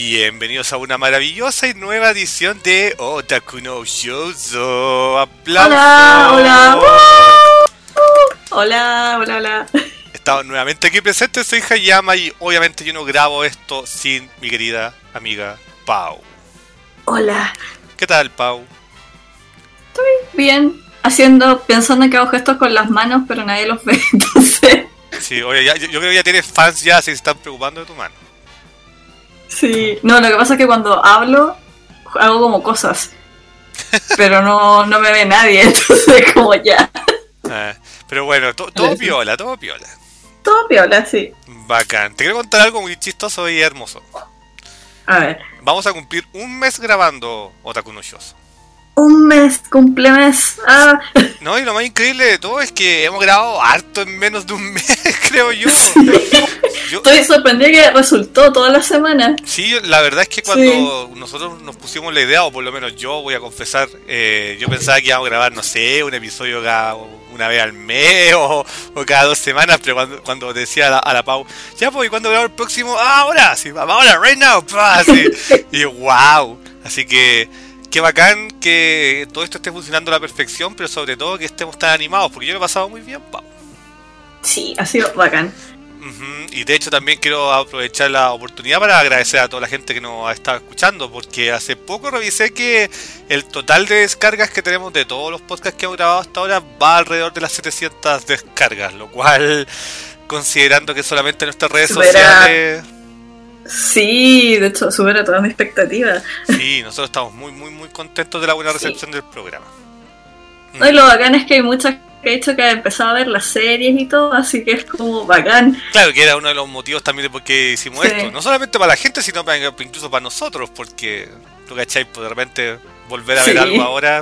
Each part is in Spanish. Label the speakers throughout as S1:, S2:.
S1: Bienvenidos a una maravillosa y nueva edición de Otaku no Shoujo. ¡Aplausos!
S2: Hola, hola.
S1: Estamos nuevamente aquí presentes, soy Hayama y obviamente yo no grabo esto sin mi querida amiga Pau.
S2: Hola.
S1: ¿Qué tal, Pau?
S2: Estoy bien, pensando que hago gestos con las manos, pero nadie los ve, entonces...
S1: Sí, oye, yo creo que ya tienes fans ya, si se están preocupando de tu mano.
S2: Sí, no, lo que pasa es que cuando hablo, hago como cosas, pero no me ve nadie, entonces como ya...
S1: Pero bueno, todo piola, todo piola.
S2: Todo piola, sí.
S1: Bacán. Te quiero contar algo muy chistoso y hermoso.
S2: A ver.
S1: Vamos a cumplir un mes grabando Otaku no Shoujo.
S2: Un mes, cumplemes.
S1: No, y lo más increíble de todo es que hemos grabado harto en menos de un mes, creo yo.
S2: Estoy sorprendida que resultó toda la semana.
S1: Sí, la verdad es que cuando nosotros nos pusimos la idea, o por lo menos yo voy a confesar, yo pensaba que íbamos a grabar, no sé, un episodio cada una vez al mes o cada 2 semanas, pero cuando decía a la Pau, ya pues, ¿y cuándo grabo el próximo? Ahora, sí, ahora, right now, así. Y wow, así que qué bacán que todo esto esté funcionando a la perfección, pero sobre todo que estemos tan animados, porque yo lo he pasado muy bien, Pau.
S2: Sí, ha sido bacán.
S1: Y de hecho también quiero aprovechar la oportunidad para agradecer a toda la gente que nos ha estado escuchando, porque hace poco revisé que el total de descargas que tenemos de todos los podcasts que hemos grabado hasta ahora va alrededor de las 700 descargas, lo cual, considerando que solamente nuestras redes sociales...
S2: Sí, de hecho supera todas mis expectativas.
S1: Sí, nosotros estamos muy contentos de la buena recepción del programa.
S2: No, y lo bacán es que hay muchas que he dicho que ha empezado a ver las series y todo, así que es como bacán.
S1: Claro, que era uno de los motivos también de por qué hicimos esto. No solamente para la gente, sino incluso para nosotros, porque, ¿tú cachai? Pues de repente volver a ver algo ahora...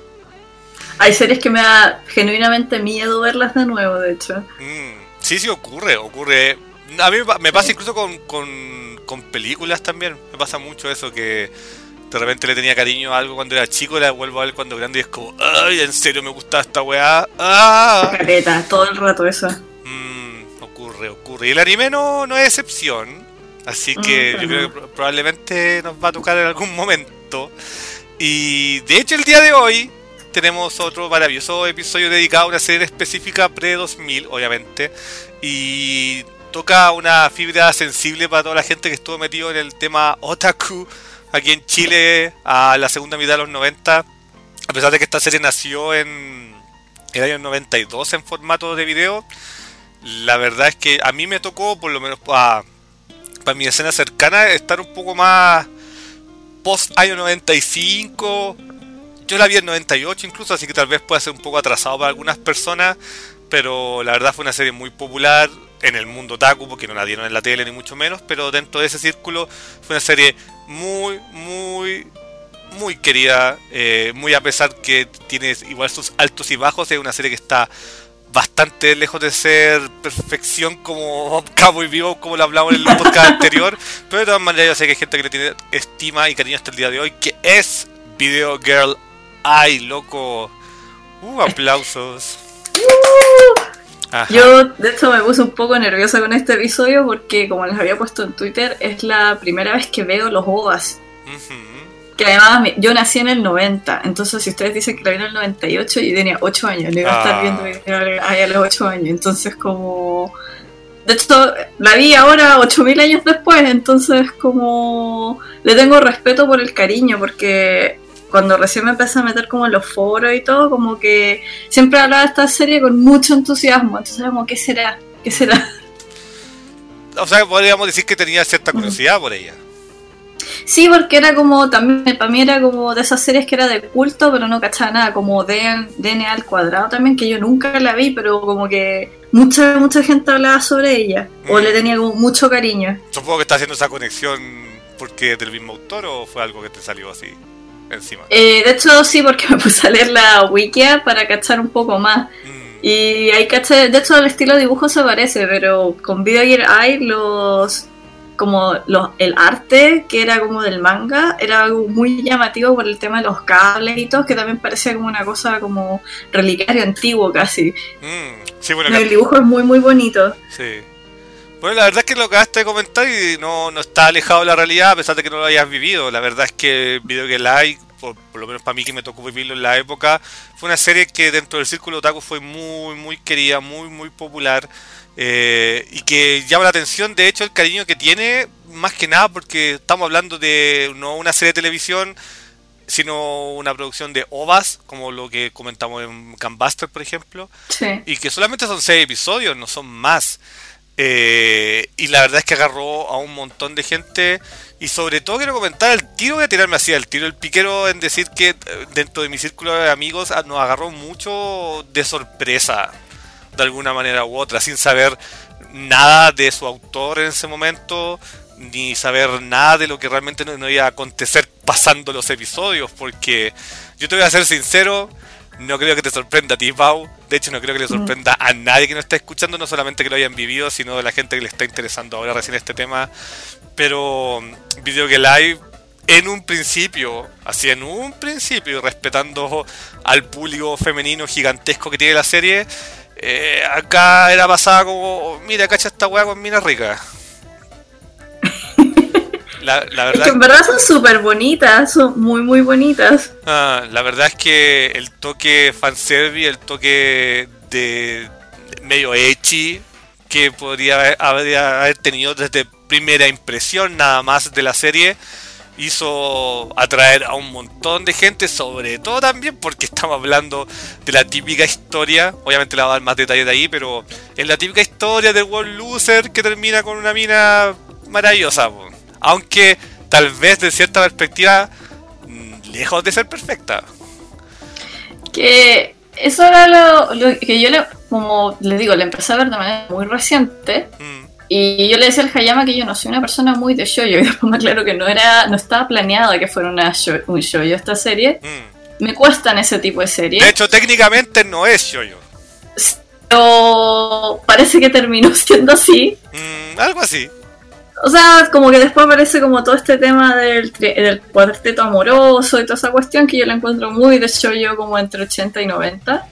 S2: Hay series que me da genuinamente miedo verlas de nuevo, de hecho.
S1: Sí, ocurre. A mí me pasa incluso con películas también. Me pasa mucho eso, que de repente le tenía cariño a algo cuando era chico y la vuelvo a ver cuando grande y es como, ay, en serio me gustaba esta weá.
S2: Careta, todo el rato eso.
S1: Ocurre. Y el anime no es excepción. Así que yo creo que probablemente nos va a tocar en algún momento. Y de hecho el día de hoy tenemos otro maravilloso episodio dedicado a una serie específica pre-2000, obviamente. Y toca una fibra sensible para toda la gente que estuvo metido en el tema otaku aquí en Chile a la segunda mitad de los 90. A pesar de que esta serie nació en el año 92 en formato de video, la verdad es que a mí me tocó, por lo menos para mi escena cercana, estar un poco más post año 95. Yo la vi en 98 incluso, así que tal vez pueda ser un poco atrasado para algunas personas, pero la verdad fue una serie muy popular en el mundo otaku, porque no la dieron en la tele ni mucho menos, pero dentro de ese círculo fue una serie muy querida, muy a pesar que tiene igual sus altos y bajos. Es una serie que está bastante lejos de ser perfección como Cowboy Vivo, como lo hablamos en el podcast anterior, pero de todas maneras yo sé que hay gente que le tiene estima y cariño hasta el día de hoy, que es Video Girl. ¡Ay, loco! Aplausos.
S2: Yo, de hecho, me puse un poco nerviosa con este episodio porque, como les había puesto en Twitter, es la primera vez que veo los OVAs. Que además, yo nací en el 90, entonces si ustedes dicen que la vi en el 98, yo tenía 8 años, no iba a estar viendo a los 8 años, entonces como... De hecho, la vi ahora 8000 años después, entonces como... Le tengo respeto por el cariño, porque... Cuando recién me empecé a meter como en los foros y todo, como que siempre hablaba de esta serie con mucho entusiasmo. Entonces era como, ¿qué será?
S1: O sea, podríamos decir que tenía cierta curiosidad por ella.
S2: Sí, porque era como, también para mí era como de esas series que era de culto, pero no cachaba nada, como DNA al cuadrado también, que yo nunca la vi, pero como que mucha gente hablaba sobre ella, o le tenía como mucho cariño.
S1: Supongo que está haciendo esa conexión porque es del mismo autor, o fue algo que te salió así encima.
S2: De hecho sí, porque me puse a leer la wikia para cachar un poco más. Y ahí caché, de hecho el estilo de dibujo se parece, pero con Video Gear Eye el arte que era como del manga era algo muy llamativo por el tema de los cables y todo, que también parecía como una cosa como relicario antiguo casi.
S1: Sí, bueno,
S2: el dibujo es muy bonito.
S1: Sí. Bueno, la verdad es que lo acabaste de comentar y no está alejado de la realidad a pesar de que no lo hayas vivido. La verdad es que Video Game Live, por lo menos para mí que me tocó vivirlo en la época, fue una serie que dentro del círculo otaku fue muy, muy querida, muy, muy popular. Y que llama la atención, de hecho, el cariño que tiene, más que nada porque estamos hablando de no una serie de televisión, sino una producción de OVAs, como lo que comentamos en Gunbuster, por ejemplo,
S2: Sí.
S1: y que solamente son 6 episodios, no son más. Y la verdad es que agarró a un montón de gente. Y sobre todo quiero comentar el tiro, voy a tirarme así el tiro el piquero en decir que dentro de mi círculo de amigos nos agarró mucho de sorpresa, de alguna manera u otra, sin saber nada de su autor en ese momento, ni saber nada de lo que realmente no iba a acontecer pasando los episodios. Porque yo te voy a ser sincero, no creo que te sorprenda a ti, Pau. De hecho, no creo que le sorprenda a nadie que nos esté escuchando, no solamente que lo hayan vivido, sino de la gente que le está interesando ahora recién este tema. Pero Video Game Live, en un principio, respetando al público femenino gigantesco que tiene la serie, acá era pasada como, mira, cacha esta weá con minas ricas. La verdad
S2: es que en verdad son súper bonitas, son muy muy bonitas.
S1: La verdad es que el toque fanservice, el toque de medio ecchi que podría haber tenido desde primera impresión nada más de la serie, hizo atraer a un montón de gente, sobre todo también porque estamos hablando de la típica historia, obviamente le voy a dar más detalles de ahí, pero es la típica historia del World Loser que termina con una mina maravillosa, aunque tal vez de cierta perspectiva lejos de ser perfecta.
S2: Que eso era lo que yo como les digo, le empecé a ver de manera muy reciente. Y yo le decía al Hayama que yo no soy una persona muy de shoujo, y después me aclaro que no estaba planeado que fuera un shoujo esta serie. Me cuestan ese tipo de series.
S1: De hecho, técnicamente no es shoujo.
S2: Pero parece que terminó siendo así.
S1: Algo así.
S2: O sea, como que después aparece como todo este tema del cuarteto amoroso y toda esa cuestión que yo la encuentro muy de shoujo, como entre 80 y 90.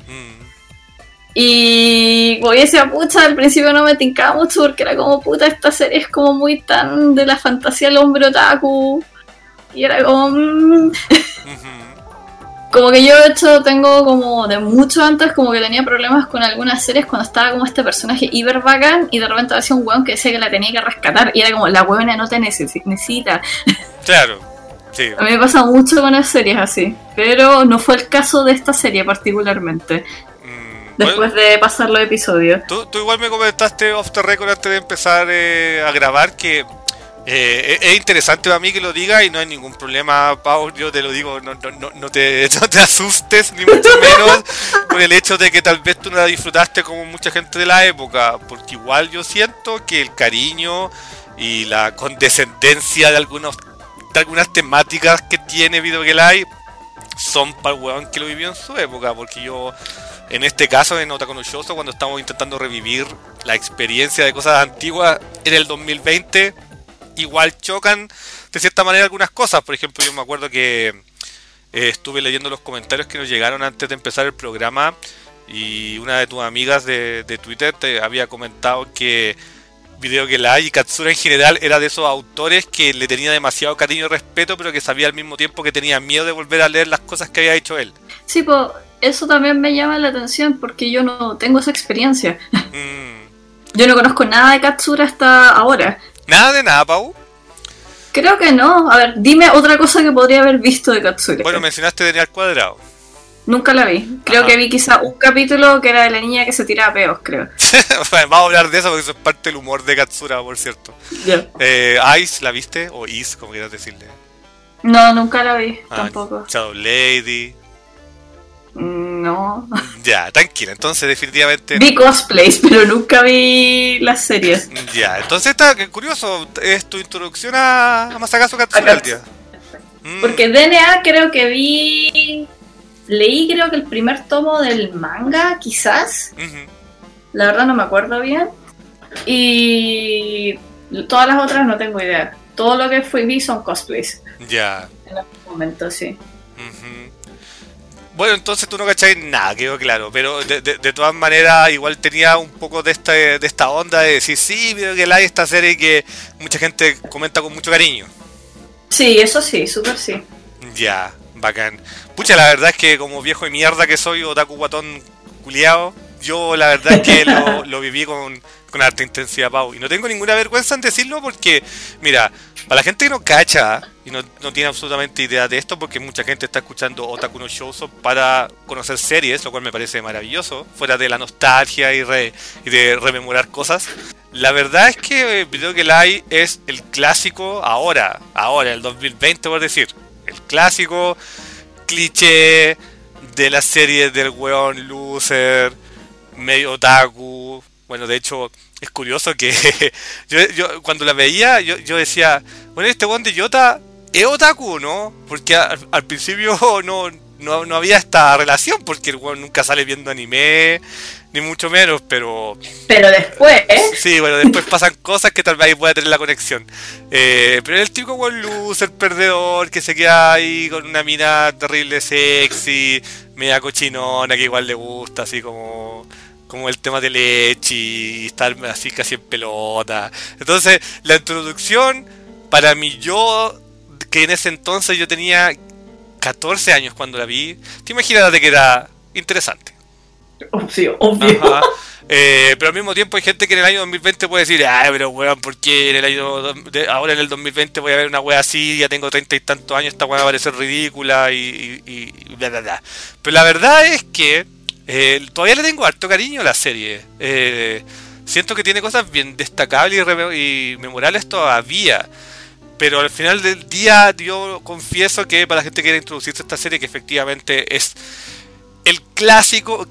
S2: Y como yo decía, pucha, al principio no me tincaba mucho porque era como, puta, esta serie es como muy tan de la fantasía del hombre otaku. Y era como... Como que yo de hecho tengo como de mucho antes como que tenía problemas con algunas series cuando estaba como este personaje hiper bacán y de repente aparecía un weón que decía que la tenía que rescatar y era como, la weona no te necesita.
S1: Claro, sí.
S2: A mí me pasa mucho con las series así, pero no fue el caso de esta serie particularmente. Después de pasar los episodios.
S1: Tú igual me comentaste off the record antes de empezar a grabar que es interesante para mí que lo diga y no hay ningún problema, Pau, yo te lo digo, no te asustes ni mucho menos por el hecho de que tal vez tú no la disfrutaste como mucha gente de la época, porque igual yo siento que el cariño y la condescendencia de algunas temáticas que tiene Video Game Live son para el weón que lo vivió en su época, porque yo en este caso en Otaku no Shoujo, cuando estamos intentando revivir la experiencia de cosas antiguas en el 2020, igual chocan de cierta manera algunas cosas. Por ejemplo, yo me acuerdo que estuve leyendo los comentarios que nos llegaron antes de empezar el programa y una de tus amigas de Twitter te había comentado que Video Game Live y Katsura en general era de esos autores que le tenía demasiado cariño y respeto, pero que sabía al mismo tiempo que tenía miedo de volver a leer las cosas que había hecho él.
S2: Sí, pues eso también me llama la atención porque yo no tengo esa experiencia. Yo no conozco nada de Katsura hasta ahora.
S1: ¿Nada de nada, Pau?
S2: Creo que no. A ver, dime otra cosa que podría haber visto de Katsura.
S1: Bueno, mencionaste Daniel Cuadrado.
S2: Nunca la vi. Creo que vi quizá un capítulo que era de la niña que se tiraba peos, creo.
S1: Vamos a hablar de eso porque eso es parte del humor de Katsura, por cierto.
S2: Yeah.
S1: Ice, ¿la viste? O Is, como quieras decirle.
S2: No, nunca la vi, tampoco.
S1: Shadow Lady.
S2: No.
S1: Ya, tranquila, entonces definitivamente...
S2: Vi cosplays, pero nunca vi las series.
S1: Ya, entonces está curioso, es tu introducción a Masakazu Katsura al día.
S2: Porque DNA creo que leí creo que el primer tomo del manga, quizás. La verdad no me acuerdo bien. Y todas las otras no tengo idea. Todo lo que vi son cosplays.
S1: Ya.
S2: En algún momento, sí.
S1: Bueno, entonces tú no cacháis nada, quedó claro. Pero de todas maneras, igual tenía un poco de esta onda de decir, sí, veo que hay esta serie que mucha gente comenta con mucho cariño.
S2: Sí, eso sí, súper sí.
S1: Ya, bacán. Pucha, la verdad es que como viejo de mierda que soy, otaku guatón culiao, yo la verdad es que lo viví con harta intensidad, Pau. Y no tengo ninguna vergüenza en decirlo porque, mira, para la gente que no cacha y no tiene absolutamente idea de esto, porque mucha gente está escuchando Otaku no Shoujo para conocer series, lo cual me parece maravilloso, fuera de la nostalgia y de rememorar cosas. La verdad es que Video que Live es el clásico ahora, el 2020 por decir, el clásico cliché de la serie del weón loser, medio otaku. Bueno, de hecho, es curioso que yo cuando la veía, yo decía, bueno, este weón de Yota es otaku, ¿no? Porque al principio no había esta relación, porque el weón nunca sale viendo anime, ni mucho menos, pero
S2: después,
S1: sí, bueno, después pasan cosas que tal vez ahí pueda tener la conexión. Pero el típico weón loser, perdedor, que se queda ahí con una mina terrible sexy, media cochinona, que igual le gusta, así como el tema de leche y estar así casi en pelota. Entonces, la introducción, para mí, que en ese entonces yo tenía 14 años cuando la vi, te imaginas de que era interesante.
S2: Obvio.
S1: Ajá. Pero al mismo tiempo hay gente que en el año 2020 puede decir, pero weón, ¿por qué ahora en el 2020 voy a ver una wea así, ya tengo 30 y tantos años, esta wea va a parecer ridícula y bla bla bla? Pero la verdad es que todavía le tengo harto cariño a la serie. Siento que tiene cosas bien destacables y memorables todavía. Pero al final del día yo confieso que para la gente que quiere introducirse a esta serie, que efectivamente es el clásico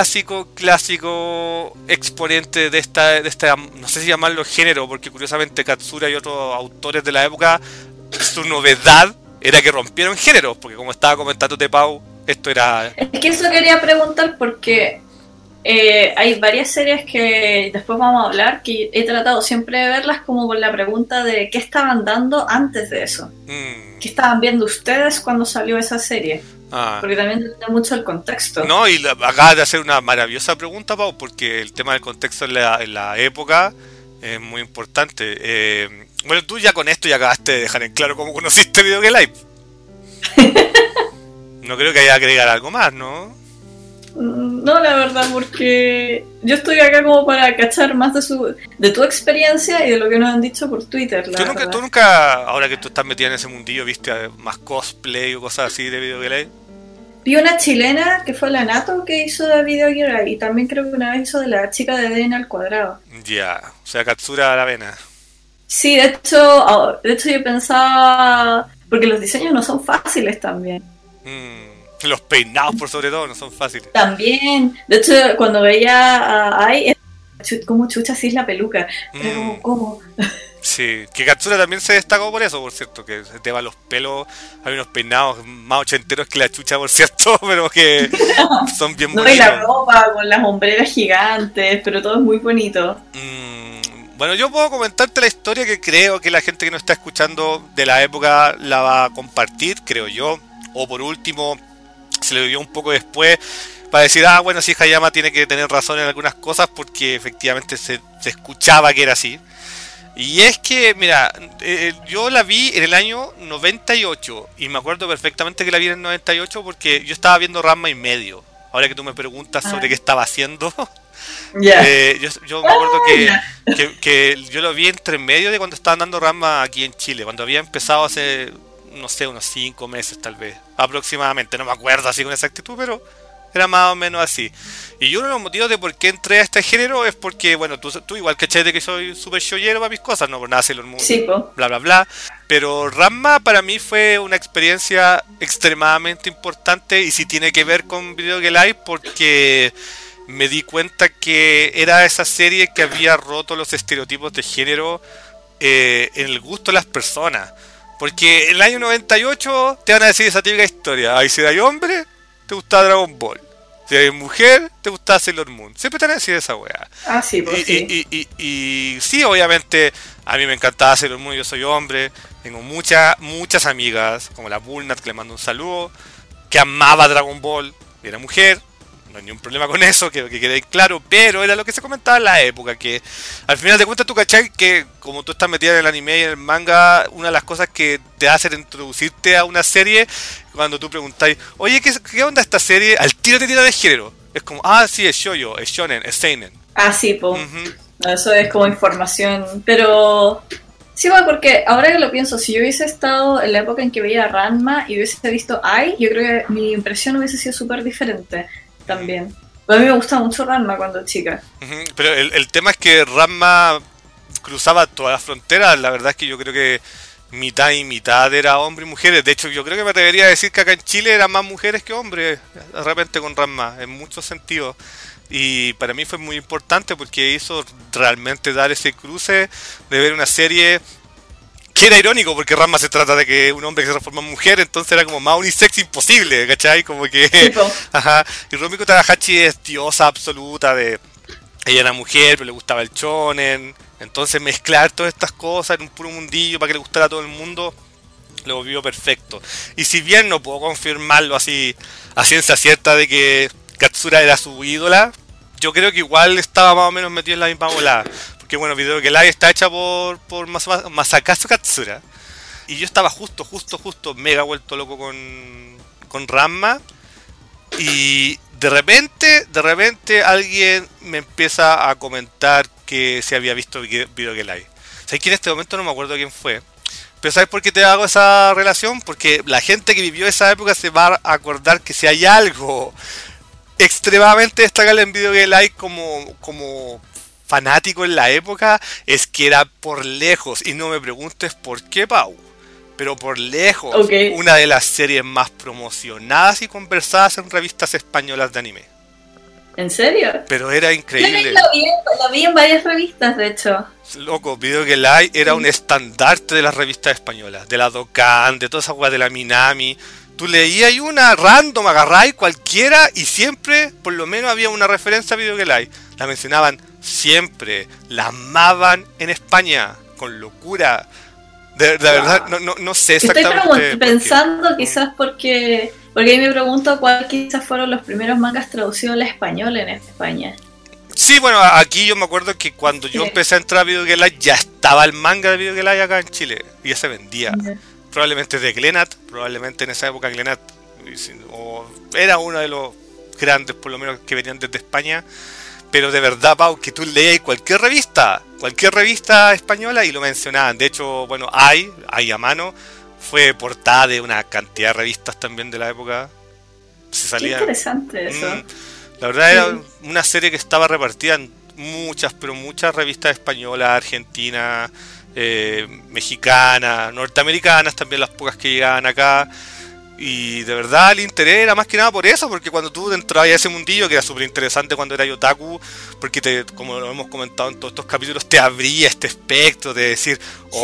S1: exponente de esta, no sé si llamarlo género, porque curiosamente Katsura y otros autores de la época, su novedad era que rompieron géneros, porque como estaba comentando Pau, esto era...
S2: Es que eso quería preguntar porque hay varias series que después vamos a hablar, que he tratado siempre de verlas como con la pregunta de qué estaban dando antes de eso. ¿Qué estaban viendo ustedes cuando salió esa serie? Porque también depende mucho el contexto.
S1: No, y acabas de hacer una maravillosa pregunta, Pau, porque el tema del contexto en la época es muy importante. Bueno, tú ya con esto ya acabaste de dejar en claro cómo conociste Video Game Live. No creo que haya que agregar algo más, ¿no?
S2: No, la verdad, porque yo estoy acá como para cachar más de tu experiencia y de lo que nos han dicho por Twitter.
S1: ¿Tú nunca, ahora que tú estás metida en ese mundillo, viste más cosplay o cosas así de Video Game Live?
S2: Vi una chilena que fue la Nato que hizo de Video Game Live y también creo que una vez hizo de la chica de DNA al cuadrado.
S1: Ya, o sea, Katsura a la vena.
S2: Sí, de hecho yo pensaba, porque los diseños no son fáciles también.
S1: Los peinados por sobre todo no son fáciles.
S2: También, de hecho cuando veía a Ai, como chucha así es la peluca, pero ¿cómo?
S1: Sí, que Katsura también se destacó por eso, por cierto, que se te va los pelos, hay unos peinados más ochenteros que la chucha, por cierto, pero que son bien bonitos.
S2: No, y la ropa con las hombreras gigantes, pero todo es muy bonito.
S1: Bueno, yo puedo comentarte la historia que creo que la gente que nos está escuchando de la época la va a compartir, creo yo, o por último se le dio un poco después para decir, bueno, sí, Hayama tiene que tener razón en algunas cosas porque efectivamente se escuchaba que era así. Y es que, mira, yo la vi en el año 98 y me acuerdo perfectamente que la vi en el 98 porque yo estaba viendo Ranma y medio. Ahora que tú me preguntas sobre qué estaba haciendo, yo me acuerdo que yo lo vi entre medio de cuando estaban dando Ranma aquí en Chile, cuando había empezado hace, no sé, unos 5 meses tal vez, aproximadamente, no me acuerdo así con exactitud, pero era más o menos así. Y uno de los motivos de por qué entré a este género es porque, bueno, tú igual cachai de que soy súper shoyero para mis cosas, no por nada Sailor Moon,
S2: sí,
S1: bla bla bla, pero Ranma para mí fue una experiencia extremadamente importante y sí tiene que ver con Video Game Live porque me di cuenta que era esa serie que había roto los estereotipos de género en el gusto de las personas. Porque en el año 98 te van a decir esa típica historia, si eres hombre, te gustaba Dragon Ball. Si eres mujer, te gustaba Sailor Moon. Siempre te van a decir esa weá.
S2: Sí, pues sí.
S1: Y sí, obviamente, a mí me encantaba Sailor Moon, yo soy hombre. Tengo muchas amigas, como la Bullnat, que le mando un saludo, que amaba Dragon Ball, era mujer. No hay ningún problema con eso, que quede claro, pero era lo que se comentaba en la época, que al final de cuentas tú cachai que como tú estás metida en el anime y en el manga, una de las cosas que te hace introducirte a una serie, cuando tú preguntáis, oye, ¿qué onda esta serie? Al tiro te tira de género. Es como, sí, es shoujo, es shonen, es seinen.
S2: Sí, po. No, eso es como información, pero... Sí, bueno, porque ahora que lo pienso, si yo hubiese estado en la época en que veía Ranma y hubiese visto Ai, yo creo que mi impresión hubiese sido súper diferente también. A mí me gustaba mucho Ranma cuando chica.
S1: Pero el tema es que Ranma cruzaba todas las fronteras. La verdad es que yo creo que mitad y mitad era hombres y mujeres. De hecho, yo creo que me atrevería a decir que acá en Chile eran más mujeres que hombres, de repente con Ranma, en muchos sentidos. Y para mí fue muy importante porque hizo realmente dar ese cruce de ver una serie que era irónico porque Ranma se trata de que un hombre que se transforma en mujer, entonces era como más unisex imposible, ¿cachai? Como que...
S2: Tipo.
S1: Ajá. Y Rumiko Takahashi es diosa absoluta de... Ella era mujer, pero le gustaba el shonen. Entonces mezclar todas estas cosas en un puro mundillo para que le gustara a todo el mundo, lo volvió perfecto. Y si bien no puedo confirmarlo así a ciencia cierta de que Katsura era su ídola, yo creo que igual estaba más o menos metido en la misma volada. Porque bueno, Video que Live está hecha por Masakazu Katsura. Y yo estaba justo mega vuelto loco con Ranma. Y de repente alguien me empieza a comentar que se había visto Video que Live. ¿Sabes que en este momento no me acuerdo quién fue? Pero ¿sabes por qué te hago esa relación? Porque la gente que vivió esa época se va a acordar que si hay algo extremadamente destacable en Video Game Live como fanático en la época, es que era por lejos, y no me preguntes por qué, Pau, pero por lejos, una de las series más promocionadas y conversadas en revistas españolas de anime.
S2: ¿En serio?
S1: Pero era increíble.
S2: Lo vi en varias revistas, de hecho.
S1: Loco, Video Game Live era un estandarte de las revistas españolas, de la Dokkan, de todas esas cosas de la Minami. Tú leías una random, agarráis cualquiera y siempre, por lo menos, había una referencia a Video Game Live. La mencionaban siempre, la amaban en España, con locura. De verdad, no sé exactamente.
S2: Estoy pensando quizás porque ahí me pregunto cuál quizás fueron los primeros mangas traducidos al español en España.
S1: Sí, bueno, aquí yo me acuerdo que cuando yo empecé a entrar a Video Game Live ya estaba el manga de Video Game Live acá en Chile y ya se vendía. Probablemente de Glenat, probablemente en esa época Glenat o era uno de los grandes, por lo menos, que venían desde España. Pero de verdad, Pau, que tú lees cualquier revista española y lo mencionaban. De hecho, bueno, hay a mano, fue portada de una cantidad de revistas también de la época. Se salía.
S2: Qué interesante eso.
S1: La verdad era una serie que estaba repartida en muchas revistas españolas, argentinas, mexicanas, norteamericanas, también las pocas que llegaban acá. Y de verdad el interés era más que nada por eso, porque cuando tú entrabas a ese mundillo, que era súper interesante cuando era otaku, porque como lo hemos comentado en todos estos capítulos, te abría este espectro de decir,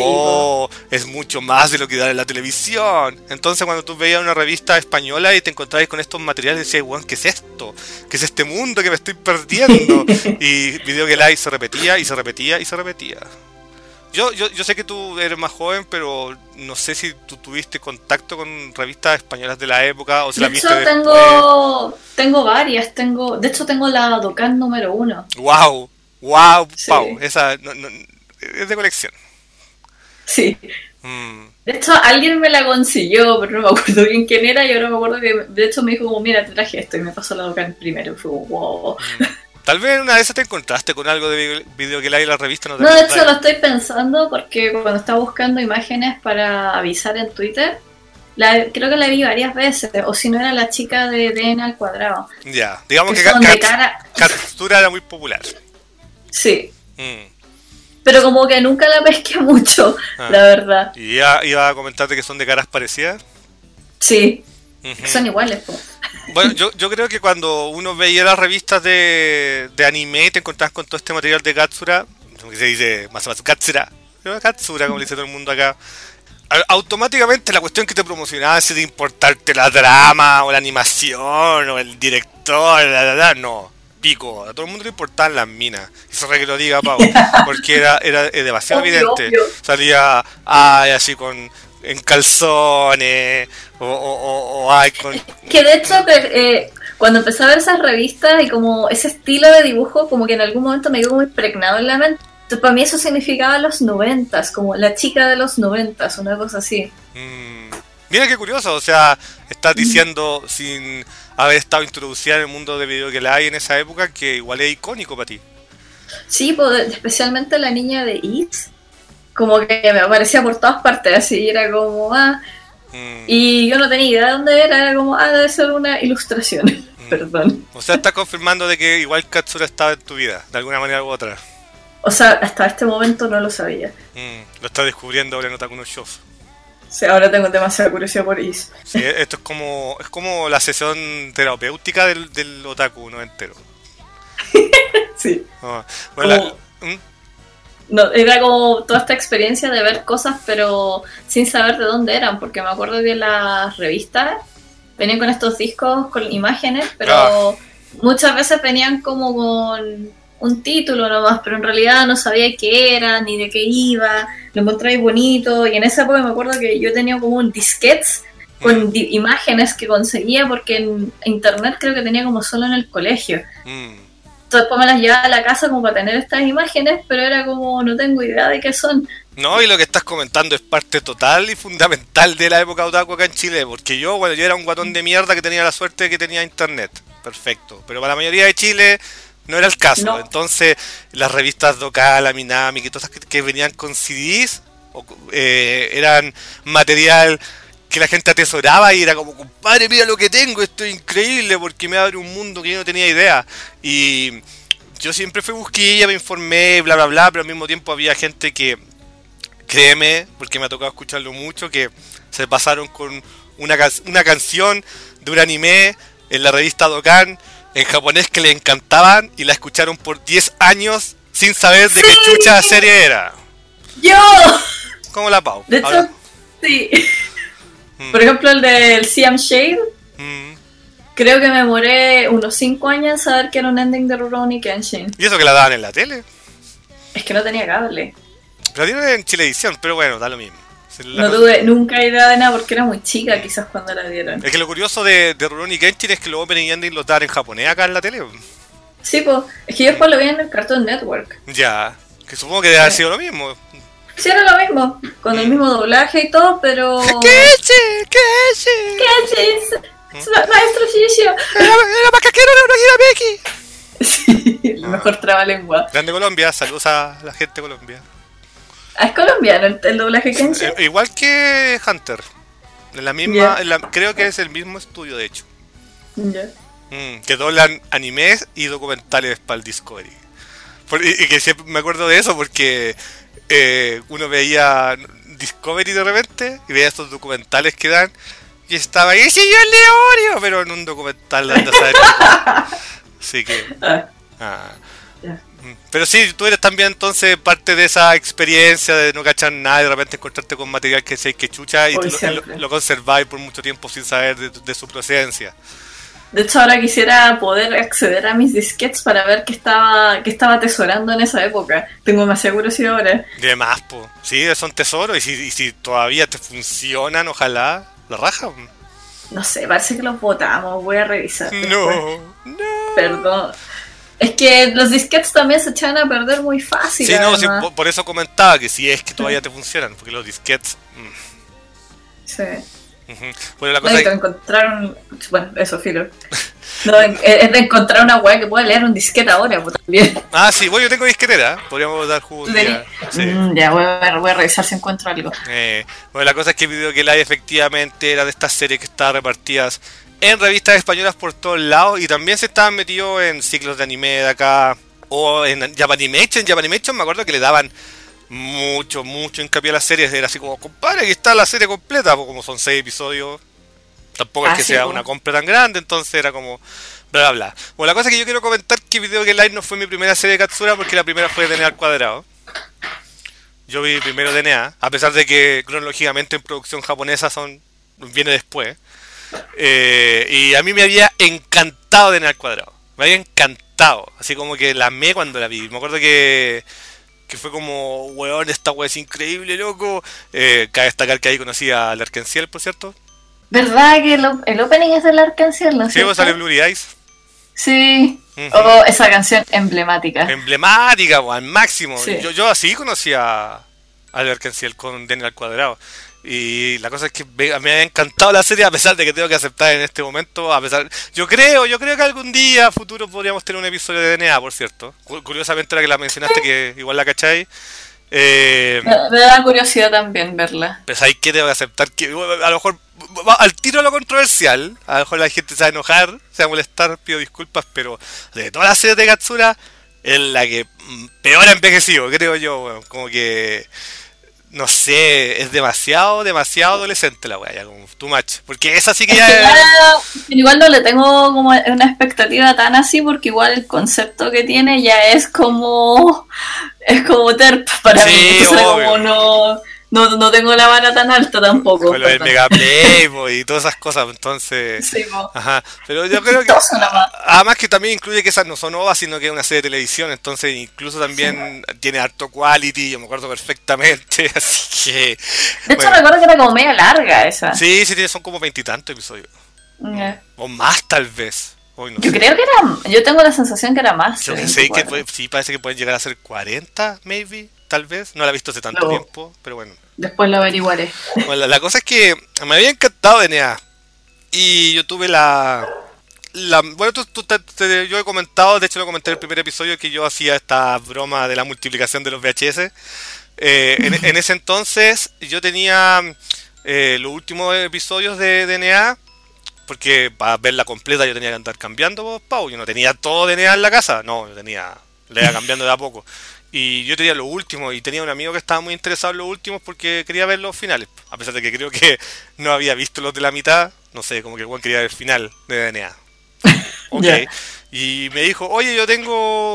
S1: es mucho más de lo que da en la televisión. Entonces cuando tú veías una revista española y te encontrabas con estos materiales, decías, bueno, ¿qué es esto? ¿Qué es este mundo que me estoy perdiendo? Y Video Game Live se repetía y se repetía y se repetía. Yo sé que tú eres más joven, pero no sé si tú tuviste contacto con revistas españolas de la época o si las viste después.
S2: Tengo varias, de hecho tengo la Dokkan número 1.
S1: ¡Wow! Sí. Pau, esa es de colección.
S2: Sí. De hecho, alguien me la consiguió, pero no me acuerdo bien quién era, y ahora me acuerdo que de hecho me dijo como, mira, te traje esto, y me pasó la Dokkan primero, y fue como, wow.
S1: Tal vez una vez te encontraste con algo de Video que en la revista.
S2: No, de hecho lo estoy pensando porque cuando estaba buscando imágenes para avisar en Twitter, creo que la vi varias veces, o si no era la chica de DN al cuadrado.
S1: Ya, digamos que Katsura era muy popular.
S2: Sí. Pero como que nunca la pesqué mucho, la verdad.
S1: ¿Y ya iba a comentarte que son de caras parecidas?
S2: Sí, son iguales, pues.
S1: Bueno, yo creo que cuando uno veía las revistas de anime y te encontrabas con todo este material de Katsura, como que se dice Masakazu Katsura, como le dice todo el mundo acá, automáticamente la cuestión que te promocionaba es de importarte la trama o la animación o el director, no, pico, a todo el mundo le importaban las minas. Eso es que lo diga, Pau, porque era demasiado evidente.
S2: Obvio.
S1: Salía así con en calzones o icon.
S2: Que de hecho, cuando empecé a ver esas revistas y como ese estilo de dibujo, como que en algún momento me quedó muy pregnado en la mente. Entonces, para mí eso significaba los 90s, como la chica de los 90s, una cosa así.
S1: Mira qué curioso, o sea, estás diciendo sin haber estado introducida en el mundo de video que la hay en esa época, que igual es icónico para ti.
S2: Sí, pues, especialmente la niña de It, como que me aparecía por todas partes, así, era como, y yo no tenía idea de dónde era como, debe ser una ilustración, perdón.
S1: O sea, estás confirmando de que igual Katsura estaba en tu vida, de alguna manera u otra.
S2: O sea, hasta este momento no lo sabía.
S1: Lo estás descubriendo ahora en Otaku no Show.
S2: Sí, ahora tengo demasiada curiosidad por Is.
S1: Sí, esto es como la sesión terapéutica del otaku no entero.
S2: Sí.
S1: Bueno,
S2: no, era como toda esta experiencia de ver cosas pero sin saber de dónde eran, porque me acuerdo que las revistas venían con estos discos con imágenes, pero muchas veces venían como con un título nomás, pero en realidad no sabía qué era, ni de qué iba, lo encontré bonito, y en esa época me acuerdo que yo tenía como un disquete con imágenes que conseguía, porque en internet creo que tenía como solo en el colegio. Entonces después me las llevaba a la casa como para tener estas imágenes, pero era como, no tengo idea de qué son.
S1: No, y lo que estás comentando es parte total y fundamental de la época otaku acá en Chile, porque yo era un guatón de mierda que tenía la suerte de que tenía internet, perfecto, pero para la mayoría de Chile no era el caso. No. Entonces las revistas Dokkan, la Minami, que todas que venían con CDs eran material que la gente atesoraba y era como, compadre, mira lo que tengo, esto es increíble porque me abre un mundo que yo no tenía idea. Y yo siempre fui busquilla, me informé, bla bla bla, pero al mismo tiempo había gente que, créeme, porque me ha tocado escucharlo mucho, que se pasaron con una canción de un anime en la revista Dokkan en japonés que le encantaban y la escucharon por 10 años sin saber de qué chucha serie era.
S2: ¡Yo!
S1: Como la Pau.
S2: De hecho, sí. Por ejemplo, el del CM Shade. Creo que me demoré unos 5 años en saber que era un ending de Rurouni Kenshin.
S1: ¿Y eso que la daban en la tele?
S2: Es que no tenía cable.
S1: La dieron en Chilevisión, pero bueno, da lo mismo.
S2: No tuve nunca idea de nada porque era muy chica quizás cuando la dieron.
S1: Es que lo curioso de Rurouni Kenshin es que los opening y ending los daban en japonés acá en la tele.
S2: Sí, pues, es que yo después lo vi en el Cartoon Network.
S1: Ya, que supongo que debe haber sido lo mismo.
S2: Sí, era lo mismo, con el mismo doblaje y todo, pero...
S1: ¡Kechi!
S2: ¡Maestro Shishio!
S1: ¡Era macaquero de una Becky!
S2: Sí, el mejor trabalengua.
S1: Grande Colombia, saludos a la gente de Colombia.
S2: ¿Es colombiano el doblaje Kenshin?
S1: Igual que Hunter. En la misma, creo que es el mismo estudio, de hecho. Que doblan animes y documentales para el Discovery. Y que siempre me acuerdo de eso porque uno veía Discovery de repente y veía estos documentales que dan y estaba ahí, sí, yo el Leorio, pero en un documental de así que... Pero sí, tú eres también entonces parte de esa experiencia de no cachar nada y de repente encontrarte con material que sé que chucha y tú lo conserváis por mucho tiempo sin saber de su procedencia.
S2: De hecho, ahora quisiera poder acceder a mis disquetes para ver qué estaba atesorando en esa época. Tengo demasiada curiosidad ahora.
S1: De más, po. Sí, son tesoros y si todavía te funcionan, ojalá, la raja.
S2: No sé, parece que los botamos, voy a revisar.
S1: No.
S2: Perdón. Es que los disquetes también se echan a perder muy fácil.
S1: Sí, no, sí, por eso comentaba que si es que todavía te funcionan, porque los disquetes...
S2: Sí.
S1: Bueno, la cosa
S2: es que encontraron... Bueno, eso, filo. No, es de encontrar una weá que pueda leer un disquete ahora, pues, también.
S1: Ah, sí, bueno, yo tengo disquetera, podríamos dar jugo un día. Sí.
S2: Ya, voy a revisar si encuentro algo.
S1: Bueno, la cosa es que el video que la efectivamente era de estas series que estaban repartidas en revistas españolas por todos lados y también se estaban metidos en ciclos de anime de acá o en Japanimation. Japanimation me acuerdo que le daban mucho hincapié a las series. Era así como, compadre, aquí está la serie completa, porque como son 6 episodios, tampoco es que sea una compra tan grande, entonces era como bla bla bla. Bueno, la cosa es que yo quiero comentar que Video Game Live no fue mi primera serie de Katsura, porque la primera fue DNA al cuadrado. Yo vi primero DNA, a pesar de que cronológicamente en producción japonesa viene después. Y a mí me había encantado DNA al cuadrado. Me había encantado, así como que la amé cuando la vi. Me acuerdo que que fue como, weón, esta weá es increíble, loco. Cabe destacar que ahí conocí a L'Arc-en-Ciel, por cierto.
S2: ¿Verdad que el opening es del Arcángel? ¿No?
S1: Sí, vos sale Blurry Eyes.
S2: Sí. Oh, esa canción emblemática.
S1: Emblemática, al máximo.
S2: Sí.
S1: Yo así conocí a L'Arc-en-Ciel con Daniel al cuadrado. Y la cosa es que me ha encantado la serie, a pesar de que tengo que aceptar en este momento, yo creo que algún día futuro podríamos tener un episodio de DNA, por cierto. Curiosamente, ahora que la mencionaste, que igual la cachai.
S2: Me da curiosidad también verla.
S1: Pues ahí que tengo que aceptar que a lo mejor al tiro a lo controversial, a lo mejor la gente se va a enojar, se va a molestar, pido disculpas, pero de todas las series de Katsura es la que peor ha envejecido, creo yo, bueno, como que no sé, es demasiado adolescente la weá, ya como too much, porque esa sí que
S2: igual no le tengo como una expectativa tan así, porque igual el concepto que tiene ya es como TERP para mí, entonces como no tengo la vara tan alta tampoco.
S1: Con lo del Mega Playboy y todas esas cosas, entonces...
S2: Sí,
S1: ajá, pero yo creo que... Además que también incluye que esas no son OVAs, sino que es una serie de televisión, entonces incluso también tiene harto quality, yo me acuerdo perfectamente, así que...
S2: De hecho, recuerdo que era como media larga esa.
S1: Sí, son como 20 y tantos episodios. O más, tal vez. Hoy no
S2: yo
S1: sé.
S2: Creo que yo tengo la sensación que era más.
S1: Yo sé que sí, parece que pueden llegar a ser 40, maybe, tal vez. No la he visto hace tanto tiempo, pero bueno.
S2: Después lo averiguaré.
S1: Bueno, la cosa es que me había encantado DNA. Y yo tuve bueno, yo he comentado, de hecho lo comenté en el primer episodio, que yo hacía esta broma de la multiplicación de los VHS. En ese entonces yo tenía los últimos episodios de DNA, porque para verla completa yo tenía que andar cambiando, Pau. Yo no tenía todo DNA en la casa, no, yo le iba cambiando de a poco. Y yo tenía los últimos, y tenía un amigo que estaba muy interesado en los últimos porque quería ver los finales. A pesar de que creo que no había visto los de la mitad, no sé, como que igual quería ver el final de DNA. Ok. Yeah. Y me dijo, oye, yo tengo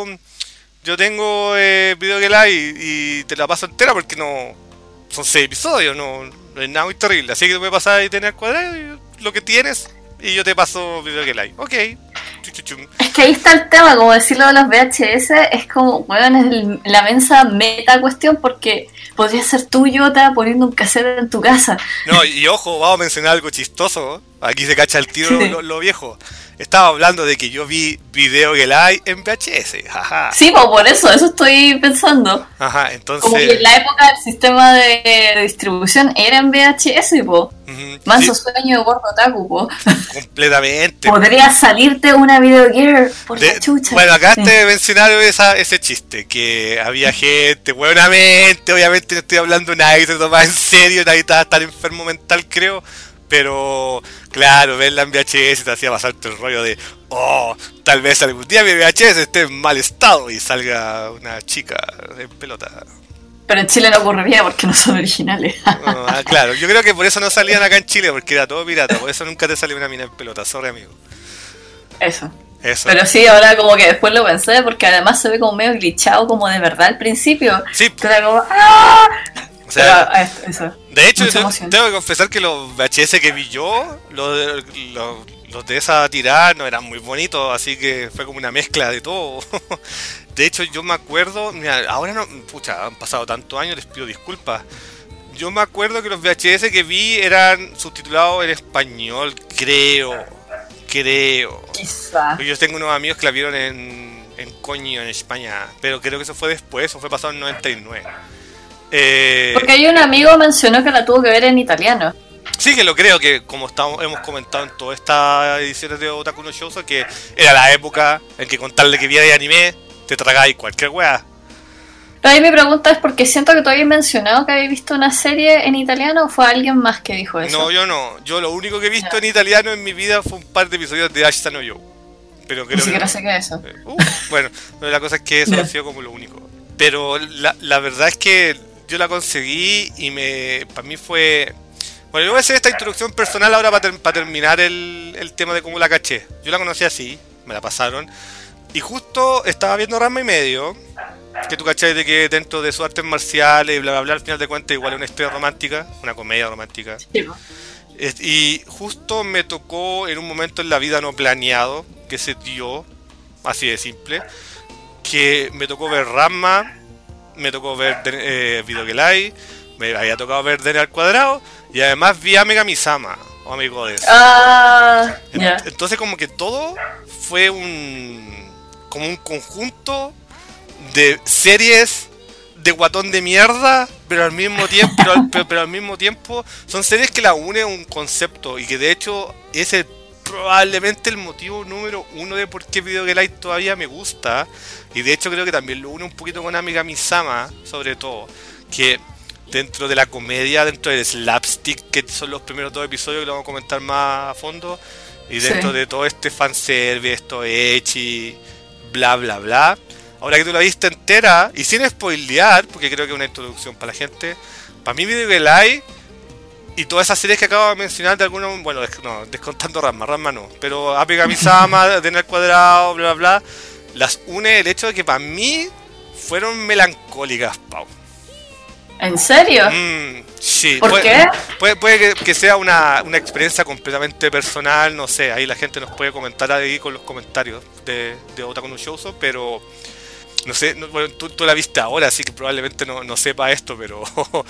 S1: Video que Live y te la paso entera porque no son 6 episodios, no es nada muy terrible. Así que tú me pasas a tener cuadrado y lo que tienes y yo te paso Video que Live. Ok.
S2: Es que ahí está el tema, como decirlo de los VHS, es como, bueno, es la mensa meta cuestión, porque podría ser tú, Yota, poniendo un cassette en tu casa.
S1: No, y ojo, vamos a mencionar algo chistoso. Aquí se cacha el tiro sí. lo viejo. Estaba hablando de que yo vi Video que Live en VHS. Jaja.
S2: Sí, pues por eso estoy pensando.
S1: Ajá, entonces...
S2: Como que en la época el sistema de distribución era en VHS, po. Manso sí. Sueño de gordo otaku, po.
S1: Completamente.
S2: Podría salirte una Video Gear por la chucha.
S1: Bueno, acá te mencionaron ese chiste, que había gente, buenamente, obviamente no estoy hablando de nadie se tomaba en serio, nadie estaba tan enfermo mental, creo. Pero, claro, verla en VHS te hacía pasarte el rollo de, tal vez algún día mi VHS esté en mal estado y salga una chica en pelota.
S2: Pero en Chile no ocurriría porque no son originales.
S1: Claro, yo creo que por eso no salían acá en Chile, porque era todo pirata, por eso nunca te salió una mina en pelota, sorry amigo.
S2: Eso. Pero sí, ahora como que después lo pensé, porque además se ve como medio glitchado como de verdad al principio.
S1: Sí.
S2: Era como, ¡ah!
S1: O sea,
S2: pero, eso.
S1: De hecho, tengo que confesar que los VHS que vi yo, los de esa tirada, no eran muy bonitos, así que fue como una mezcla de todo. De hecho, yo me acuerdo, mira, ahora no, pucha, han pasado tantos años, les pido disculpas. Yo me acuerdo que los VHS que vi eran subtitulados en español, creo.
S2: Quizá.
S1: Yo tengo unos amigos que la vieron en Coño, en España, pero creo que eso fue después, eso fue pasado en 99.
S2: Porque hay un amigo mencionó que la tuvo que ver en italiano.
S1: Sí, que lo creo, que como hemos comentado en todas estas ediciones de Otaku no Shoujo, que era la época en que con tal de que vierais anime, te tragáis cualquier weá.
S2: Pero ahí mi pregunta es porque siento que tú habías mencionado que habías visto una serie en italiano, ¿o fue alguien más que dijo eso?
S1: No, yo no. Yo lo único que he visto en italiano en mi vida fue un par de episodios de Ashita no Yo. Pero creo
S2: ni siquiera sé qué es eso.
S1: Bueno, pero la cosa es que eso ha sido como lo único. Pero la verdad es que yo la conseguí y para mí fue... Bueno, yo voy a hacer esta introducción personal ahora para terminar el tema de cómo la caché. Yo la conocí así, me la pasaron. Y justo estaba viendo Ranma y medio, que tú cachai de que dentro de sus artes marciales y bla bla bla, al final de cuentas igual es una historia romántica, una comedia romántica.
S2: Sí, ¿no?
S1: Y justo me tocó en un momento en la vida no planeado, que se dio, así de simple, que me tocó ver Ranma, me tocó ver Video que Live, me había tocado ver Dene al cuadrado, y además vi a Megami-sama, o Amigodes.
S2: Yeah.
S1: Entonces como que todo fue como un conjunto de series de guatón de mierda, pero al mismo tiempo pero al mismo tiempo son series que la une un concepto, y que de hecho ese probablemente el motivo número uno de por qué Video que Live todavía me gusta, y de hecho creo que también lo une un poquito con Megami-sama, sobre todo, que dentro de la comedia, dentro del slapstick, que son los primeros 2 episodios que lo vamos a comentar más a fondo, y dentro de todo este fanservice, esto ecchi, bla bla bla. Ahora que tú la viste entera, y sin spoilear, porque creo que es una introducción para la gente, para mí Video que Live y todas esas series que acabo de mencionar, de alguna, bueno, no, descontando Ranma no, pero Megami-sama, Dene al cuadrado, bla bla bla, las une el hecho de que para mí fueron melancólicas, Pau.
S2: ¿En serio?
S1: Sí.
S2: ¿Por qué?
S1: Puede que sea una experiencia completamente personal, no sé, ahí la gente nos puede comentar ahí con los comentarios de Otaku no Shoujo, pero no sé, bueno, tú la viste ahora, así que probablemente no sepa esto, pero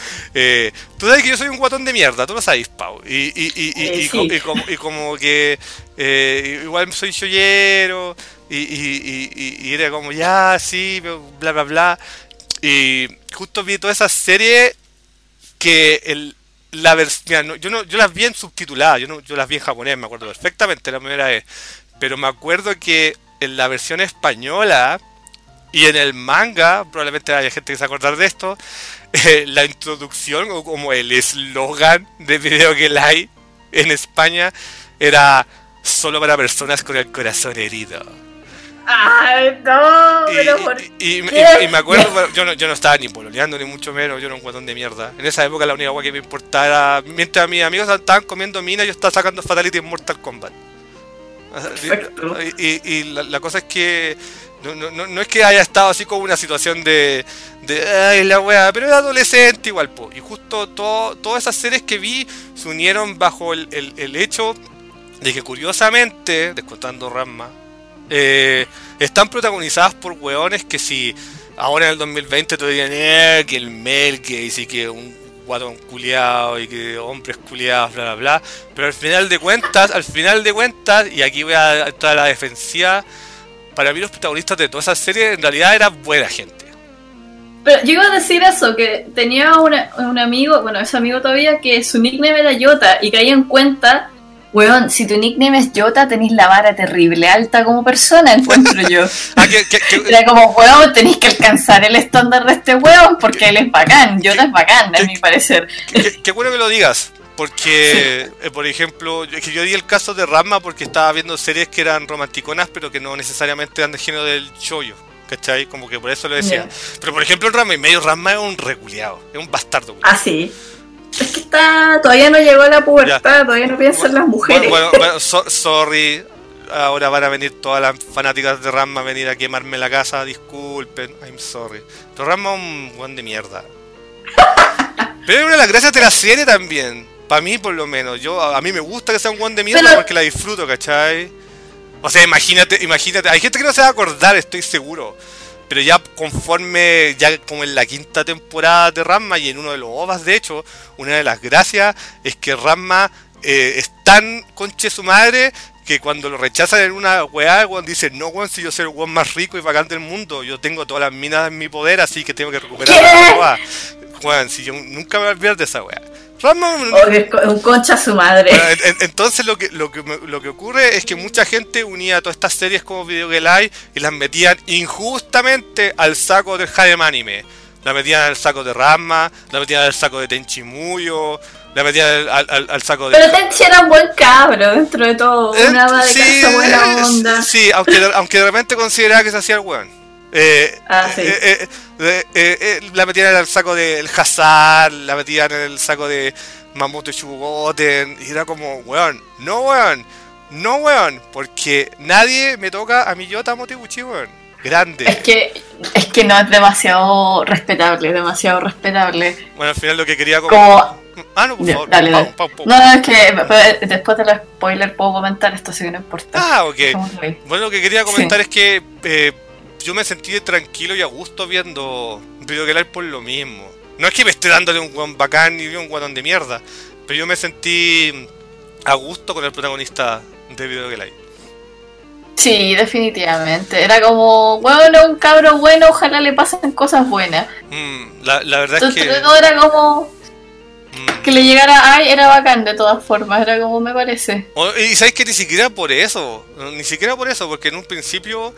S1: tú sabes que yo soy un guatón de mierda, tú lo sabes, Pau, y como que igual soy shoyero, y era como ya, sí, bla bla bla, y justo vi toda esa serie que yo las vi en subtituladas, yo las vi en japonés, me acuerdo perfectamente la primera vez, pero me acuerdo que en la versión española y en el manga, probablemente haya gente que se acordar de esto, la introducción o como el eslogan de Video que Live en España era solo para personas con el corazón herido.
S2: ¡Ay, no! Pero ¿por qué?
S1: Y me acuerdo, bueno, yo no estaba ni pololeando, ni mucho menos, yo era un guatón de mierda. En esa época la única cosa que me importaba era, mientras mis amigos estaban comiendo mina, yo estaba sacando Fatality en Mortal Kombat.
S2: Perfecto.
S1: Y la cosa es que no es que haya estado así como una situación de ay la wea, pero era adolescente igual, po. Y justo todas esas series que vi se unieron bajo el hecho de que curiosamente, descontando Ranma, están protagonizadas por weones que si ahora en el 2020 te dirían que el male gaze y que un guatón culiado y que hombres culiados, bla bla bla, pero al final de cuentas, y aquí voy a entrar a la defensiva, para mí los protagonistas de toda esa serie en realidad eran buena gente.
S2: Pero yo iba a decir eso, que tenía un amigo, bueno, ese amigo todavía, que su nickname era Yota, y caí en cuenta, weón, si tu nickname es Yota, tenés la vara terrible alta como persona, encuentro yo. Era como, weón, tenés que alcanzar el estándar de este weón, porque él es bacán, Yota es bacán, a mi parecer.
S1: Qué bueno que lo digas. Porque, por ejemplo, yo di el caso de Ranma porque estaba viendo series que eran romanticonas, pero que no necesariamente eran de género del shoujo, ¿cachai? Como que por eso lo decía. Yeah. Pero, por ejemplo, Ranma es un reculeado, es un bastardo. Culiao.
S2: Ah, sí. Es que todavía no llegó a la pubertad, todavía no piensa en las mujeres.
S1: Bueno, sorry, ahora van a venir todas las fanáticas de Ranma a venir a quemarme la casa, disculpen, I'm sorry. Pero Ranma es un guan de mierda. Pero es una de las gracias de la serie también. Para mí, por lo menos, a mí me gusta que sea un guan de mierda porque la disfruto, ¿cachai? O sea, imagínate, hay gente que no se va a acordar, estoy seguro. Pero ya conforme, ya como en la 5ª temporada de Ranma y en uno de los OVAs, de hecho, una de las gracias es que Ranma es tan conche su madre que cuando lo rechazan en una weá, el weón dice, no weón, si yo soy el weón más rico y bacán del mundo, yo tengo todas las minas en mi poder, así que tengo que recuperar la weá. Weón, si yo nunca me voy a olvidar de esa weá. Ranma,
S2: un concha a su madre.
S1: Entonces lo que ocurre es que mucha gente unía todas estas series como Video que Live y las metían injustamente al saco del harem anime. La metían al saco de Ranma, la metían al saco de Tenchi Muyo, la metían al saco de...
S2: Pero Tenchi era un buen cabro dentro de todo, una ama de casa buena onda.
S1: Sí, aunque de repente consideraba que se hacía el weón. La metían en el saco del Hazard, la metían en el saco de Mamoto Shugoten, y era como, weón, no weón, porque nadie me toca a mi Yota Moteguchi, weón. Grande.
S2: Es que no es demasiado respetable.
S1: Bueno, al final lo que quería
S2: como...
S1: no, por favor.
S2: Dale. No, es que después de los spoilers puedo comentar esto, así que no importa.
S1: Ok. Bueno, lo que quería comentar es que yo me sentí tranquilo y a gusto viendo Video que Live por lo mismo. No es que me esté dándole un guan bacán ni un guatón de mierda, pero yo me sentí a gusto con el protagonista de Video que Live.
S2: Sí, definitivamente. Era como, bueno, un cabro bueno, ojalá le pasen cosas buenas.
S1: La verdad
S2: entonces,
S1: es que...
S2: todo era como... Que le llegara ay, era bacán de todas formas, era como me parece.
S1: Y sabes que ni siquiera por eso, porque en un principio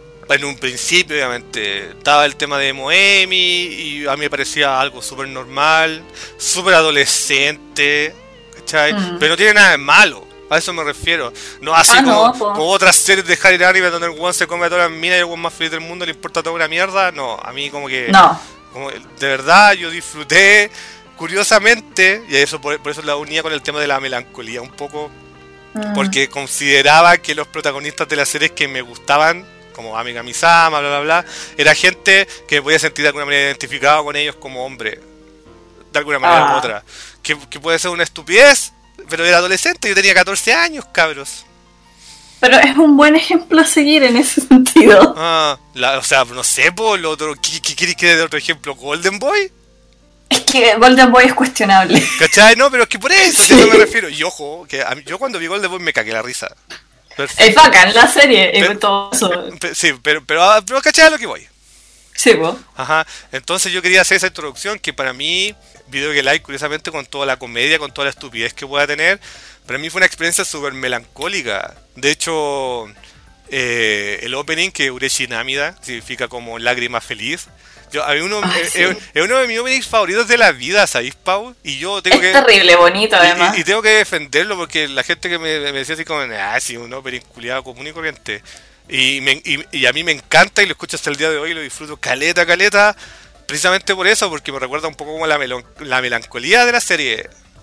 S1: obviamente estaba el tema de Moemi y a mí me parecía algo súper normal, súper adolescente, ¿cachai? Pero no tiene nada de malo, a eso me refiero. No así como otras series de Harry Anime donde el weón se come a todas las minas y el weón más feliz del mundo le importa toda una mierda. No, a mí como que...
S2: No.
S1: Como, de verdad yo disfruté. Curiosamente, y eso por eso la unía con el tema de la melancolía un poco, porque consideraba que los protagonistas de las series que me gustaban, como Ami Kami-sama, bla bla bla, era gente que me podía sentir de alguna manera identificado con ellos como hombre, de alguna manera u otra. Que puede ser una estupidez, pero era adolescente, yo tenía 14 años, cabros.
S2: Pero es un buen ejemplo a seguir en ese sentido.
S1: O sea, no sé, por lo otro, ¿qué quieres que dé otro ejemplo? ¿Golden Boy?
S2: Es que Golden Boy es cuestionable.
S1: ¿Cachai? No, pero es que por eso, sí. A eso me refiero. Y ojo, que yo cuando vi Golden Boy me cagué la risa.
S2: Perfecto. Es bacán la serie y todo eso.
S1: Sí, pero ¿cachai a lo que voy?
S2: Sí, vos.
S1: Ajá, entonces yo quería hacer esa introducción que para mí, Video que Live, curiosamente, con toda la comedia, con toda la estupidez que pueda tener, para mí fue una experiencia súper melancólica. De hecho, el opening, que Ureshi Namida, significa como lágrima feliz, es uno de mis openings favoritos de la vida, ¿sabéis, Pau? Y yo tengo
S2: es terrible, bonito además.
S1: Y tengo que defenderlo porque la gente que me decía así como, sí, un opening culiado común y corriente. Y a mí me encanta y lo escucho hasta el día de hoy y lo disfruto caleta, precisamente por eso, porque me recuerda un poco como la melancolía de la serie.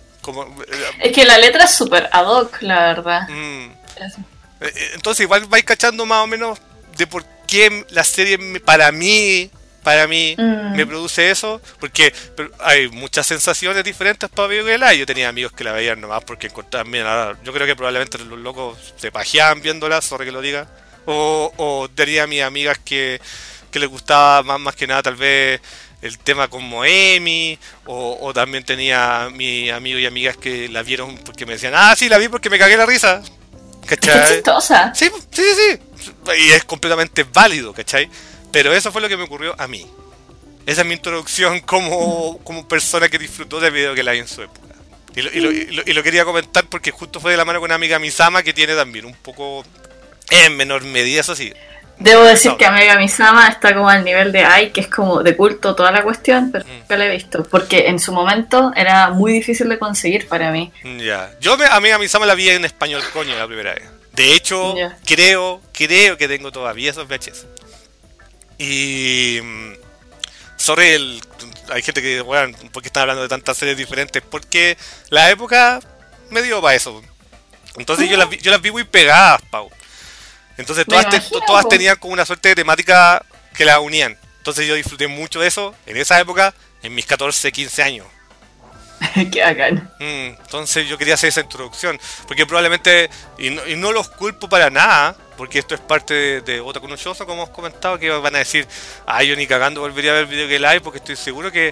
S2: Es que la letra es súper ad hoc, la verdad.
S1: Entonces igual vais cachando más o menos de por qué la serie para mí me produce eso, porque hay muchas sensaciones diferentes para Video que Live. Yo tenía amigos que la veían nomás porque encontraban bien. Ahora, yo creo que probablemente los locos se pajeaban viéndola, sorry que lo diga. O tenía a mis amigas que les gustaba más que nada tal vez el tema con Moemi, o también tenía a mis amigos y amigas que la vieron porque me decían, sí, la vi porque me cagué la risa. ¿Cachai?
S2: Es chistosa.
S1: Sí. Y es completamente válido, ¿cachai? Pero eso fue lo que me ocurrió a mí. Esa es mi introducción como persona que disfrutó de Video que Live en su época. Y lo quería comentar porque justo fue de la mano con una amiga Misama que tiene también un poco, en menor medida, eso sí.
S2: Debo decir que Ami Kami-sama está como al nivel de Ai, que es como de culto toda la cuestión, pero nunca la he visto. Porque en su momento era muy difícil de conseguir para mí.
S1: Ya. Yo a Ami Kami-sama la vi en español, coño, la primera vez. De hecho, creo que tengo todavía esos VHS. Y... Sorry, hay gente que, bueno, porque están hablando de tantas series diferentes, porque la época me dio para eso. Entonces yo las vi muy pegadas, Pau. Entonces todas tenían como una suerte de temática que las unían. Entonces yo disfruté mucho de eso en esa época, en mis 14, 15 años.
S2: Qué bacán.
S1: Entonces yo quería hacer esa introducción, porque probablemente, y no los culpo para nada, porque esto es parte de Otaku no Shoujo, como hemos comentado, que van a decir, yo ni cagando volvería a ver Video que Live, porque estoy seguro que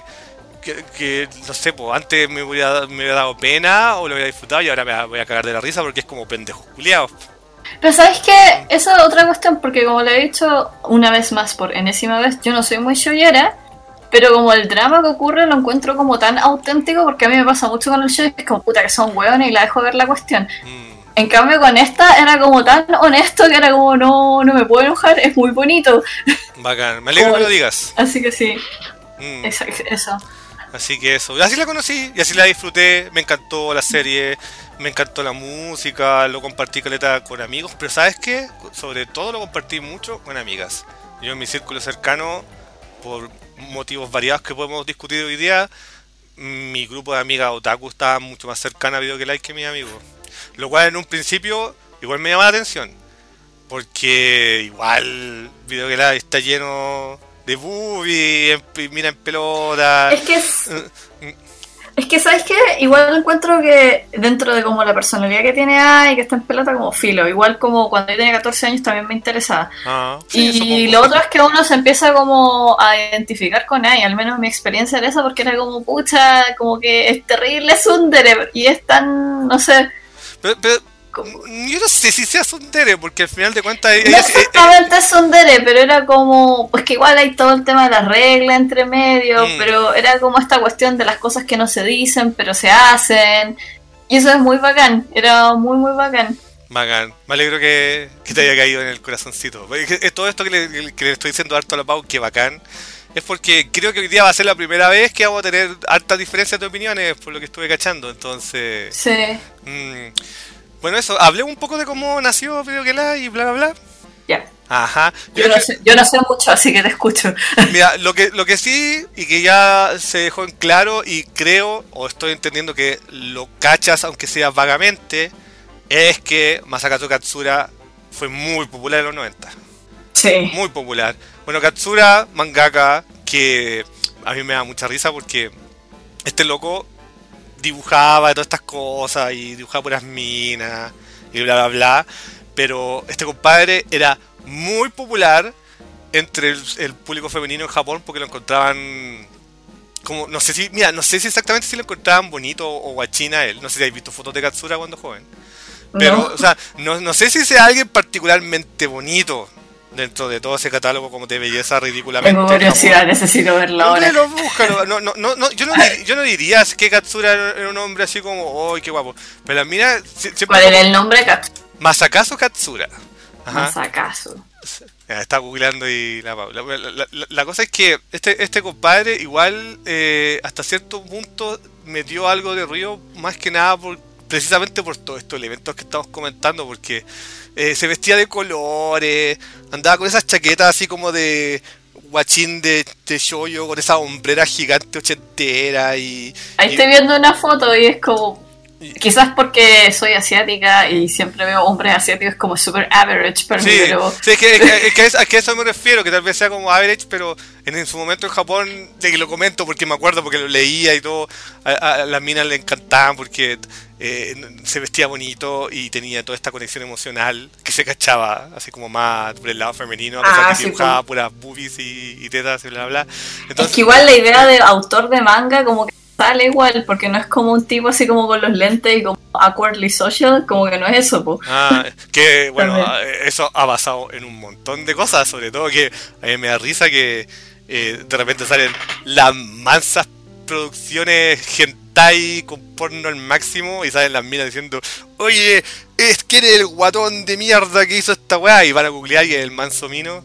S1: no sé, pues antes me hubiera dado pena o lo hubiera disfrutado y ahora me voy a cagar de la risa porque es como pendejos culiados.
S2: Pero ¿sabes qué? Esa es otra cuestión, porque como le he dicho una vez más, por enésima vez, yo no soy muy shoyera, pero como el drama que ocurre lo encuentro como tan auténtico, porque a mí me pasa mucho con el show, es como puta que son hueones y la dejo ver la cuestión. En cambio con esta era como tan honesto que era como no me puedo enojar, es muy bonito.
S1: Bacán, me alegro que lo digas.
S2: Así que sí, eso.
S1: Así que eso, así la conocí y así la disfruté, me encantó la serie, me encantó la música, lo compartí caleta con amigos, pero ¿sabes qué? Sobre todo lo compartí mucho con amigas. Yo en mi círculo cercano, por motivos variados que podemos discutir hoy día, mi grupo de amigas otaku estaba mucho más cercana a Video que Live que mis amigos. Lo cual en un principio igual me llama la atención, porque igual Video que Live está lleno de boobies, mira en pelota.
S2: Es que Es que, ¿sabes qué? Igual encuentro que dentro de como la personalidad que tiene Ai, que está en pelota como filo, igual como cuando yo tenía 14 años también me interesaba.
S1: Sí,
S2: Y lo otro es que uno se empieza como a identificar con Ai, al menos mi experiencia era esa, porque era como, pucha, como que es terrible tsundere, y es tan, no sé...
S1: Pero yo no sé si sea tsundere, porque al final de cuentas...
S2: No exactamente tsundere, pero era como... Pues que igual hay todo el tema de las reglas entre medio, pero era como esta cuestión de las cosas que no se dicen, pero se hacen. Y eso es muy bacán, era muy, muy bacán.
S1: Bacán, me alegro que te haya caído en el corazoncito. Todo esto que le estoy diciendo harto a la Pau, que bacán, es porque creo que hoy día va a ser la primera vez que vamos a tener hartas diferencias de opiniones, por lo que estuve cachando, entonces...
S2: Sí.
S1: Bueno, eso, hablé un poco de cómo nació Video que la y bla bla bla.
S2: Ya.
S1: Ajá.
S2: Yo no sé mucho, así que te escucho.
S1: Mira, lo que sí, y que ya se dejó en claro, y creo, o estoy entendiendo que lo cachas, aunque sea vagamente, es que Masakazu Katsura fue muy popular en los 90.
S2: Sí.
S1: Muy popular. Bueno, Katsura, mangaka, que a mí me da mucha risa porque este loco dibujaba todas estas cosas y dibujaba puras minas y bla bla bla, pero este compadre era muy popular entre el público femenino en Japón porque lo encontraban como, no sé si exactamente si lo encontraban bonito o guachina él, no sé si habéis visto fotos de Katsura cuando joven, pero,
S2: no.
S1: O sea, no sé si sea alguien particularmente bonito dentro de todo ese catálogo como de belleza ridículamente.
S2: Tengo curiosidad, necesito verlo ahora.
S1: Búscalo. Yo no diría que Katsura era un hombre así como, ¡ay, qué guapo! Pero la mina...
S2: ¿Cuál era el nombre?
S1: Masakazu Katsura. Ajá.
S2: Masakazu.
S1: Está googleando y la cosa es que este compadre igual hasta cierto punto me dio algo de ruido, más que nada precisamente por todos estos elementos que estamos comentando, porque se vestía de colores, andaba con esas chaquetas así como de guachín de shoujo, con esa hombrera gigante ochentera y...
S2: Ahí estoy viendo una foto y es como... Quizás porque soy asiática y siempre veo hombres asiáticos como super average para mí, pero...
S1: Sí, es que a eso me refiero, que tal vez sea como average, pero en su momento en Japón, de que lo comento porque me acuerdo, porque lo leía y todo, a las minas le encantaban porque se vestía bonito y tenía toda esta conexión emocional que se cachaba, así como más por el lado femenino, a pesar de que dibujaba puras boobies y tetas y bla bla. Entonces,
S2: es que igual la idea de autor de manga como que sale igual, porque no es como un tipo así como con los lentes y como awkwardly social, como que no es eso, po.
S1: Que bueno, eso ha basado en un montón de cosas, sobre todo que a mí me da risa que de repente salen las mansas producciones hentai con porno al máximo y salen las minas diciendo, oye, es que eres el guatón de mierda que hizo esta weá, y van a googlear y es el manso mino.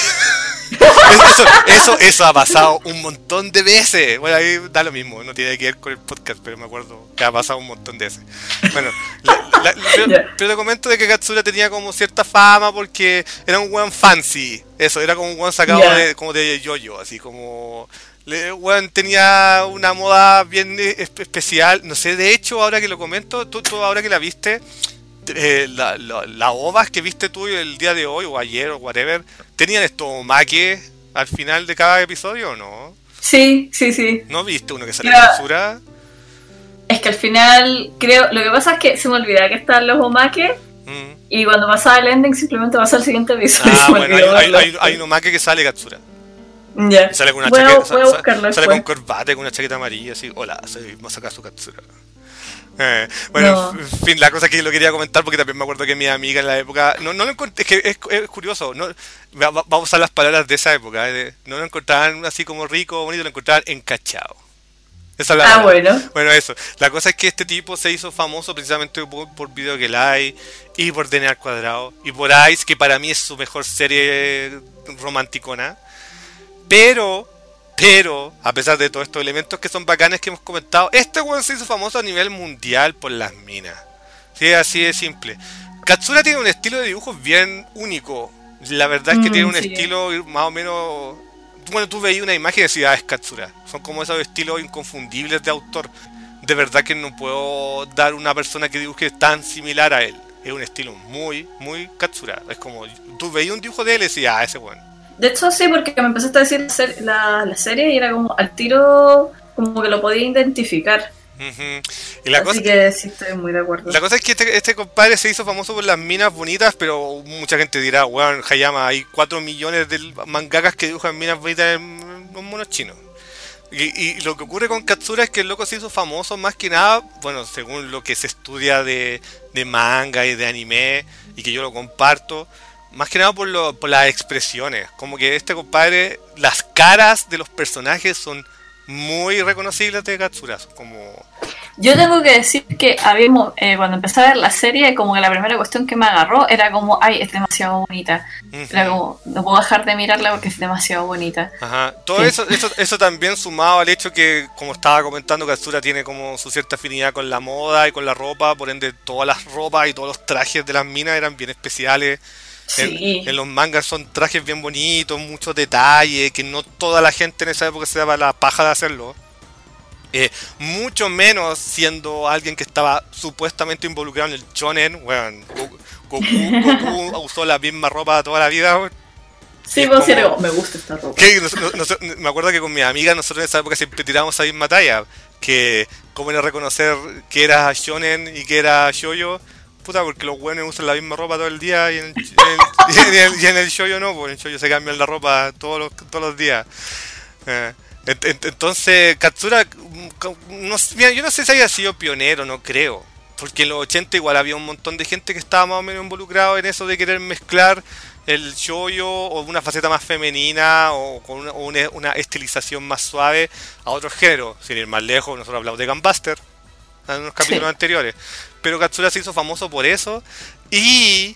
S1: Eso ha pasado un montón de veces. Bueno, ahí da lo mismo, no tiene que ver con el podcast, pero me acuerdo que ha pasado un montón de veces. Bueno, pero te comento de que Katsura tenía como cierta fama porque era un weón fancy. Eso, era como un weón sacado como de yo-yo, así como... Weón tenía una moda bien especial. No sé, de hecho, ahora que lo comento, tú ahora que la viste... las ovas que viste tú el día de hoy o ayer o whatever, ¿tenían estos maques al final de cada episodio o no?
S2: Sí.
S1: ¿No viste uno que sale de Katsura?
S2: Es que al final creo, lo que pasa es que se me olvidaba que estaban los omakes y cuando pasaba el ending simplemente pasaba al siguiente episodio.
S1: Bueno, hay un omake que sale Katsura.
S2: Ya.
S1: Sale con una
S2: chaqueta,
S1: sale con corbata, con una chaqueta amarilla así, hola, soy Masakazu Katsura. Bueno, en fin, la cosa es que lo quería comentar porque también me acuerdo que mi amiga en la época no lo encontré, es que es curioso, no, vamos a usar las palabras de esa época, no lo encontraban así como rico o bonito, lo encontraban encachado. Esa es la bueno, eso, la cosa es que este tipo se hizo famoso precisamente por Video que Live y por DNA al cuadrado y por Ice, que para mí es su mejor serie romanticona, pero a pesar de todos estos elementos que son bacanes que hemos comentado, este weón se hizo famoso a nivel mundial por las minas. Sí, así de simple. Katsura tiene un estilo de dibujos bien único. La verdad es que tiene un estilo más o menos... Bueno, tú veías una imagen y decías, es Katsura. Son como esos estilos inconfundibles de autor. De verdad que no puedo dar una persona que dibuje tan similar a él. Es un estilo muy, muy Katsura. Es como, tú veías un dibujo de él y decías, ese weón.
S2: De hecho sí, porque me empezaste a decir la serie y era como al tiro, como que lo podía identificar.
S1: Y la
S2: Así
S1: cosa,
S2: que sí, estoy muy de acuerdo.
S1: la cosa es que este compadre se hizo famoso por las minas bonitas, pero mucha gente dirá, weón, Hayama, hay 4 millones de mangakas que dibujan minas bonitas en los monos chinos. Y lo que ocurre con Katsura es que el loco se hizo famoso más que nada, bueno, según lo que se estudia de manga y de anime, y que yo lo comparto, más que nada por las expresiones. Como que este compadre, las caras de los personajes son muy reconocibles de Katsura. Son como...
S2: Yo tengo que decir que habíamos, cuando empecé a ver la serie, como que la primera cuestión que me agarró era como, ay, es demasiado bonita. Era como, no puedo dejar de mirarla porque es demasiado bonita.
S1: Ajá. Todo eso también sumado al hecho que, como estaba comentando, Katsura tiene como su cierta afinidad con la moda y con la ropa, por ende todas las ropas y todos los trajes de las minas eran bien especiales.
S2: Sí.
S1: En los mangas son trajes bien bonitos, muchos detalles, que no toda la gente en esa época se daba la paja de hacerlo. Mucho menos siendo alguien que estaba supuestamente involucrado en el shonen. Bueno, Goku usó la misma ropa toda la vida. Weón.
S2: Sí, vos sí, me gusta esta ropa.
S1: Me acuerdo que con mis amigas nosotros en esa época siempre tirábamos esa misma talla. Que cómo era reconocer que era shonen y que era shoujo. Puta, porque los buenos usan la misma ropa todo el día y en el shoujo no, porque en el shoujo se cambian la ropa todos los días. Entonces, Katsura, mira, yo no sé si haya sido pionero, no creo. Porque en los 80 igual había un montón de gente que estaba más o menos involucrado en eso de querer mezclar el shoujo o una faceta más femenina o con una estilización más suave a otros géneros. Sin ir más lejos, nosotros hablamos de Gunbuster en unos capítulos anteriores. Pero Katsura se hizo famoso por eso. Y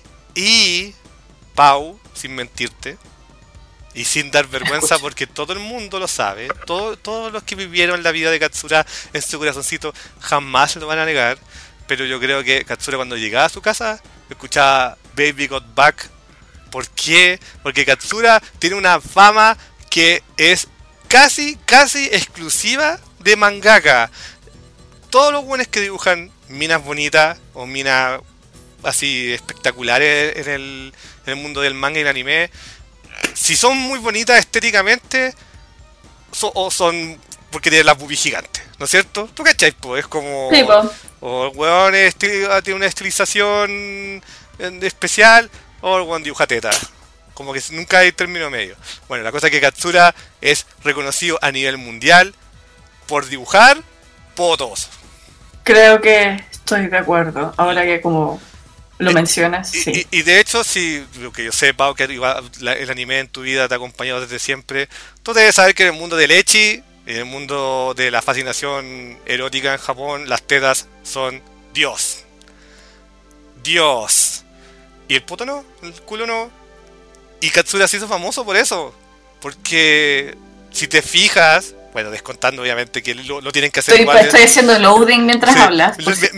S1: Pau, sin mentirte, y sin dar vergüenza, porque todo el mundo lo sabe, todos los que vivieron la vida de Katsura en su corazoncito jamás lo van a negar, pero yo creo que Katsura cuando llegaba a su casa escuchaba Baby Got Back. ¿Por qué? Porque Katsura tiene una fama que es casi exclusiva de mangaka. Todos los buenos que dibujan minas bonitas o minas así espectaculares en el mundo del manga y el anime, si son muy bonitas estéticamente, o son porque tienen las boobies gigantes, ¿no es cierto? ¿Tú cachai? Pues es como...
S2: Sí, po.
S1: O el weón tiene una estilización especial, o el weón dibuja teta. Como que nunca hay término medio. Bueno, la cosa es que Katsura es reconocido a nivel mundial por dibujar potos.
S2: Creo que estoy de acuerdo, ahora que como... lo mencionas, sí.
S1: Y de hecho, si lo que yo sé, Pau, que el anime en tu vida te ha acompañado desde siempre, tú debes saber que en el mundo del ecchi, en el mundo de la fascinación erótica en Japón, las tetas son Dios. Dios. Y el poto no, el culo no. Y Katsura se hizo famoso por eso. Porque si te fijas... Bueno, descontando obviamente que lo tienen que hacer igual.
S2: Estoy haciendo loading mientras hablas.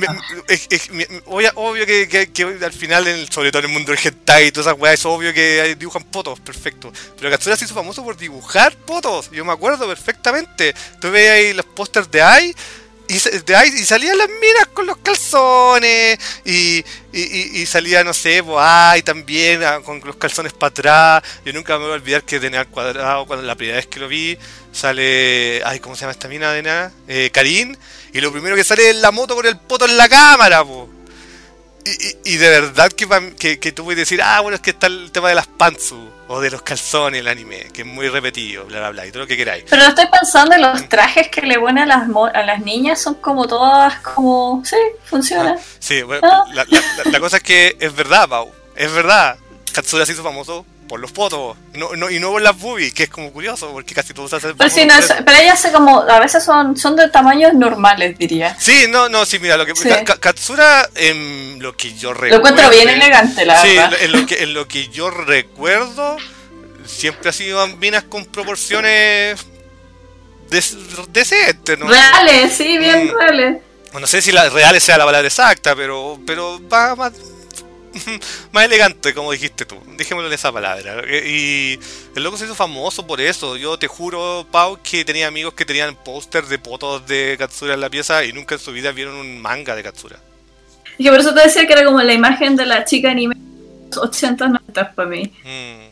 S1: Obvio que al final, sobre todo en el mundo del hentai y todas esas weas, es obvio que dibujan potos, perfecto. Pero Katsura se hizo famoso por dibujar potos. Yo me acuerdo perfectamente. Tú veías ahí los pósters de Ai y salían las minas con los calzones y salía, no sé, Ai también con los calzones para atrás. Yo nunca me voy a olvidar que tenía al cuadrado cuando la primera vez que lo vi. Sale, ¿cómo se llama esta mina de nada? Karin, y lo primero que sale es la moto con el poto en la cámara, po. Y de verdad que tú puedes decir, bueno, es que está el tema de las pantsu, o de los calzones, el anime, que es muy repetido, bla bla bla, y todo lo que queráis.
S2: Pero estoy pensando en los trajes que le ponen a las niñas, son como todas, como, sí, funciona.
S1: Sí, bueno, la cosa es que es verdad, Pau, es verdad. Katsura se hizo famoso por los potos, y no por las boobies, que es como curioso, porque casi todos hacen...
S2: Pero, sí, pero ellas como, a veces son de tamaños normales, diría.
S1: Sí, sí, mira, lo que sí. Katsura, en lo que yo recuerdo...
S2: Lo encuentro bien elegante, la verdad.
S1: Sí, en lo que yo recuerdo, siempre ha sido minas con proporciones decentes, ¿no?
S2: Reales, sí, bien reales.
S1: No sé si reales sea la palabra exacta, pero va más elegante, como dijiste tú. Dejémoslo en esa palabra. Y el loco se hizo famoso por eso. Yo te juro, Pau, que tenía amigos que tenían póster de potos de Katsura en la pieza y nunca en su vida vieron un manga de Katsura.
S2: Y que por eso te decía que era como la imagen de la chica anime de los 80, 90 para mí.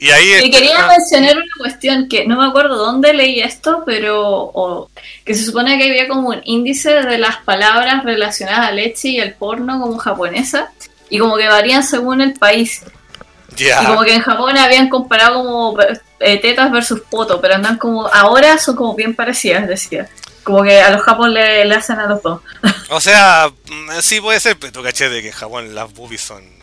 S1: Y ahí
S2: y quería mencionar una cuestión que no me acuerdo dónde leí esto, pero que se supone que había como un índice de las palabras relacionadas al ecchi y al porno como japonesa, y como que varían según el país.
S1: Yeah.
S2: Y como que en Japón habían comparado como tetas versus poto, pero andan como, ahora son como bien parecidas, decía. Como que a los Japón le hacen a los dos.
S1: O sea, sí puede ser, pero tú caché de que en Japón las boobies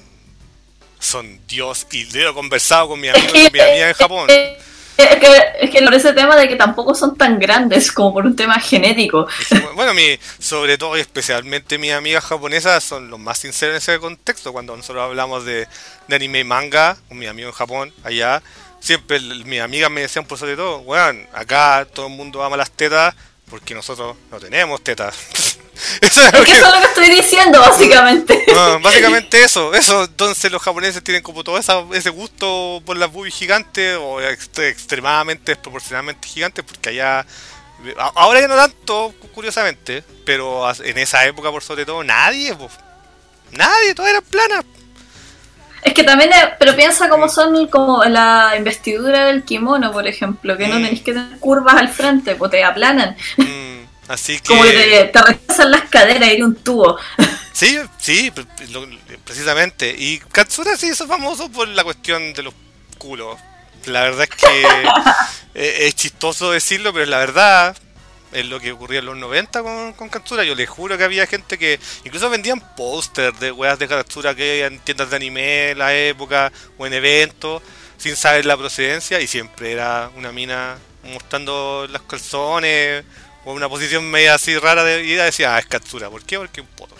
S1: son Dios, y yo he conversado con mi amigo y con mi amiga en Japón.
S2: Es que por ese tema de que tampoco son tan grandes como por un tema genético.
S1: Bueno, sobre todo y especialmente mis amigas japonesas son los más sinceros en ese contexto. Cuando nosotros hablamos de anime y manga, con mi amigo en Japón, allá, siempre mis amigas me decían por sobre todo, bueno, acá todo el mundo ama las tetas porque nosotros no tenemos tetas.
S2: Eso es lo que estoy diciendo, básicamente.
S1: No, básicamente eso. Entonces los japoneses tienen como todo ese gusto por las boobies gigantes, o extremadamente, desproporcionalmente gigantes, porque allá, ahora ya no tanto, curiosamente, pero en esa época por sobre todo nadie, todas eran planas.
S2: Es que también, pero piensa cómo son como la investidura del kimono, por ejemplo, que no tenéis que tener curvas al frente, pues te aplanan.
S1: Así que...
S2: Como que te rechazan las caderas y un tubo.
S1: Sí, precisamente. Y Katsura se hizo famoso por la cuestión de los culos. La verdad es que es chistoso decirlo, pero es la verdad. Es lo que ocurría en los 90 con Katsura. Yo les juro que había gente que incluso vendían pósters de weas de Katsura que había en tiendas de anime en la época o en eventos sin saber la procedencia, y siempre era una mina mostrando los calzones o una posición media así rara y ella decía, es Katsura. ¿Por qué? Porque un poto.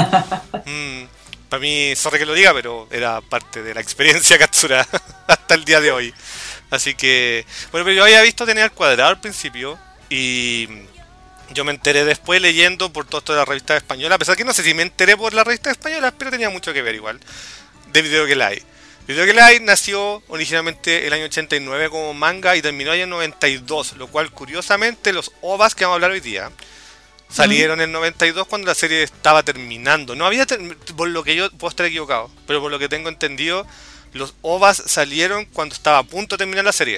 S1: Para mí, sorry que lo diga, pero era parte de la experiencia Katsura hasta el día de hoy. Así que, bueno, pero yo había visto Tener al Cuadrado al principio, y yo me enteré después leyendo por todo esto de la revista española, a pesar que no sé si me enteré por la revista española, pero tenía mucho que ver igual, de Video que Live. Video que Live nació originalmente el año 89 como manga y terminó el año 92, lo cual curiosamente los OVAs que vamos a hablar hoy día salieron en el 92 cuando la serie estaba terminando. No había por lo que yo puedo estar equivocado, pero por lo que tengo entendido, los OVAs salieron cuando estaba a punto de terminar la serie.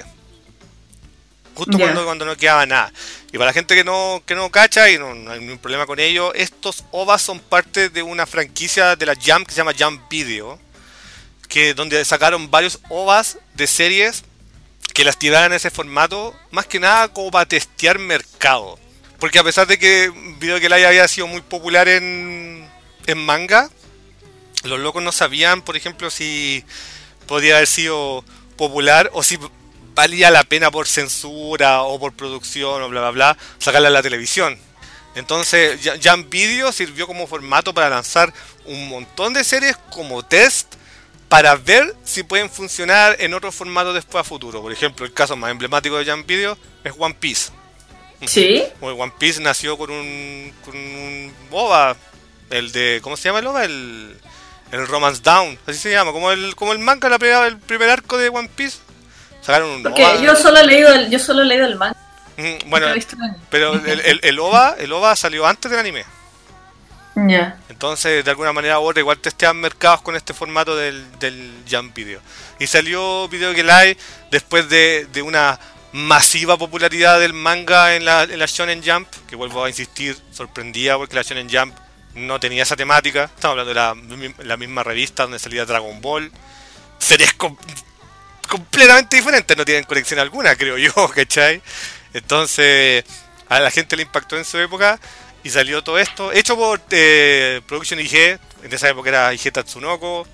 S1: Justo cuando no quedaba nada. Y para la gente que no cacha, y no hay ningún problema con ello, estos OVAs son parte de una franquicia de la Jump que se llama Jump Video, donde sacaron varios OVAs de series que las tiraran en ese formato, más que nada como para testear mercado. Porque a pesar de que Video que Live había sido muy popular en manga, los locos no sabían, por ejemplo, si podía haber sido popular o si valía la pena por censura o por producción o bla bla bla sacarla a la televisión. Entonces Jump Video sirvió como formato para lanzar un montón de series como test para ver si pueden funcionar en otro formato después a futuro. Por ejemplo, el caso más emblemático de Jump Video es One Piece.
S2: ¿Sí?
S1: One Piece nació con un OVA, el de... ¿cómo se llama el OVA? El Romance Down, así se llama, como el manga, el primer arco de One Piece. Sacaron un
S2: OVA. Yo solo he leído el manga.
S1: Bueno, pero el OVA salió antes del anime.
S2: Ya. Yeah.
S1: Entonces, de alguna manera u otra, igual testean mercados con este formato del Jump Video. Y salió Video que Live después de una masiva popularidad del manga en la Shonen Jump, que vuelvo a insistir, sorprendía porque la Shonen Jump no tenía esa temática. Estamos hablando de la misma revista donde salía Dragon Ball. Series completamente diferentes, no tienen conexión alguna, creo yo, ¿cachai? Entonces, a la gente le impactó en su época. Y salió todo esto, hecho por Production IG, en esa época era IG Tatsunoko,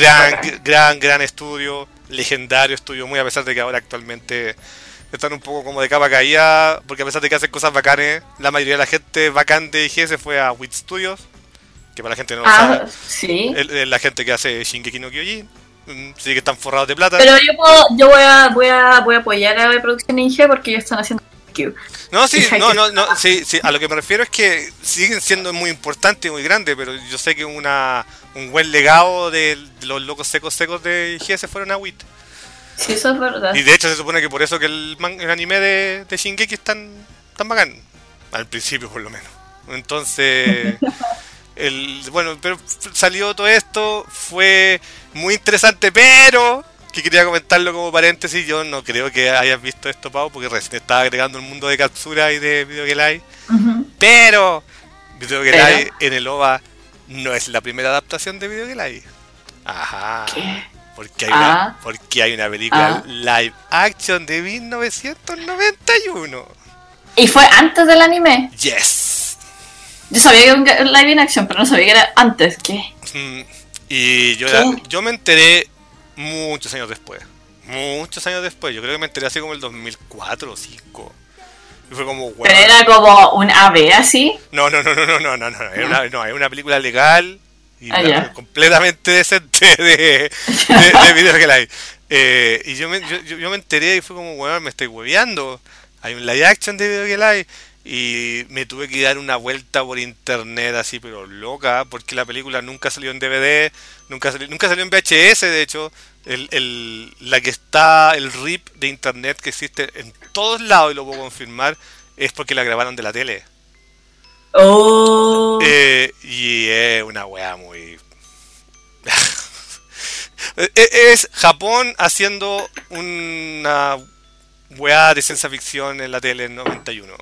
S1: gran estudio, legendario estudio, muy a pesar de que ahora actualmente están un poco como de capa caída, porque a pesar de que hacen cosas bacanes, la mayoría de la gente bacán de IG se fue a WIT Studios, que para la gente no lo sabe,
S2: ¿sí?
S1: La gente que hace Shingeki no Kyojin, sí que están forrados de plata.
S2: Pero yo voy a apoyar a Production IG porque ellos están haciendo...
S1: No, sí, sí, a lo que me refiero es que siguen siendo muy importantes y muy grandes, pero yo sé que un buen legado de los locos secos de IG se fueron a WIT.
S2: Sí, eso es verdad.
S1: Y de hecho se supone que por eso que el anime de Shingeki es tan bacán, al principio por lo menos. Entonces, bueno, pero salió todo esto, fue muy interesante, pero que quería comentarlo como paréntesis. Yo no creo que hayas visto esto, Pau, porque recién estaba agregando el mundo de Katsura y de Video Gelai. Pero Video Gelai en el OVA no es la primera adaptación de Video Gelai. Ajá.
S2: ¿Qué?
S1: Porque hay una película live action de 1991.
S2: ¿Y fue antes del anime?
S1: Yes.
S2: Yo sabía que era un live in action, pero no sabía que era antes. ¿Qué?
S1: Y yo me enteré muchos años después. Muchos años después. Yo creo que me enteré así como el 2004 o 2005. Y fue como,
S2: ¿Pero era como un AV así?
S1: No. Es una película legal y completamente decente de Video Gelai. Y yo me enteré y fue como, weón, me estoy hueveando. Hay un live action de Video Gelai. Y me tuve que dar una vuelta por internet así, pero loca, porque la película nunca salió en DVD, nunca salió en VHS, de hecho. La que está, el RIP de internet que existe en todos lados, y lo puedo confirmar, es porque la grabaron de la tele.
S2: Oh.
S1: Y es una wea muy... es Japón haciendo una wea de ciencia ficción en la tele en 91.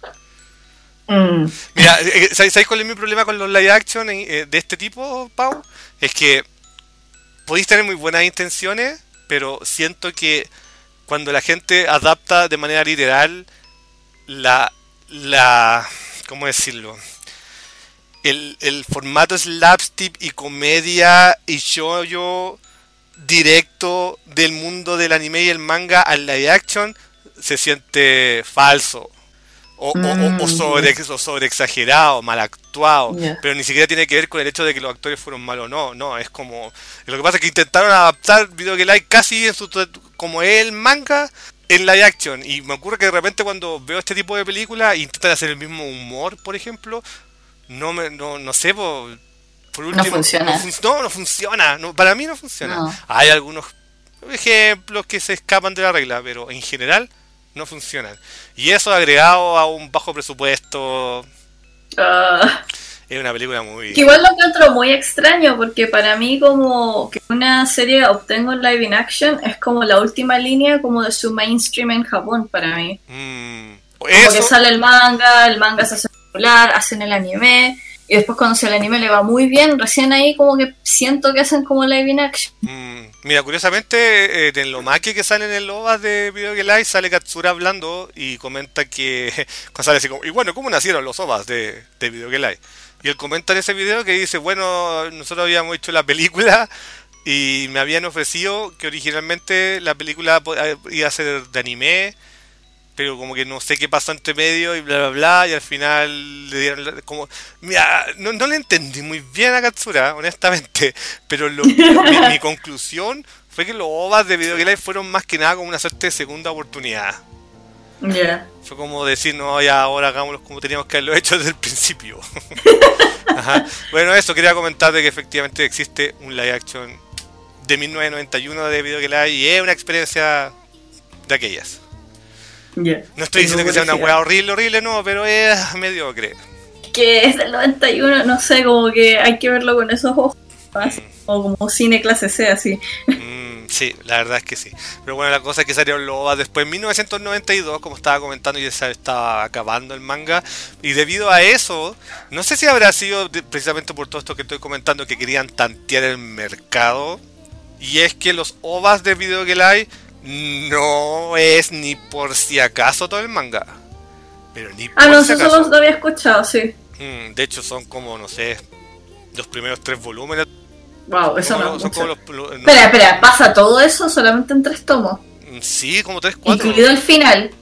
S1: Mira, ¿sabéis cuál es mi problema con los live action de este tipo, Pau? Es que podéis tener muy buenas intenciones, pero siento que cuando la gente adapta de manera literal ¿cómo decirlo? El formato slapstick y comedia y shoujo directo del mundo del anime y el manga al live action se siente falso. O sobre exagerado, mal actuado, pero ni siquiera tiene que ver con el hecho de que los actores fueron malos o no, es como, lo que pasa es que intentaron adaptar Video Gelai casi como el manga en live action, y me ocurre que de repente cuando veo este tipo de películas intentan hacer el mismo humor, por ejemplo, no sé, por último,
S2: no funciona.
S1: No funciona, para mí no funciona. No. Hay algunos ejemplos que se escapan de la regla, pero en general no funcionan. Y eso agregado a un bajo presupuesto. Es una película muy...
S2: Que igual lo encuentro muy extraño, porque para mí como que una serie obtenga un live in action es como la última línea como de su mainstream en Japón para mí. Como que sale el manga se hace popular, hacen el anime, y después cuando el anime le va muy bien, recién ahí como que siento que hacen como live in action.
S1: Mira, curiosamente, en lo maki que sale en el OVA de Video Gelai sale Katsura hablando y comenta que sale así como, y bueno, ¿cómo nacieron los OVAs de Video Gelai? Y él comenta en ese video que dice, bueno, nosotros habíamos hecho la película y me habían ofrecido que originalmente la película iba a ser de anime, pero como que no sé qué pasó entre medio y bla bla bla, y al final le dieron como... Mira, no le entendí muy bien a Katsura, honestamente, pero mi conclusión fue que los OVAs de Video Gelai fueron más que nada como una suerte de segunda oportunidad. Fue como decir, no, ya ahora hagámoslo como teníamos que haberlo hecho desde el principio. Ajá. Bueno, eso, quería comentar de que efectivamente existe un live action de 1991 de Video Gelai y es una experiencia de aquellas. No estoy diciendo que sea una hueá horrible, no, pero es mediocre.
S2: Que es del 91, no sé, como que hay que verlo con esos ojos, o como cine clase C, así.
S1: Sí, la verdad es que sí. Pero bueno, la cosa es que salieron los OVAs después en 1992, como estaba comentando, y se estaba acabando el manga. Y debido a eso, no sé si habrá sido precisamente por todo esto que estoy comentando, que querían tantear el mercado. Y es que los OVAs de Video Gelai no es ni por si acaso todo el manga. Pero ni por
S2: no,
S1: si
S2: eso
S1: acaso.
S2: solo lo había escuchado, sí.
S1: De hecho son como, no sé, los primeros 3 volúmenes.
S2: Wow, eso no.
S1: No.
S2: Espera, ¿pasa todo eso solamente en 3 tomos?
S1: Sí, como 3, 4.
S2: Incluido el final.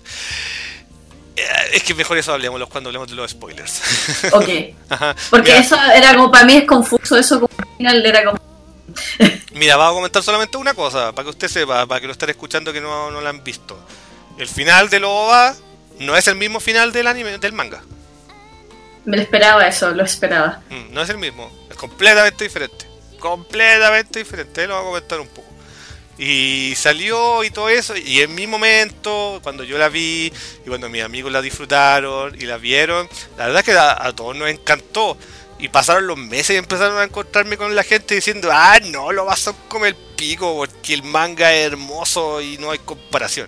S1: Es que mejor eso hablemos cuando hablemos de los spoilers.
S2: Ok.
S1: Ajá.
S2: Porque mira, eso era como, para mí es confuso, eso como el final era como...
S1: Mira, vamos a comentar solamente una cosa, para que usted sepa, para que lo estén escuchando que no lo han visto. El final de los OVA no es el mismo final del anime, del manga.
S2: Me lo esperaba eso, lo esperaba.
S1: No es el mismo, es completamente diferente. Completamente diferente, lo voy a comentar un poco. Y salió y todo eso, y en mi momento, cuando yo la vi, y cuando mis amigos la disfrutaron y la vieron, la verdad es que a todos nos encantó. Y pasaron los meses y empezaron a encontrarme con la gente diciendo, no, lo vas a comer pico porque el manga es hermoso y no hay comparación.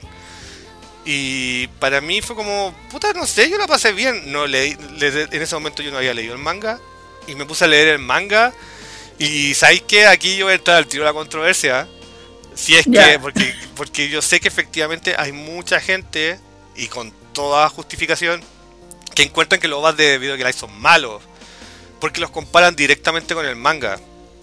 S1: Y para mí fue como, puta, no sé, yo la pasé bien. No leí, en ese momento yo no había leído el manga y me puse a leer el manga. Y ¿sabéis qué? Aquí yo voy a entrar al tiro de la controversia. Si es que, porque yo sé que efectivamente hay mucha gente, y con toda justificación, que encuentran que los OVAs de Video Game son malos porque los comparan directamente con el manga.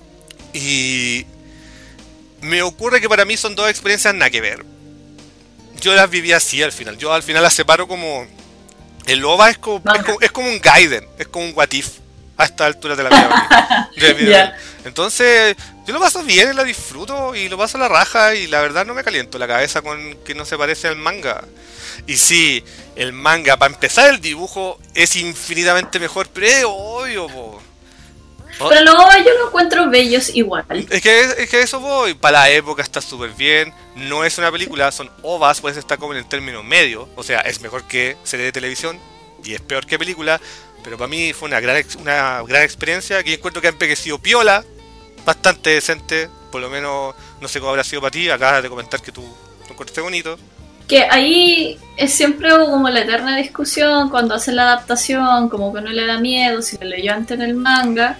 S1: Y me ocurre que para mí son dos experiencias nada que ver. Yo las viví así al final. Yo al final las separo como... El OVA es como un Gaiden, es como un What If a esta altura de la vida. Entonces, yo lo paso bien, la disfruto y lo paso a la raja y la verdad no me caliento la cabeza con que no se parece al manga. Y sí, el manga, para empezar el dibujo es infinitamente mejor, pero es obvio, po.
S2: Pero los OVA yo los encuentro bellos igual.
S1: Es que eso voy. Para la época está súper bien. No es una película, son OVAs, pues está como en el término medio. O sea, es mejor que serie de televisión y es peor que película. Pero para mí fue una gran experiencia que yo encuentro que ha envejecido piola, bastante decente. Por lo menos, no sé cómo habrá sido para ti. Acabas de comentar que tú lo encontraste bonito.
S2: Que ahí es siempre como la eterna discusión cuando hacen la adaptación, como que no le da miedo si lo leyó antes en el manga.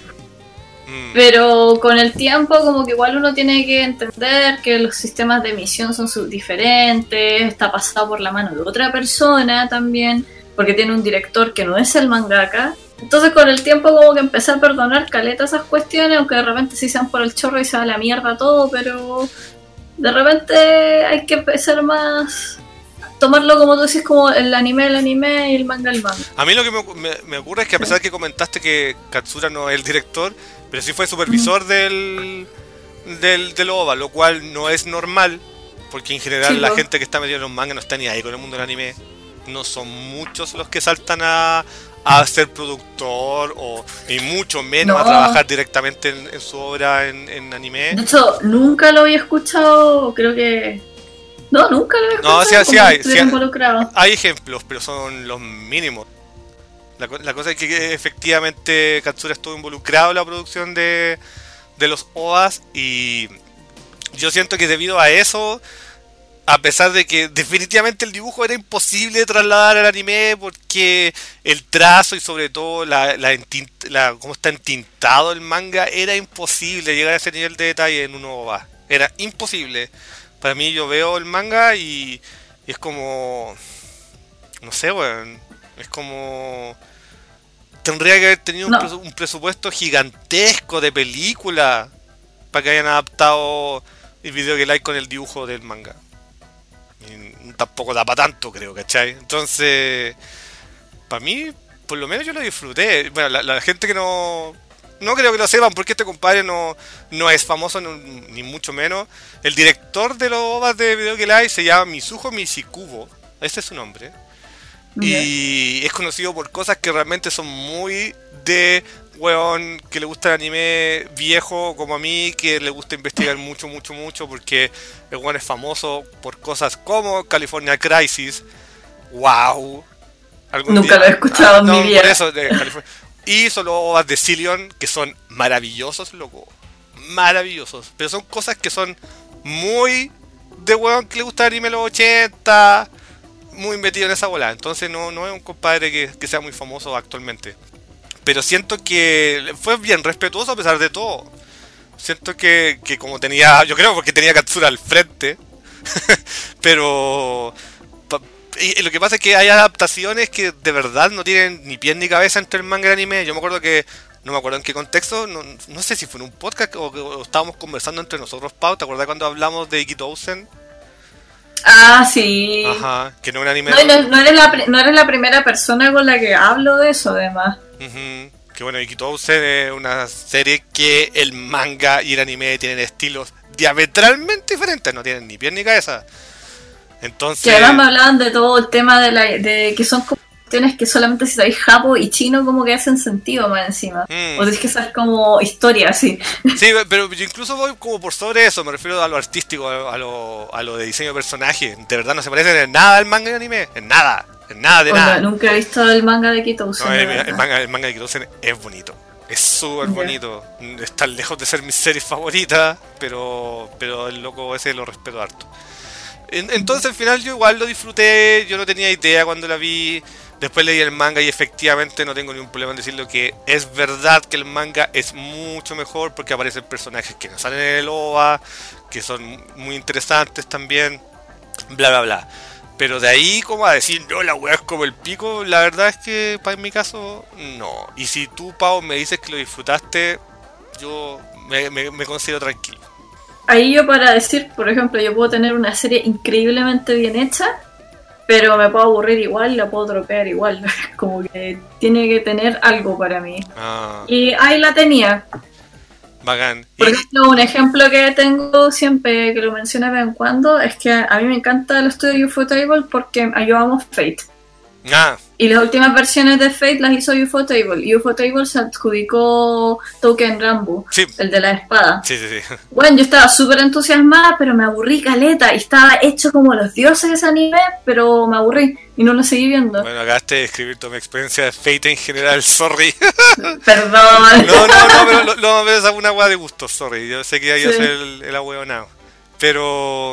S2: Pero con el tiempo como que igual uno tiene que entender que los sistemas de emisión son diferentes, está pasado por la mano de otra persona también, porque tiene un director que no es el mangaka. Entonces con el tiempo como que empecé a perdonar caleta esas cuestiones, aunque de repente sí sean por el chorro y se va a la mierda todo, pero de repente hay que empezar más... Tomarlo como tú decís, como el anime y el manga.
S1: A mí lo que me ocurre es que a pesar de que comentaste que Katsura no es el director, pero sí fue supervisor del OVA, lo cual no es normal, porque en general la gente que está metida en los mangas no está ni ahí con el mundo del anime. No son muchos los que saltan a ser productor y mucho menos a trabajar directamente en su obra en anime.
S2: De hecho, nunca lo había escuchado, creo que... No, nunca lo he escuchado.
S1: No, sí hay ejemplos, pero son los mínimos. La cosa es que efectivamente Katsura estuvo involucrado en la producción de los OVAs y yo siento que debido a eso, a pesar de que definitivamente el dibujo era imposible de trasladar al anime porque el trazo y sobre todo cómo está entintado el manga, era imposible llegar a ese nivel de detalle en un OVA. Era imposible. Para mí yo veo el manga y es como... No sé, weón. Es como... Tendría que haber tenido un presupuesto gigantesco de película para que hayan adaptado el video que like con el dibujo del manga. Y tampoco da para tanto, creo, ¿cachai? Entonces, para mí, por lo menos yo lo disfruté. Bueno, la gente que no creo que lo sepan porque este compadre no es famoso ni mucho menos. El director de los OVAs de Video que Live se llama Mizuho Mishikubo. Ese es su nombre. Y es conocido por cosas que realmente son muy de weón que le gusta el anime viejo como a mí, que le gusta investigar mucho porque el weón es famoso por cosas como California Crisis. ¡Wow!
S2: Nunca lo he escuchado en mi vida.
S1: Por eso, de California. Y son los OVAs de Zillion, que son maravillosos, loco. Maravillosos. Pero son cosas que son muy de weón que le gusta el anime de los 80, muy metido en esa bola. Entonces no es un compadre que sea muy famoso actualmente. Pero siento que fue bien respetuoso a pesar de todo. Siento que como tenía, yo creo porque tenía Katsura al frente. Pero... Y lo que pasa es que hay adaptaciones que de verdad no tienen ni pie ni cabeza entre el manga y el anime. Yo me acuerdo que, no me acuerdo en qué contexto, no sé si fue en un podcast o estábamos conversando entre nosotros, Pau. ¿Te acuerdas cuando hablamos de Ikitousen?
S2: Ah, sí.
S1: Ajá, que no es un anime.
S2: No eres la primera persona con la que hablo de eso, además.
S1: Que bueno, Ikitousen es una serie que el manga y el anime tienen estilos diametralmente diferentes, no tienen ni pie ni cabeza. Entonces...
S2: Que además me hablaban de todo el tema de que son cuestiones que solamente si sabéis japo y chino como que hacen sentido más encima. O tenés que saber como historia, así.
S1: Sí, pero yo incluso voy como por sobre eso, me refiero a lo artístico, a lo de diseño de personaje. De verdad no se parecen en nada al manga y al anime, en nada de nada.
S2: Nunca he visto el manga de Kitousen.
S1: No, el manga de Kitousen es bonito. Es súper bonito. Está lejos de ser mi serie favorita, pero el loco ese lo respeto harto. Entonces al final yo igual lo disfruté, yo no tenía idea cuando la vi. Después leí el manga y efectivamente no tengo ningún problema en decirlo que es verdad que el manga es mucho mejor porque aparecen personajes que no salen en el OVA, que son muy interesantes también, bla bla bla. Pero de ahí como a decir, no, la weá es como el pico, la verdad es que para mi caso, no. Y si tú, Pau, me dices que lo disfrutaste, yo me considero tranquilo.
S2: Ahí yo para decir, por ejemplo, yo puedo tener una serie increíblemente bien hecha, pero me puedo aburrir igual, la puedo tropear igual. Como que tiene que tener algo para mí. Y ahí la tenía.
S1: Bacán.
S2: Por ejemplo, un ejemplo que tengo siempre, que lo menciono de vez en cuando, es que a mí me encanta el estudio Ufotable porque yo amo Fate. Y las últimas versiones de Fate las hizo Ufotable. Y Ufotable se adjudicó Touken Ranbu, sí, el de la espada.
S1: Sí.
S2: Bueno, yo estaba súper entusiasmada, pero me aburrí caleta. Y estaba hecho como los dioses ese anime, pero me aburrí y no lo seguí viendo.
S1: Bueno, acabaste de escribir tu experiencia de Fate en general, sorry.
S2: Perdón.
S1: No, pero es una hueá de gusto, sorry. Yo sé que yo soy el ahueonado. Pero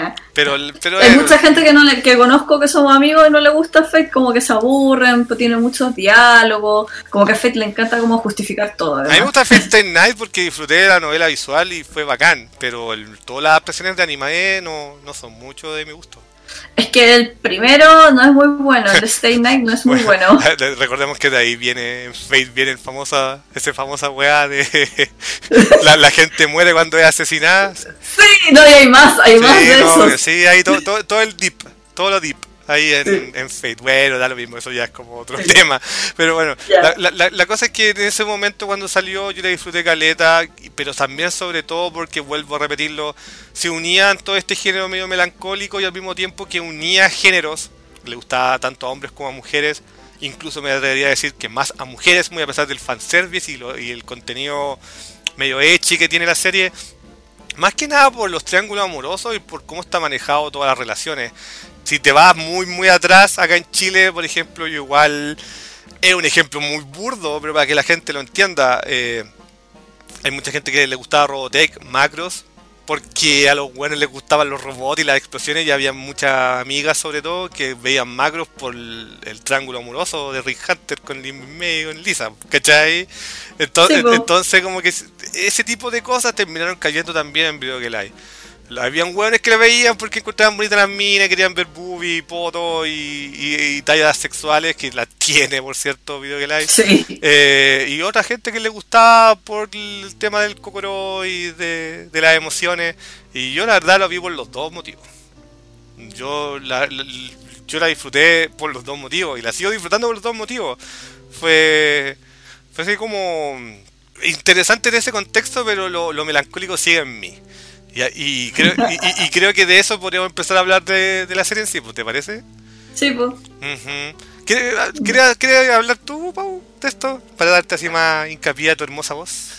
S2: hay mucha gente que conozco que somos amigos y no le gusta Fate, como que se aburren, tiene muchos diálogos, como que a Fate le encanta como justificar todo.
S1: Además. A mí me gusta Fate Stay Night porque disfruté de la novela visual y fue bacán, pero todas las adaptaciones de anime no son mucho de mi gusto.
S2: Es que el primero no es muy bueno, el de Stay Night no es muy bueno.
S1: Recordemos que de ahí viene Fate, viene esa famosa weá de la gente muere cuando es asesinada.
S2: Sí, no, y hay más de eso.
S1: Sí, hay todo el dip, todo lo deep ahí en Fate. Bueno, da lo mismo, eso ya es como otro tema. Pero bueno, la cosa es que en ese momento cuando salió yo la disfruté caleta, pero también sobre todo porque, vuelvo a repetirlo, se unían todo este género medio melancólico y al mismo tiempo que unía géneros, le gustaba tanto a hombres como a mujeres, incluso me atrevería a decir que más a mujeres, muy a pesar del fanservice y el contenido medio ecchi que tiene la serie. Más que nada por los triángulos amorosos y por cómo está manejado todas las relaciones. Si te vas muy muy atrás, acá en Chile, por ejemplo, yo igual es un ejemplo muy burdo, pero para que la gente lo entienda, hay mucha gente que le gustaba Robotech, Macros, porque a los buenos les gustaban los robots y las explosiones, y había muchas amigas sobre todo que veían Macros por el triángulo amoroso de Rick Hunter con Lin May y con Lisa, ¿cachai? Entonces como que ese tipo de cosas terminaron cayendo también en Video que Live. Habían hueones que la veían porque encontraban bonitas las minas, querían ver boobie, poto y tallas sexuales, que las tiene, por cierto, Video que Live.
S2: Sí.
S1: Y otra gente que le gustaba por el tema del kokoro y de las emociones. Y yo la verdad lo vi por los dos motivos. Yo la disfruté por los dos motivos y la sigo disfrutando por los dos motivos. Fue así como interesante en ese contexto, pero lo melancólico sigue en mí. Y creo que de eso podríamos empezar a hablar de la serie en sí, ¿te parece?
S2: Sí, pues.
S1: ¿Quieres hablar tú, Pau, de esto? Para darte así más hincapié a tu hermosa voz.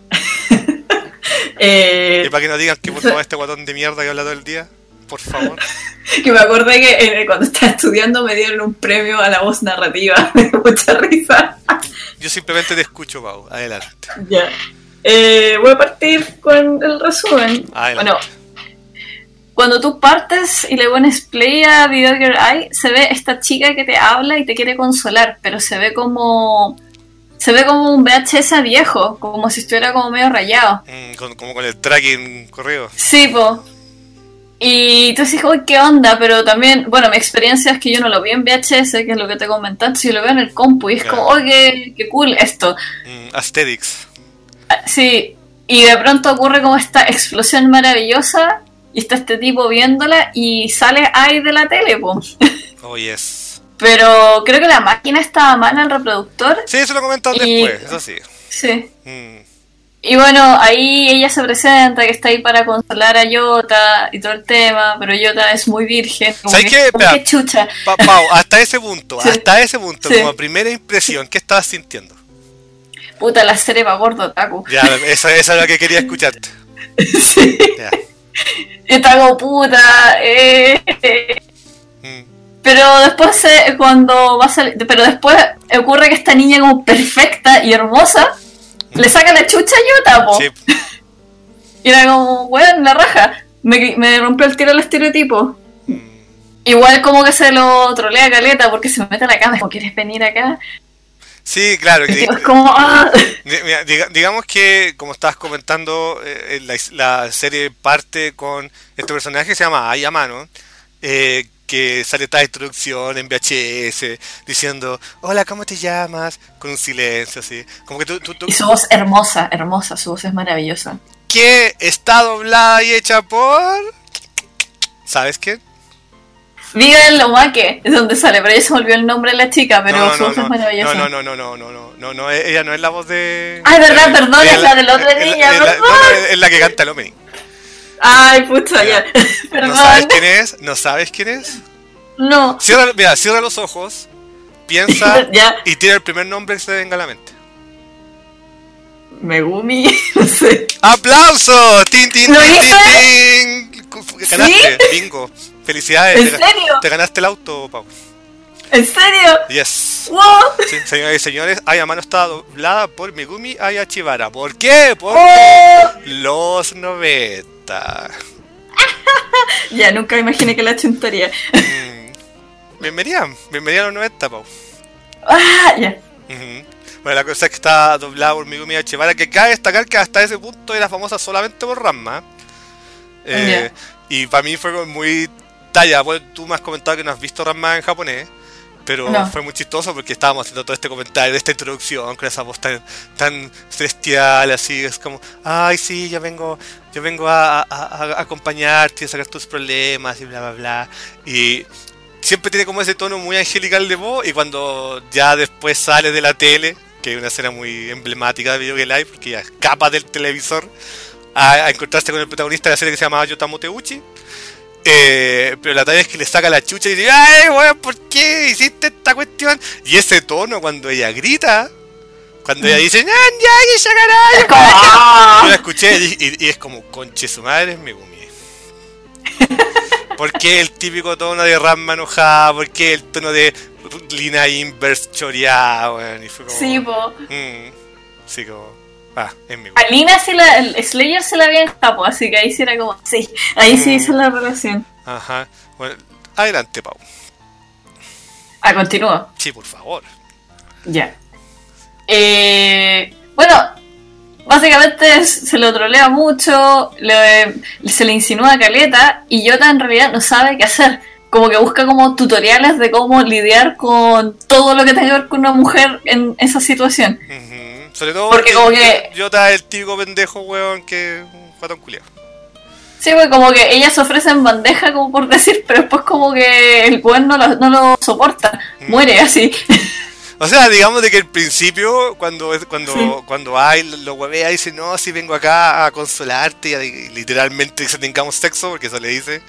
S1: Y para que no digan que por favor este guatón de mierda que habla todo el día, por favor.
S2: Que me acordé que cuando estaba estudiando me dieron un premio a la voz narrativa. Me dio mucha risa.
S1: Yo simplemente te escucho, Pau. Adelante.
S2: Ya. Voy a partir con el resumen.
S1: Adelante.
S2: Bueno, cuando tú partes y le pones play a Video Girl Eye, se ve esta chica que te habla y te quiere consolar, pero se ve como un VHS viejo, como si estuviera como medio rayado.
S1: Como con el tracking corrido.
S2: Sí, po. Y tú dices, uy, ¿qué onda? Pero también, bueno, mi experiencia es que yo no lo vi en VHS, que es lo que te comentaste, si lo veo en el compu, y es como, oh, qué cool esto.
S1: Aesthetics.
S2: Sí, y de pronto ocurre como esta explosión maravillosa, y está este tipo viéndola, y sale ahí de la tele, po.
S1: Oh, yes.
S2: Pero creo que la máquina estaba mal al reproductor.
S1: Sí, eso lo comentan después, eso sí.
S2: Sí. Y bueno, ahí ella se presenta, que está ahí para consolar a Yota y todo el tema, pero Yota es muy virgen.
S1: ¿Sabes qué?
S2: Qué chucha.
S1: Pau, hasta ese punto,
S2: sí.
S1: Sí. Como primera impresión, ¿qué estabas sintiendo?
S2: Puta, la serie pa' gordo, otaku.
S1: Ya, esa es la que quería escucharte.
S2: Sí.
S1: Ya.
S2: Está como puta, Pero después cuando va a salir, pero después ocurre que esta niña como perfecta y hermosa le saca la chucha a Yota, po.
S1: Sí.
S2: Y era como, weón, la raja. Me rompió el tiro el estereotipo. Igual como que se lo trolea caleta porque se me mete a la cama. Como, ¿quieres venir acá?
S1: Sí, claro.
S2: Es como,
S1: Mira, digamos que, como estabas comentando, la serie parte con este personaje que se llama Ayamano, que sale esta introducción en VHS diciendo, hola, ¿cómo te llamas? Con un silencio así. Como que tú...
S2: Y su voz hermosa, hermosa, su voz es maravillosa.
S1: Que está doblada y hecha por... ¿Sabes quién?
S2: Viga el Lomake, es donde sale, pero ya se me olvidó el nombre de la chica, pero su voz es maravillosa.
S1: No, ella no es la voz de...
S2: Ay, verdad, perdón, es la de la otra niña, perdón.
S1: Es la que canta el opening.
S2: Ay, pucha, ya. Perdón.
S1: ¿No sabes quién es? ¿No sabes quién es?
S2: No.
S1: Cierra los ojos, piensa
S2: Ya.
S1: y tira el primer nombre que se te venga a la mente.
S2: Megumi, no sé.
S1: ¡Aplauso! ¡Tin, tin,
S2: ¿Lo
S1: tin,
S2: hice?
S1: tin! Ganaste, bingo. Felicidades.
S2: ¿En serio?
S1: Te ganaste el auto, Pau.
S2: ¿En serio?
S1: Yes.
S2: ¡Wow!
S1: Sí, señoras y señores, Ayamano está doblada por Megumi Ayachibara. ¿Por qué? Porque los 90.
S2: Ya, nunca imaginé que la chuntaría.
S1: Bienvenida a los 90, Pau.
S2: Ah, ya.
S1: Bueno, la cosa es que está doblada por Megumi Ayachibara, que cabe destacar que hasta ese punto era famosa solamente por Ranma. Y para mí fue muy talla. Bueno, tú me has comentado que no has visto Ranma en japonés, pero fue muy chistoso porque estábamos haciendo todo este comentario, esta introducción con esa voz tan celestial, así, es como, ay sí, yo vengo a acompañarte y a sacar tus problemas y bla bla bla. Y siempre tiene como ese tono muy angelical de voz, y cuando ya después sale de la tele, que es una escena muy emblemática de Video Game Live, porque ya escapa del televisor a encontrarse con el protagonista de la serie que se llama Yota Moteuchi. Pero la talla es que le saca la chucha y dice, ay, weón, ¿por qué hiciste esta cuestión? Y ese tono cuando ella grita, cuando ella dice, yo la escuché y es como, conche su madre, es Megumi. ¿Por qué el típico tono de Ranma enojada? ¿Por qué el tono de Lina Inverse choreada? Bueno, y fue como,
S2: sí, po.
S1: Sí, como... es mi
S2: a Lina el Slayer se la había en Japo, así que ahí sí era como, sí, ahí sí hizo la relación.
S1: Ajá. Bueno, adelante, Pau.
S2: Continúo.
S1: Sí, por favor.
S2: Ya. Bueno, básicamente se lo trolea mucho, se le insinúa caleta, y Yota en realidad no sabe qué hacer. Como que busca como tutoriales de cómo lidiar con todo lo que tenga que ver con una mujer en esa situación.
S1: Sobre todo
S2: porque como que
S1: Yota es el típico pendejo, weón, que un guatón culiao.
S2: Sí, pues como que ella se ofrece en bandeja, como por decir, pero después como que el weón no lo soporta, muere así.
S1: O sea, digamos de que al principio, cuando hay lo huevea y dice, no, si vengo acá a consolarte, y literalmente dice, tengamos sexo, porque eso le dice.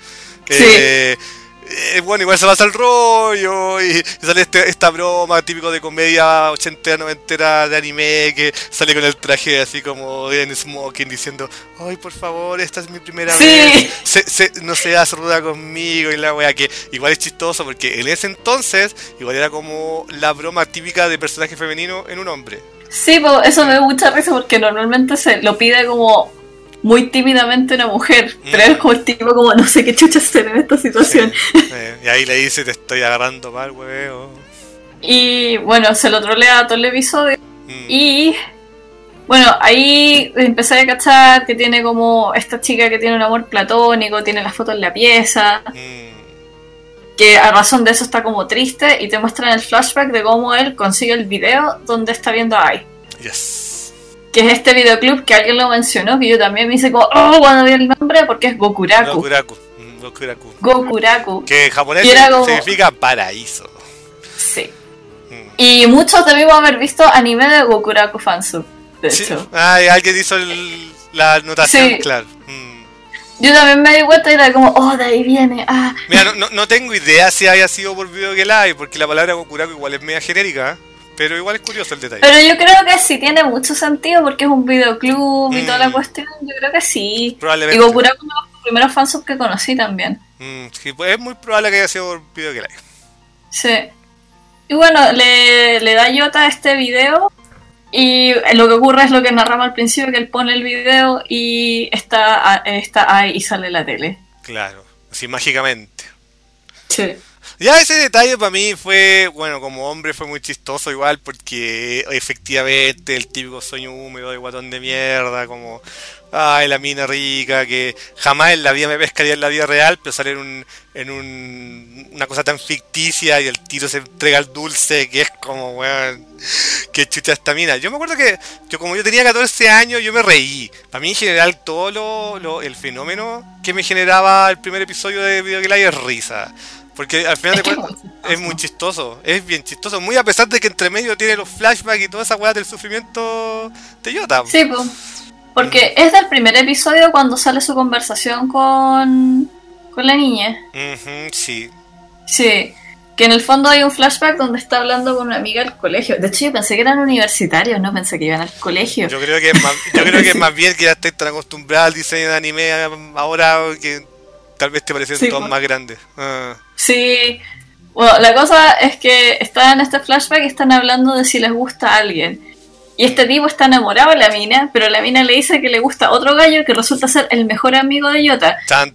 S1: Bueno, igual se pasa el rollo y sale esta broma típico de comedia ochentera, noventera de anime, que sale con el traje así como en smoking diciendo, ay, por favor, esta es mi primera vez, no seas ruda conmigo, y la wea, que igual es chistoso porque en ese entonces igual era como la broma típica de personaje femenino en un hombre.
S2: Sí, pues eso me da mucha risa porque normalmente se lo pide como muy tímidamente una mujer, pero es como el tipo como no sé qué chucha hacer en esta situación.
S1: Y ahí le dice, te estoy agarrando mal, hueveo.
S2: Y bueno, se lo trolea todo el episodio. Y bueno, ahí empecé a cachar que tiene como esta chica que tiene un amor platónico, tiene las fotos en la pieza, que a razón de eso está como triste, y te muestran el flashback de cómo él consigue el video donde está viendo a Ai.
S1: Yes.
S2: Que es este videoclub que alguien lo mencionó, que yo también me hice como, cuando vi el nombre, porque es Gokuraku. Gokuraku.
S1: Que en japonés significa paraíso.
S2: Sí. Y muchos debimos haber visto anime de Gokuraku fansub, de hecho.
S1: Alguien hizo la anotación, claro.
S2: Yo también me di cuenta y era como, de ahí viene.
S1: Mira, no tengo idea si haya sido por Video Game Live, porque la palabra Gokuraku igual es media genérica, pero igual es curioso el detalle.
S2: Pero yo creo que sí tiene mucho sentido porque es un videoclub y toda la cuestión. Yo creo que sí.
S1: Probablemente.
S2: Y Gokuraku es uno de los primeros fansub que conocí también.
S1: Sí, pues es muy probable que haya sido por Video Game Live.
S2: Sí. Y bueno, le da Yota este video Y lo que ocurre es lo que narramos al principio, que él pone el video y está ahí y sale la tele.
S1: Claro, así mágicamente.
S2: Sí.
S1: Ya ese detalle para mí fue, bueno, como hombre fue muy chistoso igual, porque efectivamente el típico sueño húmedo de guatón de mierda, como, ay, la mina rica, que jamás en la vida me pescaría en la vida real, pero sale una cosa tan ficticia y el tiro se entrega al dulce, que es como, weón, que chucha esta mina. Yo me acuerdo que como yo tenía 14 años, yo me reí. Para mí en general todo el fenómeno que me generaba el primer episodio de Video Game es risa. Porque al final de cuentas es muy chistoso, es bien chistoso, muy a pesar de que entre medio tiene los flashbacks y toda esa weá del sufrimiento de Yota.
S2: Sí, pues. Porque es del primer episodio cuando sale su conversación con la niña.
S1: Sí.
S2: Sí, que en el fondo hay un flashback donde está hablando con una amiga del colegio. De hecho yo pensé que eran universitarios, no pensé que iban al colegio.
S1: Yo creo que es más bien que ya estáis tan acostumbrado al diseño de anime ahora que tal vez te parecieron todos más grandes.
S2: Sí, bueno, la cosa es que están en este flashback y están hablando de si les gusta a alguien. Y este tipo está enamorado de la mina, pero la mina le dice que le gusta a otro gallo que resulta ser el mejor amigo de Yota.
S1: Tan.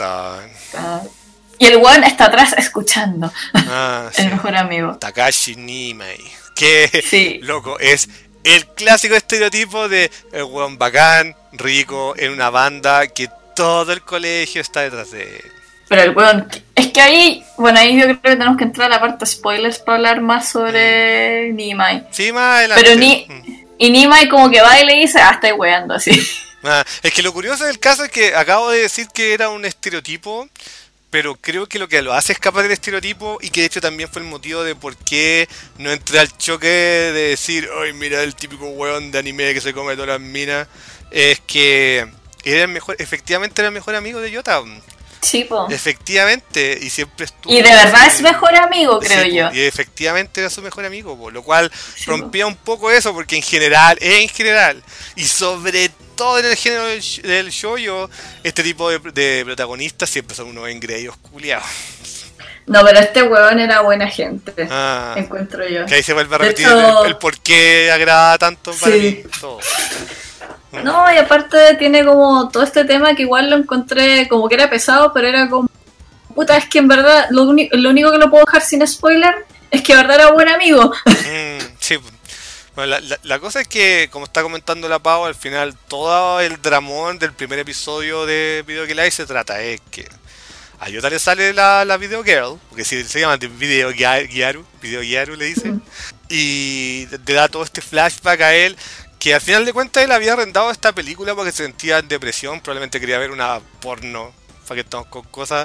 S2: Y el weón está atrás escuchando.
S1: Sí.
S2: El mejor amigo.
S1: Takashi Nimai. Que,
S2: sí.
S1: Loco, es el clásico estereotipo de el weón bacán, rico, en una banda que todo el colegio está detrás de él.
S2: Pero el weón, es que ahí yo creo que tenemos que entrar a la parte spoilers para hablar más sobre Nimai.
S1: Sí, más adelante.
S2: Pero y Nimai como que va y le dice, estoy weando así.
S1: Es que lo curioso del caso es que acabo de decir que era un estereotipo, pero creo que lo que lo hace escapar del estereotipo, y que de hecho también fue el motivo de por qué no entré al choque de decir, ay, mira el típico weón de anime que se come todas las minas, es que efectivamente era el mejor amigo de Yota.
S2: Sí, po.
S1: Efectivamente, y siempre estuvo.
S2: Y de verdad es mejor amigo, creo yo.
S1: Y efectivamente era su mejor amigo, po, lo cual rompía un poco eso, porque en general, y sobre todo en el género del shoujo, este tipo de protagonistas siempre son unos engreídos culiados.
S2: No, pero este huevón era buena gente, encuentro yo.
S1: Que ahí se vuelve a repetir el por qué agrada tanto para mí. Todo.
S2: No, y aparte tiene como todo este tema que igual lo encontré como que era pesado, pero era como, puta, es que en verdad lo único que lo puedo dejar sin spoiler es que en verdad era buen amigo.
S1: Sí, bueno, la cosa es que, como está comentando la Pau, al final todo el dramón del primer episodio de Video Girl se trata es que a Yota le sale la Video Girl, porque si se llama Video Gyaru le dicen, y le da todo este flashback a él, que al final de cuentas él había arrendado esta película porque se sentía en depresión, probablemente quería ver una porno, para que estamos con cosas,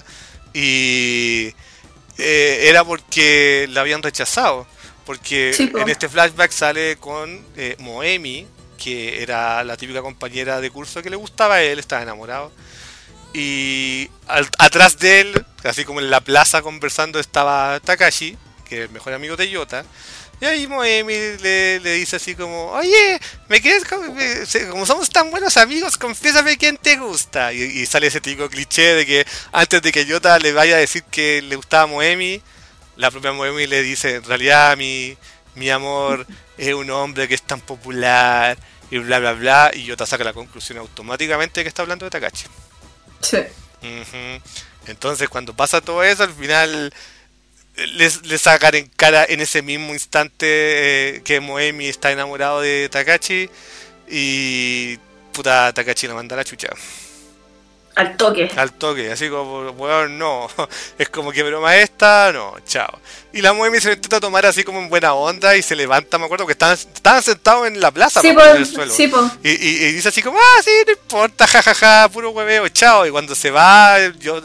S1: y era porque la habían rechazado, porque en este flashback sale con Moemi, que era la típica compañera de curso que le gustaba a él, estaba enamorado, y atrás de él, así como en la plaza conversando, estaba Takashi, que es el mejor amigo de Yota. Y ahí Moemi le dice así como, oye, ¿me quieres como somos tan buenos amigos, confiésame quién te gusta? Y sale ese típico cliché de que antes de que Yota le vaya a decir que le gustaba a Moemi, la propia Moemi le dice, en realidad mi amor es un hombre que es tan popular y bla bla bla, y Yota saca la conclusión automáticamente que está hablando de Takashi.
S2: Sí.
S1: Entonces cuando pasa todo eso, al final le sacan en cara en ese mismo instante que Moemi está enamorado de Takashi, y puta, Takashi le manda la chucha.
S2: Al toque,
S1: así como, weón, no. Es como que broma esta, no, chao. Y la Moemi se lo intenta tomar así como en buena onda y se levanta, me acuerdo que estaban sentados en la plaza, en el suelo. Sí, y dice así como, sí, no importa, jajaja, puro hueveo, chao. Y cuando se va, yo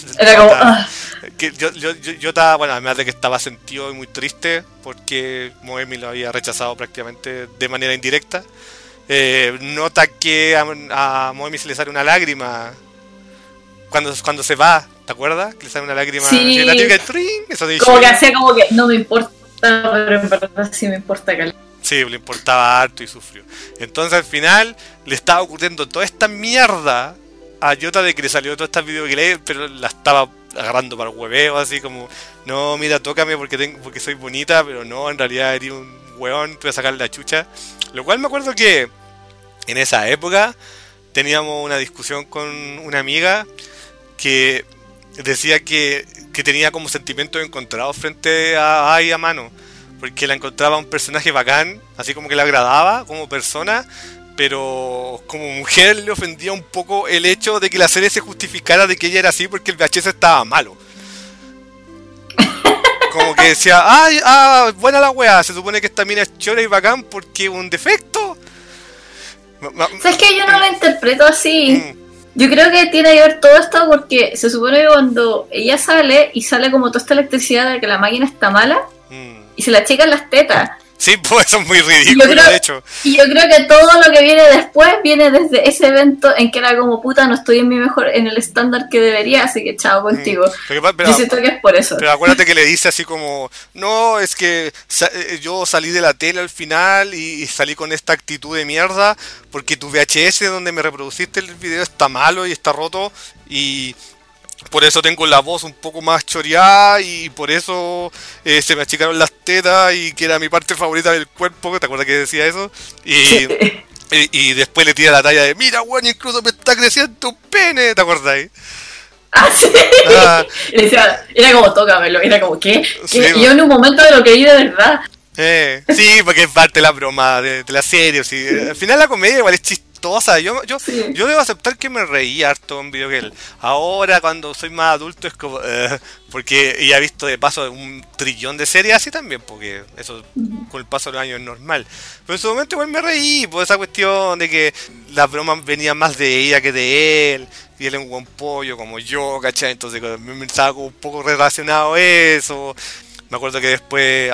S1: estaba, bueno, además de que estaba sentido y muy triste porque Moemi lo había rechazado prácticamente de manera indirecta. Nota que a Moemi se le sale una lágrima cuando se va, ¿te acuerdas? Que le sale una lágrima.
S2: Sí.
S1: La típica tring, eso de
S2: como que hacía como que no me importa, pero en verdad sí me importa que...
S1: Sí, le importaba harto y sufrió. Entonces al final le estaba ocurriendo toda esta mierda a Yota de que le salió todas estas videos, pero la estaba agarrando para el hueveo, así como, no, mira, tócame porque soy bonita, pero no, en realidad eres un weón, te voy a sacar la chucha. Lo cual me acuerdo que en esa época teníamos una discusión con una amiga que decía que tenía como sentimientos encontrados frente a Ai Amano, porque la encontraba un personaje bacán, así como que le agradaba como persona, pero como mujer le ofendía un poco el hecho de que la serie se justificara de que ella era así porque el VHS estaba malo. Como que decía, buena la wea, se supone que esta mina es chora y bacán porque un defecto.
S2: ¿Sabes qué? Yo no lo interpreto así. Yo creo que tiene que ver todo esto porque se supone que cuando ella sale y sale como toda esta electricidad de que la máquina está mala y se la checan las tetas.
S1: Sí, pues eso es muy ridículo, de hecho.
S2: Y yo creo que todo lo que viene después viene desde ese evento en que era como, puta, no estoy en el estándar que debería, así que chao contigo. Yo siento que es por eso.
S1: Pero acuérdate que le dice así como, no, es que yo salí de la tele al final y salí con esta actitud de mierda porque tu VHS donde me reproduciste el video está malo y está roto y... por eso tengo la voz un poco más choreada y por eso se me achicaron las tetas y que era mi parte favorita del cuerpo, ¿te acuerdas que decía eso? Y después le tira la talla de, mira, weón, incluso me está creciendo un pene, ¿te acuerdas?
S2: Ah, sí. Y le decía, era como, tócamelo, era como, ¿qué?
S1: Sí,
S2: y yo en un momento de lo que vi de verdad.
S1: Sí, porque es parte de la broma de la serie, sí. Al final la comedia igual es chistosa. Yo debo aceptar que me reí harto en Videogame. Ahora cuando soy más adulto es como porque ya he visto de paso un trillón de series así también, porque eso con el paso de los años es normal. Pero en su momento igual me reí por esa cuestión de que las bromas venían más de ella que de él, y él es un buen pollo como yo, ¿cachai? Entonces me estaba como un poco relacionado eso. Me acuerdo que después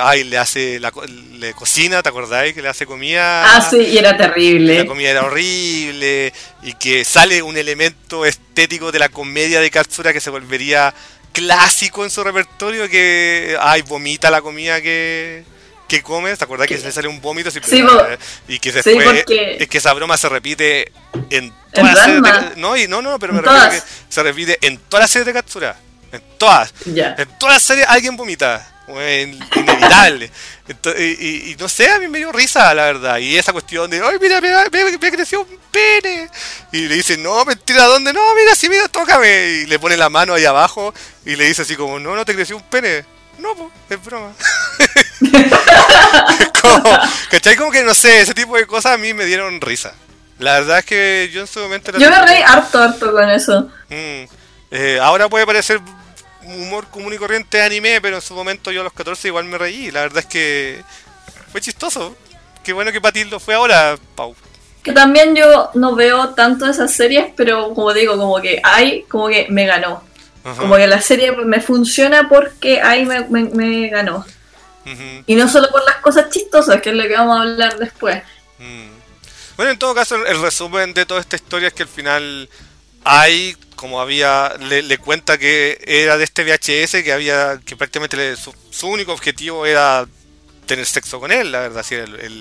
S1: le cocina, ¿te acordáis? Que le hace comida.
S2: Ah, sí, y era terrible.
S1: La comida era horrible. Y que sale un elemento estético de la comedia de Katsura que se volvería clásico en su repertorio. Que vomita la comida que come. ¿Te acordás que se le sale un vómito? Y que después es que esa broma se repite en todas las series pero me refiero que se repite en todas las series de Katsura. En todas.
S2: Yeah.
S1: En todas las series alguien vomita. Inevitable. Entonces, y no sé, a mí me dio risa, la verdad. Y esa cuestión de, ¡ay, mira, me creció un pene! Y le dice, no, mentira, ¿dónde? No, mira, sí, mira, tócame. Y le pone la mano ahí abajo y le dice así como, no te creció un pene. No, pues, es broma. ¿Cachai? Como que no sé, ese tipo de cosas a mí me dieron risa. La verdad es que yo en su momento...
S2: Yo me reí harto con eso.
S1: Ahora puede parecer humor común y corriente de anime, pero en su momento yo a los 14 igual me reí. La verdad es que fue chistoso. Qué bueno que para ti lo fue ahora, Pau.
S2: Que también yo no veo tanto esas series, pero como digo, como que me ganó. Uh-huh. Como que la serie me funciona porque me ganó. Uh-huh. Y no solo por las cosas chistosas, que es lo que vamos a hablar después.
S1: Bueno, en todo caso, el resumen de toda esta historia es que al final como le cuenta que era de este VHS, que prácticamente su único objetivo era tener sexo con él, la verdad.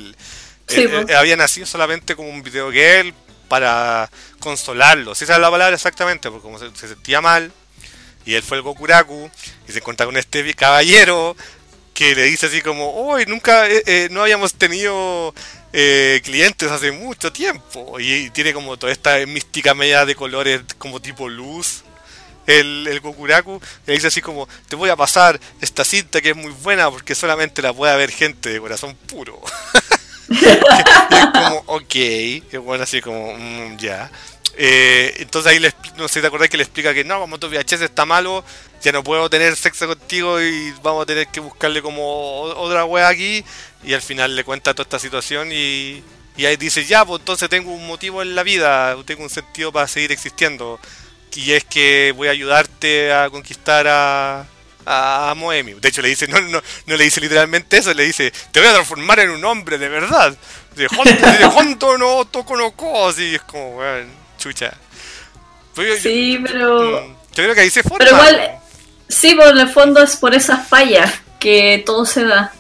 S1: Había nacido solamente como un videogame para consolarlo. Si esa es la palabra exactamente, porque como se sentía mal, y él fue el Gokuraku, y se encuentra con este caballero que le dice así como, hoy nunca, no habíamos tenido clientes hace mucho tiempo, y tiene como toda esta mística media de colores como tipo luz, el Gokuraku, le dice así como, te voy a pasar esta cinta que es muy buena porque solamente la puede ver gente de corazón puro. Y es como, ok, es bueno, así como, ya. Entonces ahí no sé si te acordás que le explica que no, como tu VHS está malo, ya no puedo tener sexo contigo y vamos a tener que buscarle como otra wea aquí. Y al final le cuenta toda esta situación y ahí dice, ya, pues entonces tengo un motivo en la vida, tengo un sentido para seguir existiendo, y es que voy a ayudarte a conquistar a Moemi. De hecho le dice, no le dice literalmente eso, le dice, te voy a transformar en un hombre de verdad. De Honto no toco no ko, así es como, weón, chucha.
S2: Sí, pero
S1: yo creo que ahí se forma.
S2: Pero igual, sí, por el fondo es por esas fallas que todo se da.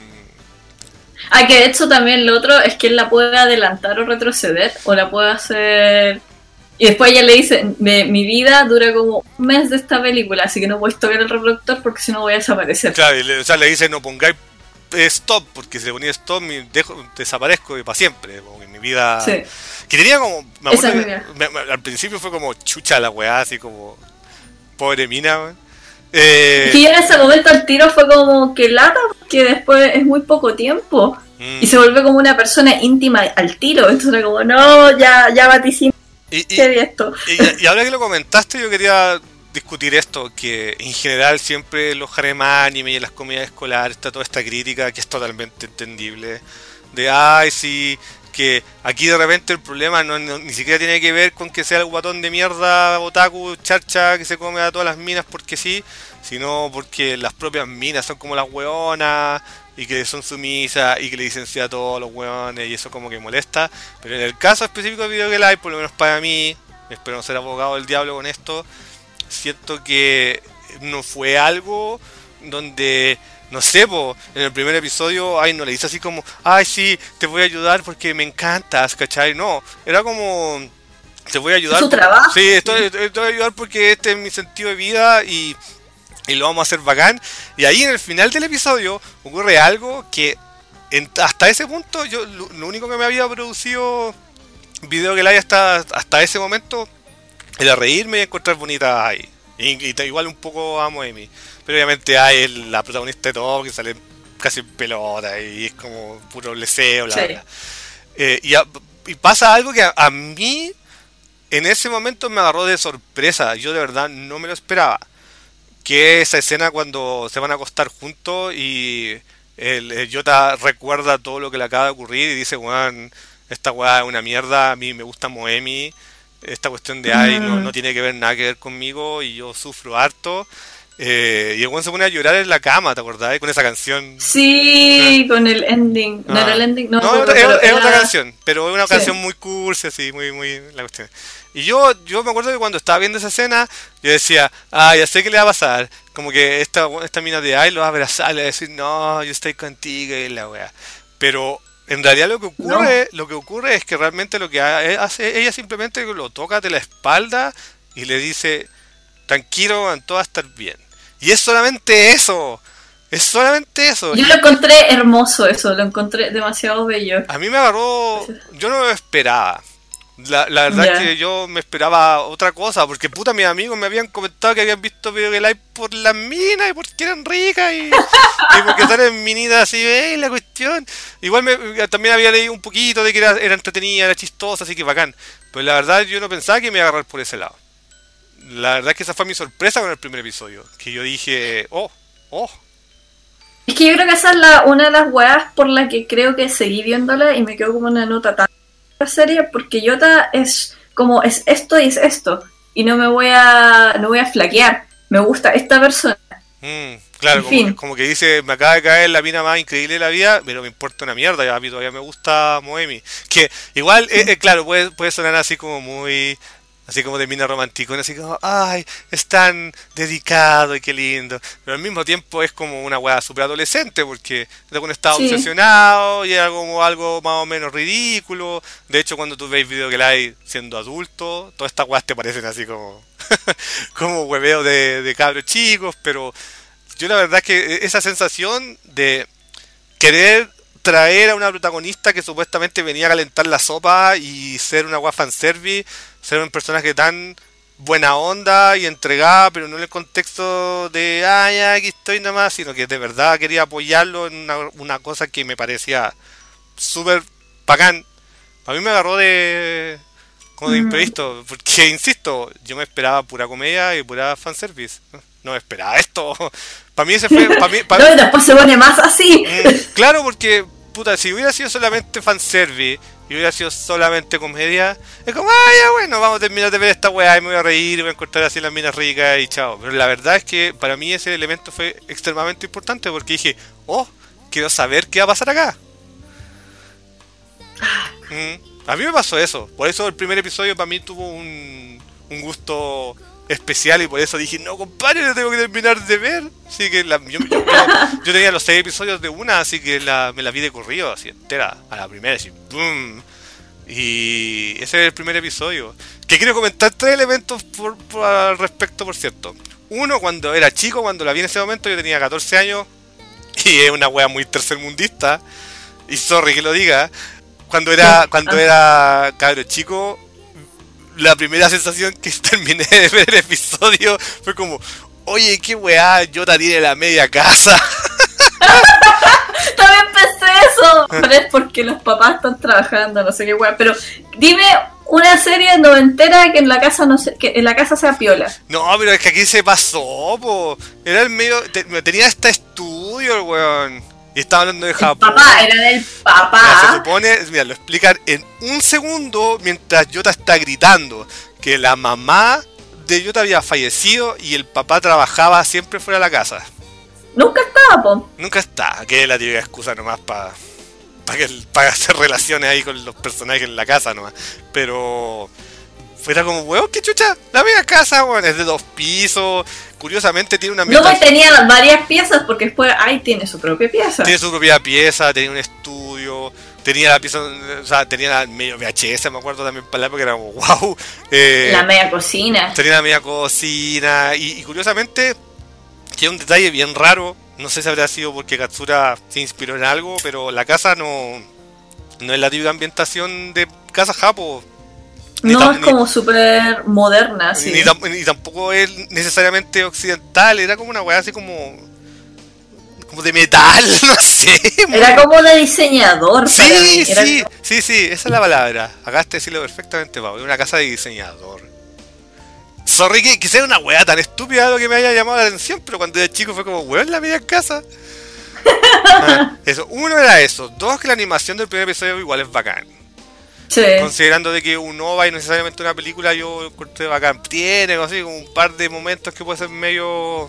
S2: Que de hecho también lo otro es que él la puede adelantar o retroceder, o la puede hacer... Y después ella le dice, mi vida dura como un mes de esta película, así que no puedes tocar el reproductor porque si no voy a desaparecer.
S1: Claro, le dice, no pongáis stop, porque si le ponía stop desaparezco para siempre, como en mi vida.
S2: Sí.
S1: Que tenía como, me acuerdo
S2: Esa
S1: al principio fue como chucha la weá, así como pobre mina, weón.
S2: Es que ya en ese momento el tiro fue como que lata, porque después es muy poco tiempo. Y se vuelve como una persona íntima al tiro. Entonces era como, no, ya vaticino esto.
S1: Y ahora que lo comentaste, yo quería discutir esto, que en general siempre los harem anime y en las comedias escolares está toda esta crítica que es totalmente entendible. De, ay, sí, que aquí de repente el problema ni siquiera tiene que ver con que sea el guatón de mierda otaku charcha que se come a todas las minas porque sí, sino porque las propias minas son como las hueonas y que son sumisas y que le dicen sí a todos los hueones y eso como que molesta. Pero en el caso específico de Video que Live, por lo menos para mí, espero no ser abogado del diablo con esto, siento que no fue algo donde... No sé, en el primer episodio, ay, no le dice así como, ay, sí, te voy a ayudar porque me encantas, ¿cachai? No, era como, te voy a ayudar.
S2: ¿Es su trabajo?
S1: Sí, te voy a ayudar porque este es mi sentido de vida y lo vamos a hacer bacán. Y ahí en el final del episodio ocurre algo que hasta ese punto, yo lo único que me había producido Video que la haya hasta ese momento era reírme y encontrar bonitas ahí. Y igual un poco amo a Amy. Pero obviamente hay la protagonista de todo que sale casi en pelota y es como puro leseo, bla, bla. Y pasa algo que a mí en ese momento me agarró de sorpresa. Yo de verdad no me lo esperaba. Que esa escena cuando se van a acostar juntos y el Yota recuerda todo lo que le acaba de ocurrir y dice, weón, esta weá es una mierda, a mí me gusta Moemi. Esta cuestión de ay no tiene que ver nada que ver conmigo y yo sufro harto. Y el weón se pone a llorar en la cama, ¿te acordás? Con esa canción.
S2: Sí, con el ending. No era el ending, no
S1: es otra canción, pero es una canción muy cursi, así, muy la cuestión. Y yo me acuerdo que cuando estaba viendo esa escena, yo decía, ya sé qué le va a pasar. Como que esta mina de ay lo va a abrazar, le va a decir, no, yo estoy contigo y la wea. Pero en realidad lo que ocurre es que realmente lo que hace ella simplemente lo toca de la espalda y le dice, tranquilo, todo va a estar bien. Y es solamente eso. Es solamente eso.
S2: Yo lo encontré hermoso eso, lo encontré demasiado bello.
S1: A mí me agarró, yo no lo esperaba. La verdad es que yo me esperaba otra cosa, porque puta, mis amigos me habían comentado que habían visto Video que Live por las minas y porque eran ricas y porque salen minitas así, la cuestión. Igual también había leído un poquito de que era entretenida, era chistosa, así que bacán. Pero la verdad yo no pensaba que me iba a agarrar por ese lado. La verdad es que esa fue mi sorpresa con el primer episodio, que yo dije,
S2: Es que yo creo que esa es una de las weas por la que creo que seguí viéndola y me quedó como una nota tan seria, porque Yota es como es esto y es esto y no voy a flaquear, me gusta esta persona.
S1: Claro, como que dice, me acaba de caer la mina más increíble de la vida, pero me importa una mierda, ya a mí todavía me gusta Moemi, que igual claro, puede sonar así como muy así como de mina romántico, así como, ay, es tan dedicado y qué lindo. Pero al mismo tiempo es como una weá super adolescente, porque uno está obsesionado y es algo más o menos ridículo. De hecho, cuando tú ves Video que la hay siendo adulto, todas estas weas te parecen así como como hueveo de cabros chicos, pero yo la verdad es que esa sensación de querer traer a una protagonista que supuestamente venía a calentar la sopa y ser una wea fanservice, ser un personaje tan buena onda y entregada, pero no en el contexto de ya aquí estoy nada más, sino que de verdad quería apoyarlo en una cosa que me parecía súper bacán. A mí me agarró como de imprevisto, porque insisto, yo me esperaba pura comedia y pura fanservice. No me esperaba esto. Para mí ese fue...
S2: No, y después se pone más así.
S1: Claro, porque, puta, si hubiera sido solamente fanservice y hubiera sido solamente comedia, es como, ya bueno, vamos a terminar de ver esta weá y me voy a reír y voy a encontrar así las minas ricas y chao. Pero la verdad es que para mí ese elemento fue extremadamente importante porque dije, quiero saber qué va a pasar acá. A mí me pasó eso, por eso el primer episodio para mí tuvo un gusto especial y por eso dije, no compadre, lo tengo que terminar de ver. Así que yo tenía los 6 episodios de una, así que me la vi de corrido, así entera, a la primera, así, ¡boom! Y ese es el primer episodio. Que quiero comentar 3 elementos al respecto, por cierto. Uno, cuando era chico, cuando la vi en ese momento, yo tenía 14 años, y es una wea muy tercermundista, y sorry que lo diga, cuando era cabro chico, la primera sensación que terminé de ver el episodio fue como, oye, qué weá, Yota tiene la media casa.
S2: También pensé eso. Pero es porque los papás están trabajando, no sé qué weá. Pero dime una serie noventera que en la casa no sé, que en la casa sea piola.
S1: No, pero es que aquí se pasó, po. Era el medio. Tenía hasta estudio el weón. Y estaba hablando de Japón.
S2: Papá, era del papá.
S1: Mira, se supone, mira, lo explican en un segundo mientras Yota está gritando que la mamá de Yota había fallecido y el papá trabajaba siempre fuera de la casa.
S2: Nunca estaba, po.
S1: Nunca está, que es la típica excusa nomás para hacer relaciones ahí con los personajes en la casa nomás. Pero fuera como, weón, qué chucha, la media casa, weón, es de 2 pisos. Curiosamente tiene una
S2: No, pues tenía varias piezas porque después ahí tiene su propia pieza.
S1: Tiene su propia pieza, tenía un estudio, tenía la pieza, o sea, tenía la medio VHS, me acuerdo también para la época, era como, wow.
S2: La media cocina.
S1: Tenía la media cocina y curiosamente tiene un detalle bien raro. No sé si habrá sido porque Katsura se inspiró en algo, pero la casa no es la típica ambientación de casa japo.
S2: No es como súper moderna, sí.
S1: Ni tampoco es necesariamente occidental, era como una weá así como de metal, no sé.
S2: Era como de diseñador.
S1: Sí, sí, esa es la palabra. Acabaste de decirlo perfectamente, Pablo. Era una casa de diseñador. Sorry que sea una weá tan estúpida lo que me haya llamado la atención, pero cuando era chico fue como, weón, la media casa. Eso, uno era eso. 2, que la animación del primer episodio igual es bacán.
S2: Sí.
S1: Considerando de que un OVA y no necesariamente una película, yo encontré bacán. Tiene así como un par de momentos que puede ser medio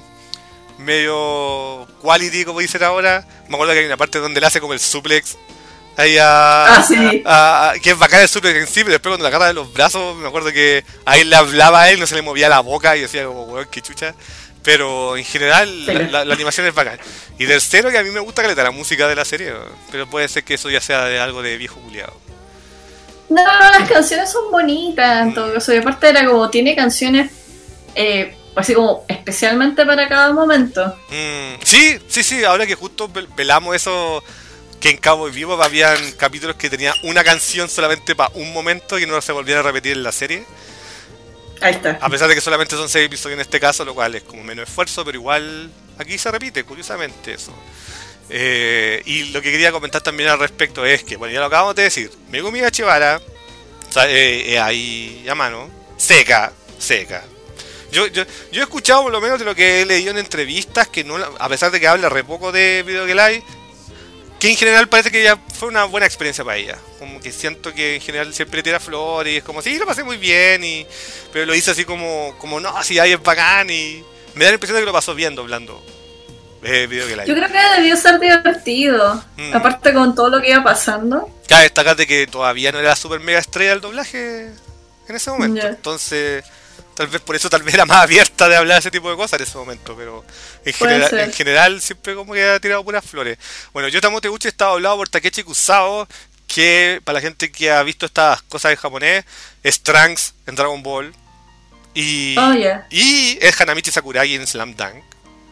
S1: quality, como dicen ahora. Me acuerdo que hay una parte donde le hace como el suplex ahí
S2: sí.
S1: que es bacán el suplex en sí, pero después cuando la agarra de los brazos, me acuerdo que ahí le hablaba a él, no se le movía la boca y decía como, weón, qué chucha. Pero en general la animación es bacán. Y tercero, que a mí me gusta caleta la música de la serie, pero puede ser que eso ya sea de algo de viejo culiado.
S2: No, las canciones son bonitas en todo caso. Y aparte era como, tiene canciones así como especialmente para cada momento.
S1: Sí, ahora que justo velamos eso, que en Cabo Vivo habían capítulos que tenían una canción solamente para un momento y no se volvían a repetir en la serie.
S2: Ahí está.
S1: A pesar de que solamente son 6 episodios en este caso, lo cual es como menos esfuerzo, pero igual aquí se repite, curiosamente eso. Y lo que quería comentar también al respecto es que, bueno, ya lo acabamos de decir, Megumi Gachibara, ahí a mano, seca. Yo he escuchado por lo menos de lo que he leído en entrevistas, que no, a pesar de que habla re poco de Video Game Live, que en general parece que ya fue una buena experiencia para ella. Como que siento que en general siempre tira flores y es como, sí, lo pasé muy bien, pero lo hice así como no, sí, ahí es bacán y me da la impresión de que lo pasó bien doblando Video Game Live.
S2: Yo creo que debió ser divertido, aparte con todo lo que iba pasando.
S1: Cabe destacar de que todavía no era la super mega estrella del doblaje en ese momento, entonces tal vez por eso era más abierta de hablar de ese tipo de cosas en ese momento, pero en general siempre como que ha tirado puras flores. Bueno, Yota Moteuchi estaba hablado por Takeshi Kusao, que para la gente que ha visto estas cosas en japonés, es Trunks en Dragon Ball y es Hanamichi Sakuragi en Slam Dunk.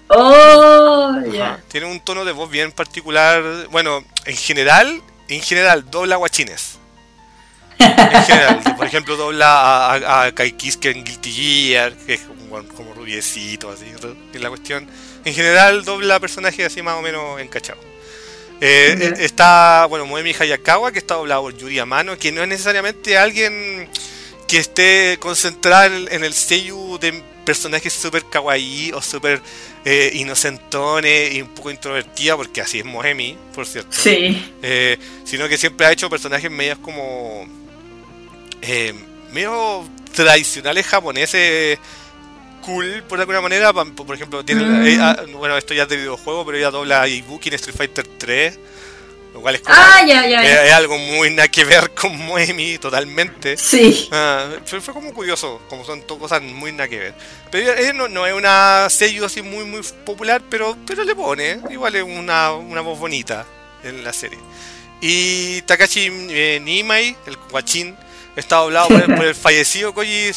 S1: Tiene un tono de voz bien particular. Bueno, en general dobla guachines. En general, por ejemplo, dobla a Kai Kiske en Guilty Gear, que es como rubiecito, así, en la cuestión. En general, dobla personajes así más o menos encachados. Está, bueno, Moemi Hayakawa, que está doblado por Yuri Amano, que no es necesariamente alguien que esté concentrado en el seiyuu de personajes super kawaii o super inocentones y un poco introvertida, porque así es Moemi, por cierto.
S2: Sí.
S1: Sino que siempre ha hecho personajes medios como medio tradicionales japoneses, cool por alguna manera. Por ejemplo, tiene bueno, esto ya es de videojuego, pero ella dobla a Ibuki en Street Fighter 3, lo cual es como es algo muy nada que ver con Moemi totalmente.
S2: Sí.
S1: Fue como curioso, como son cosas muy nada que ver. Pero ella no es una seiyuu así muy muy popular, pero le pone igual es una voz bonita en la serie. Y Takashi Nimai, el guachín, está doblado por el fallecido Koji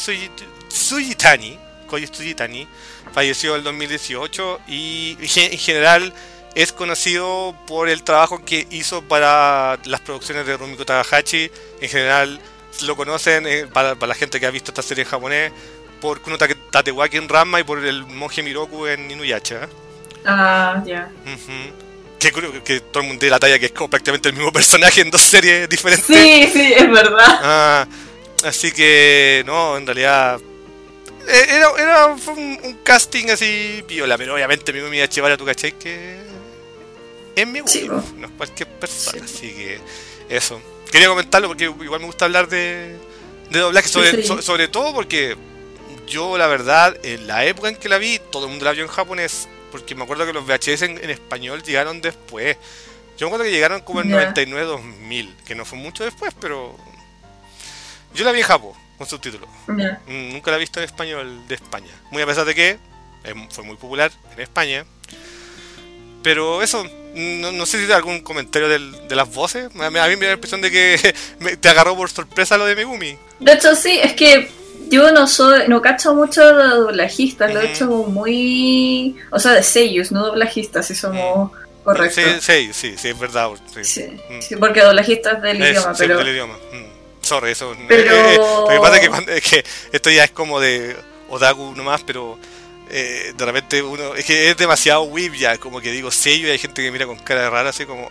S1: Tsujitani. Falleció en el 2018 y en general es conocido por el trabajo que hizo para las producciones de Rumiko Takahashi. En general lo conocen para la gente que ha visto esta serie en japonés por Kuno Tatewaki en Ranma y por el monje Miroku en Inuyasha.
S2: Ah, ya.
S1: Que todo el mundo de la talla que es como prácticamente el mismo personaje en dos series diferentes.
S2: Sí, es verdad.
S1: Así que no, en realidad fue un casting así piola, pero obviamente mi Megumi Yachibara, tú cachai que es mi
S2: Sí,
S1: no es cualquier persona, así que eso. Quería comentarlo porque igual me gusta hablar de doblaje, sobre todo porque yo la verdad, en la época en que la vi, todo el mundo la vio en japonés, porque me acuerdo que los VHS en español llegaron después. Yo me acuerdo que llegaron como en 99-2000, que no fue mucho después, pero yo la vi en Japón, con subtítulos. Nunca la he visto en español de España. Muy a pesar de que fue muy popular en España. Pero eso, no sé si hay algún comentario de las voces. A mí me da la impresión de que te agarró por sorpresa lo de Megumi.
S2: De hecho sí, es que yo no cacho mucho de doblajistas, lo he hecho muy... O sea, de seiyus, no doblajistas, si somos correctos.
S1: Sí, es verdad.
S2: Sí, porque doblajistas del idioma, pero...
S1: del idioma. Sorry, eso.
S2: Pero...
S1: Lo que pasa es que esto ya es como de otaku nomás, pero de repente uno... Es que es demasiado weeb ya, como que digo sello y hay gente que mira con cara rara así como...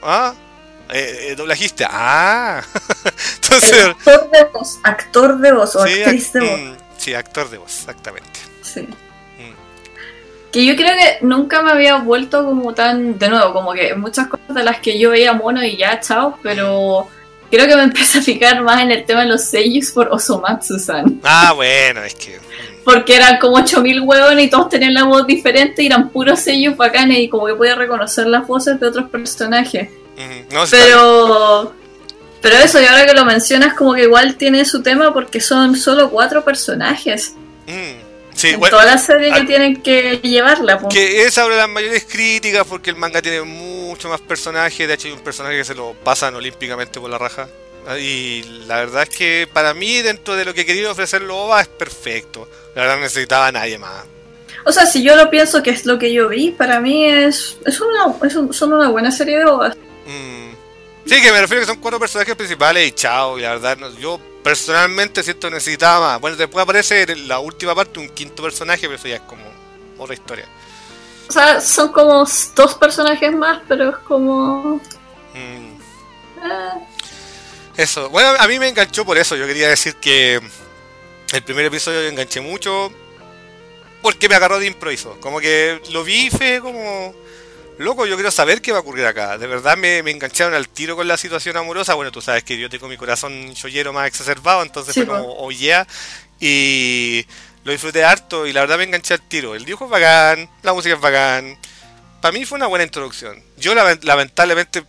S1: doblajista. Entonces...
S2: Actor de voz o actriz de voz.
S1: Sí, actor de voz, exactamente.
S2: Sí. Que yo creo que nunca me había vuelto como tan... De nuevo, como que muchas cosas de las que yo veía mono y ya, chao, pero... Creo que me empecé a fijar más en el tema de los seiyus por Osomatsu-san.
S1: Bueno, es que...
S2: Porque eran como 8000 huevones y todos tenían la voz diferente y eran puros seiyus bacanes y como que podía reconocer las voces de otros personajes. Pero eso, y ahora que lo mencionas, como que igual tiene su tema porque son solo 4 personajes.
S1: Sí,
S2: en toda la serie que tienen que llevarla.
S1: Que es ahora las mayores críticas porque el manga tiene mucho más personajes. De hecho hay un personaje que se lo pasan olímpicamente por la raja. Y la verdad es que para mí, dentro de lo que he querido ofrecer OVA, es perfecto. La verdad no necesitaba a nadie más.
S2: O sea, si yo lo pienso que es lo que yo vi, para mí son una buena serie de OVAs.
S1: Sí, que me refiero que son 4 personajes principales y chao. Y la verdad, yo personalmente siento que necesitaba más. Bueno, después aparece en la última parte un 5.º personaje, pero eso ya es como otra historia.
S2: O sea, son como 2 personajes más, pero es como...
S1: Eso, bueno, a mí me enganchó por eso. Yo quería decir que el primer episodio me enganché mucho porque me agarró de improviso. Como que lo vi y fue como... Loco, yo quiero saber qué va a ocurrir acá. De verdad me engancharon al tiro con la situación amorosa. Bueno, tú sabes que yo tengo mi corazón shoyero más exacerbado, entonces fue como, oh yeah. Y lo disfruté harto y la verdad me enganché al tiro. El dibujo es bacán, la música es bacán. Para mí fue una buena introducción. Yo lamentablemente,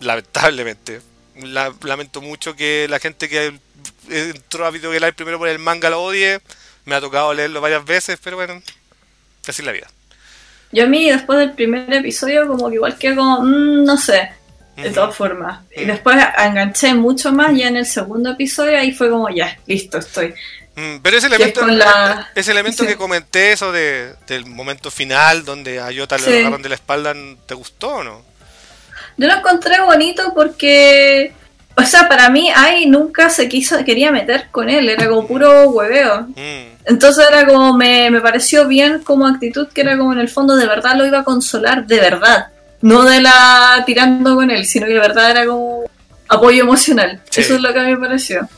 S1: lamento mucho que la gente que entró a Video Game primero por el manga lo odie. Me ha tocado leerlo varias veces, pero bueno, así es la vida.
S2: Yo a mí, después del primer episodio, como que igual que como, no sé, de todas formas. Y después enganché mucho más, ya en el segundo episodio, ahí fue como, ya, listo, estoy.
S1: Pero ese elemento que comenté, eso del momento final, donde a Yota le agarran de la espalda, ¿te gustó o no?
S2: Yo lo encontré bonito porque... O sea, para mí, Ai nunca quería meter con él, era como puro hueveo. Entonces era como, me pareció bien como actitud, que era como en el fondo de verdad lo iba a consolar, de verdad. No de la tirando con él, sino que de verdad era como apoyo emocional. Sí. Eso es lo que a mí me pareció.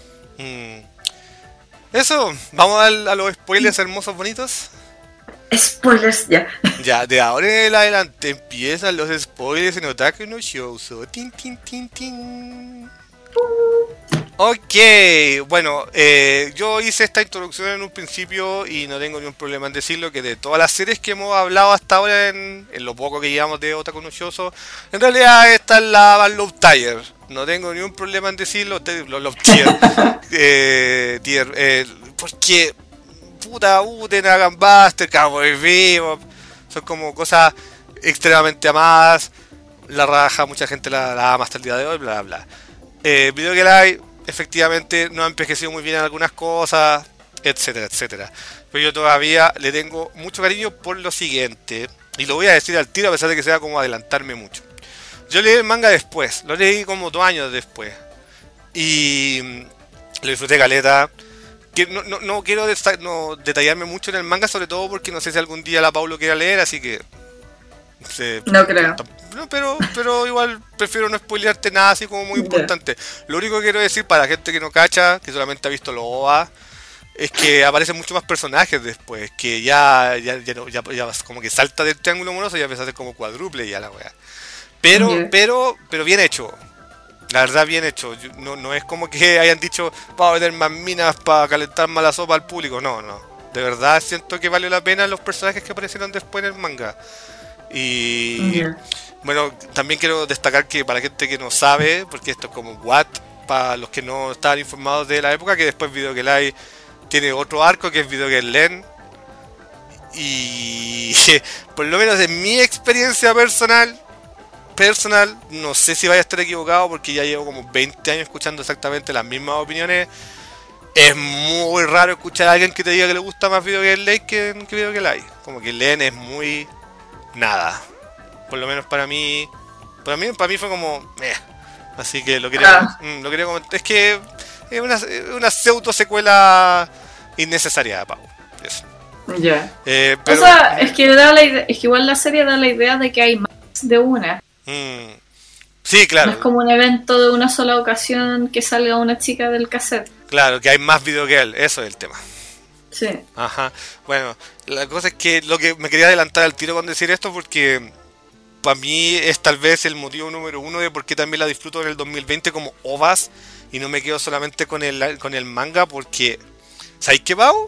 S1: Eso, vamos a los spoilers hermosos, bonitos.
S2: Spoilers, ya.
S1: Ya, de ahora en adelante empiezan los spoilers en Otaku no Shoujo. Tin, tin, tin, tin. Ok, bueno, yo hice esta introducción en un principio y no tengo ningún problema en decirlo, que de todas las series que hemos hablado hasta ahora en lo poco que llevamos de Otaku no Shoujo, en realidad esta es la Love Tier. No tengo ningún problema en decirlo, Love Tier. Porque puta, Uten, Agambuster, Cowboy Bebop, son como cosas extremadamente amadas. La raja, mucha gente la ama hasta el día de hoy, bla bla bla. Video que Live efectivamente no ha envejecido muy bien en algunas cosas, etcétera, etcétera. Pero yo todavía le tengo mucho cariño por lo siguiente. Y lo voy a decir al tiro a pesar de que sea como adelantarme mucho. Yo leí el manga después, lo leí como 2 años después. Y lo disfruté caleta. Que no quiero detallarme mucho en el manga, sobre todo porque no sé si algún día la Paulo quiera leer, así que...
S2: No creo.
S1: No, pero igual prefiero no spoilearte nada así como muy importante. Lo único que quiero decir para la gente que no cacha, que solamente ha visto los OVA, es que aparecen muchos más personajes después, que ya como que salta del triángulo amoroso y ya empieza a ser como cuádruple ya la wea. Pero bien hecho. La verdad bien hecho. No es como que hayan dicho vamos a meter más minas para calentar más la sopa al público. No. De verdad siento que valió la pena los personajes que aparecieron después en el manga. Y bueno, también quiero destacar que para la gente que no sabe, porque esto es como what, para los que no estaban informados de la época, que después Video Girl Ai tiene otro arco que es Video Girl Len. Y por lo menos en mi experiencia personal, no sé si vaya a estar equivocado porque ya llevo como 20 años escuchando exactamente las mismas opiniones. Es muy raro escuchar a alguien que te diga que le gusta más Video Girl Len que Video Girl Ai. Como que Len es muy... nada. Por lo menos para mí fue como... Así que lo quería comentar. Es que es una pseudo secuela innecesaria, Pau. Eso.
S2: Ya.
S1: Pero,
S2: o sea, es que igual la serie da la idea de que hay más de una.
S1: Sí, claro.
S2: No es como un evento de una sola ocasión que salga una chica del cassette.
S1: Claro, que hay más Video Girl, eso es el tema.
S2: Sí.
S1: Ajá. Bueno, la cosa es que lo que me quería adelantar al tiro con decir esto porque para mí es tal vez el motivo número 1 de por qué también la disfruto en el 2020 como OVAs y no me quedo solamente con el manga porque ¿sabéis qué, Pau?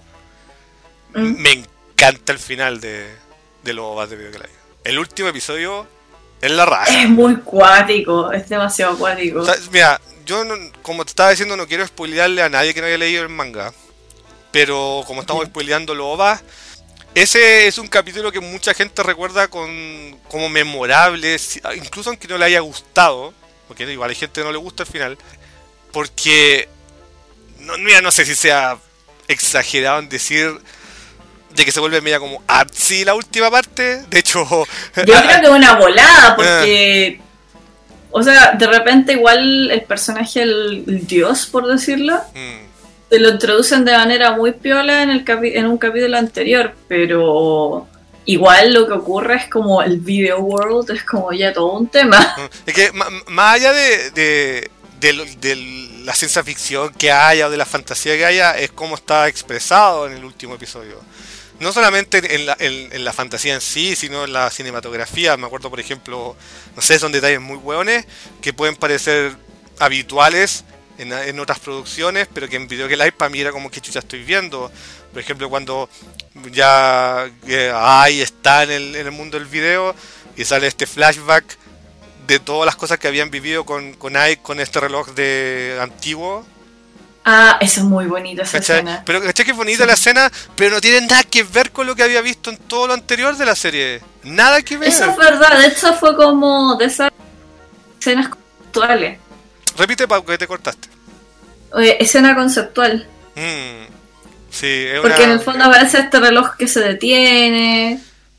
S1: Me encanta el final de los OVAs de Video Girl Ai. El último episodio es la raja.
S2: Es muy cuático, es demasiado cuático.
S1: O sea, mira, yo como te estaba diciendo no quiero spoilearle a nadie que no haya leído el manga. Pero como estamos spoileando los OVAs, ese es un capítulo que mucha gente recuerda como memorable, incluso aunque no le haya gustado, porque igual hay gente que no le gusta al final, porque no sé si sea exagerado en decir de que se vuelve media como artsy la última parte. De hecho,
S2: yo creo que es una volada, porque o sea, de repente igual el personaje, el dios, por decirlo, te lo introducen de manera muy piola en un capítulo anterior, pero igual lo que ocurre es como el video world, es como ya todo un tema.
S1: Es que más allá de la ciencia ficción que haya o de la fantasía que haya, es como está expresado en el último episodio. No solamente en la fantasía en sí, sino en la cinematografía. Me acuerdo, por ejemplo, no sé, son detalles muy hueones que pueden parecer habituales en otras producciones, pero que en Video Girl Ai para mí era como que chucha estoy viendo. Por ejemplo, cuando ya Ai está en el mundo del video y sale este flashback de todas las cosas que habían vivido con Ai, con este reloj de antiguo.
S2: Ah, esa es muy bonita esa
S1: ¿Cachai?
S2: escena.
S1: Pero ¿cachai? Que es bonita la escena, pero no tiene nada que ver con lo que había visto en todo lo anterior de la serie. Nada que ver.
S2: Eso es verdad, de hecho fue como de esas escenas conceptuales.
S1: Repite, Pau, que te cortaste.
S2: Escena conceptual.
S1: Sí, es
S2: porque en el fondo aparece este reloj que se detiene.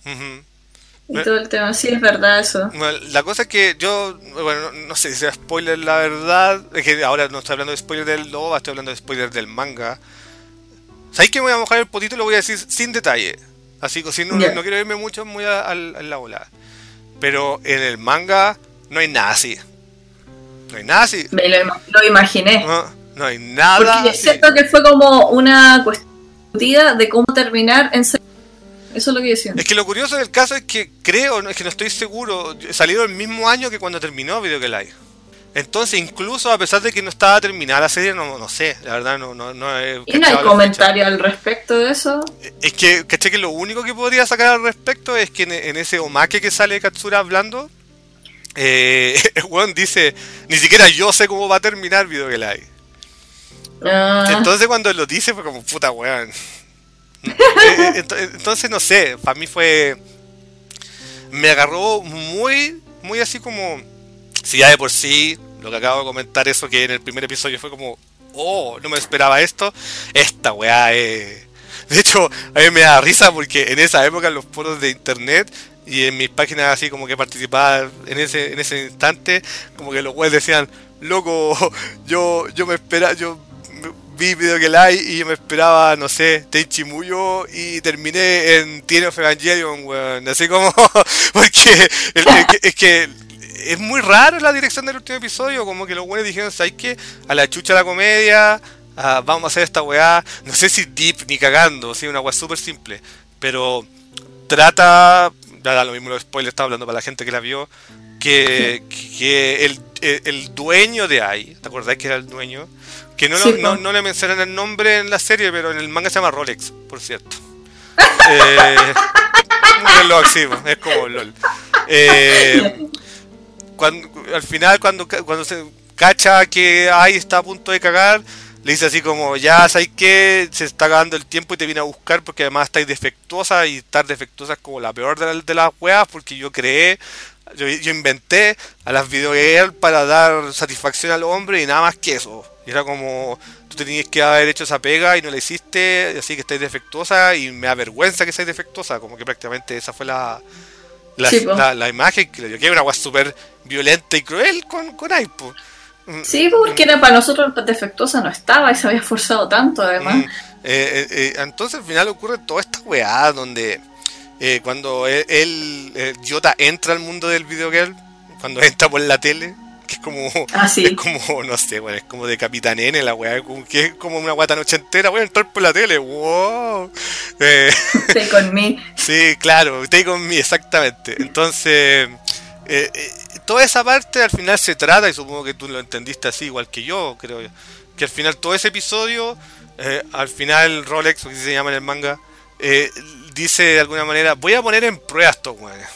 S2: Y todo el tema, sí, es verdad eso.
S1: Bueno, la cosa es que yo, bueno, no sé si sea spoiler la verdad, es que ahora no estoy hablando de spoiler del OVA, estoy hablando de spoiler del manga. ¿Sabéis que me voy a mojar el potito y lo voy a decir sin detalle? Así que no quiero irme mucho muy a la bola. Pero en el manga no hay nada así. No hay nada así.
S2: Me lo imaginé.
S1: No hay nada.
S2: Porque siento que fue como una cuestión de cómo terminar en serio. Eso es lo que yo siento.
S1: Es que lo curioso del caso es que es que no estoy seguro, salieron el mismo año que cuando terminó Video Girl Ai. Entonces, incluso a pesar de que no estaba terminada la serie, no sé, la verdad no he...
S2: ¿Y no hay comentario al respecto de eso?
S1: Es que, ¿caché? Que lo único que podría sacar al respecto es que en ese omake que sale Katsura hablando, el weón dice, ni siquiera yo sé cómo va a terminar Video Girl Ai. Entonces cuando lo dice fue como, puta weón. Entonces no sé, para mí me agarró muy así como, si ya de por sí lo que acabo de comentar, eso que en el primer episodio fue como, oh, no me esperaba esto, esta weá de hecho a mí me da risa porque en esa época en los foros de internet Y en mis páginas así como que participaba en ese instante, como que los güeyes decían, loco, yo me esperaba, yo vi Video que Live y yo me esperaba, no sé, Tenchi Muyo y terminé en Tiene of Evangelion, weón. Así como, porque es que es muy raro la dirección del último episodio, como que los güeyes dijeron, ¿sabes qué? A la chucha la comedia, vamos a hacer esta weá, no sé si deep ni cagando, sí, una weá súper simple, pero trata, da lo mismo los spoilers, estaba hablando para la gente que la vio, que el dueño de AI, ¿te acordás que era el dueño? Que no, sí, no le mencionan el nombre en la serie, pero en el manga se llama Rolex, por cierto. Reloj, sí, es como LOL. Al final, cuando se cacha que AI está a punto de cagar, le dice así como, ya sabes que se está acabando el tiempo y te vine a buscar porque además estáis defectuosa y estar defectuosa es como la peor de las weas porque yo inventé a las videogirls para dar satisfacción al hombre y nada más que eso. Y era como, tú tenías que haber hecho esa pega y no la hiciste, así que estáis defectuosa y me da vergüenza que seas defectuosa. Como que prácticamente esa fue la imagen que le dio, que era una wea súper violenta y cruel con Aipo.
S2: Sí, porque era para nosotros defectuosa no estaba y se había esforzado tanto además.
S1: Entonces al final ocurre toda esta weá donde cuando Yota entra al mundo del videogame, cuando entra por la tele, que es como,
S2: sí.
S1: Es como, no sé, bueno, es como de Capitán N la weá, que es como una guata ochentera, voy a entrar por la tele, wow.
S2: Stay con me.
S1: Sí, claro, stay con me, exactamente. Entonces, toda esa parte al final se trata, y supongo que tú lo entendiste así, igual que yo, creo yo, que al final todo ese episodio, al final Rolex, o que se llama en el manga, dice de alguna manera, voy a poner en prueba a estos weones.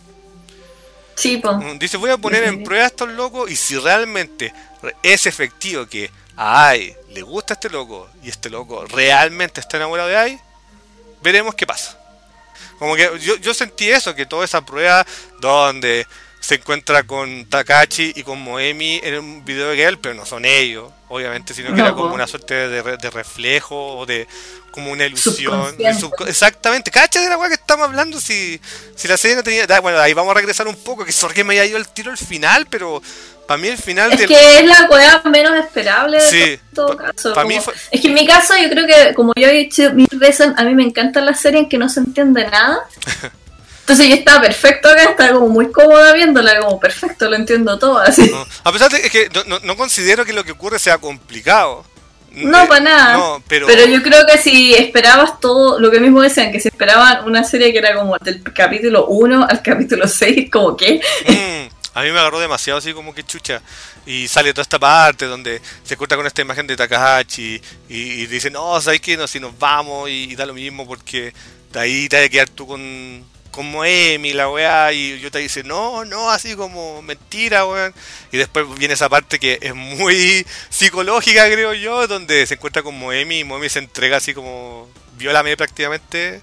S2: Sí, po.
S1: Dice, voy a poner en prueba a estos locos y si realmente es efectivo que a AI le gusta a este loco y este loco realmente está enamorado de AI, veremos qué pasa. Como que yo sentí eso, que toda esa prueba donde se encuentra con Takahashi y con Moemi en un video de él, pero no son ellos, obviamente, sino que era como una suerte de reflejo o de como una ilusión. Exactamente, cacha de la weá que estamos hablando, si la serie no tenía... Bueno, ahí vamos a regresar un poco, que sorry que me haya ido el tiro al final, pero para mí el final...
S2: que es la weá menos esperable de todo caso. Mí fue... Es que en mi caso yo creo que, como yo he dicho mil veces, a mí me encantan las series en que no se entiende nada. Entonces yo estaba perfecto acá, estaba como muy cómoda viéndola, como perfecto, lo entiendo todo, así.
S1: No, a pesar de que no considero que lo que ocurre sea complicado.
S2: No, para nada. No, pero yo creo que si esperabas todo, lo que mismo decían, que si esperaban una serie que era como del capítulo 1 al capítulo 6, como que...
S1: A mí me agarró demasiado así como que chucha. Y sale toda esta parte donde se corta con esta imagen de Takahashi y dice, no, ¿sabes qué? No, si nos vamos y da lo mismo porque de ahí te vas a quedar tú con Moemi, la weá, y yo te dice, no, así como mentira, weón. Y después viene esa parte que es muy psicológica, creo yo, donde se encuentra con Moemi y Moemi se entrega así como viólame prácticamente.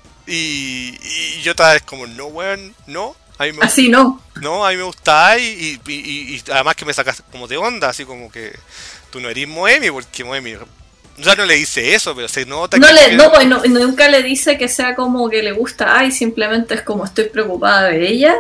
S1: Y yo tal vez como, no, weón, no.
S2: Así no.
S1: No, a mí me gusta y además que me sacas como de onda, así como que tú no eres Moemi, porque Moemi... Ya no le dice eso, pero se nota
S2: nunca le dice que sea como que le gusta simplemente es como estoy preocupada de ella.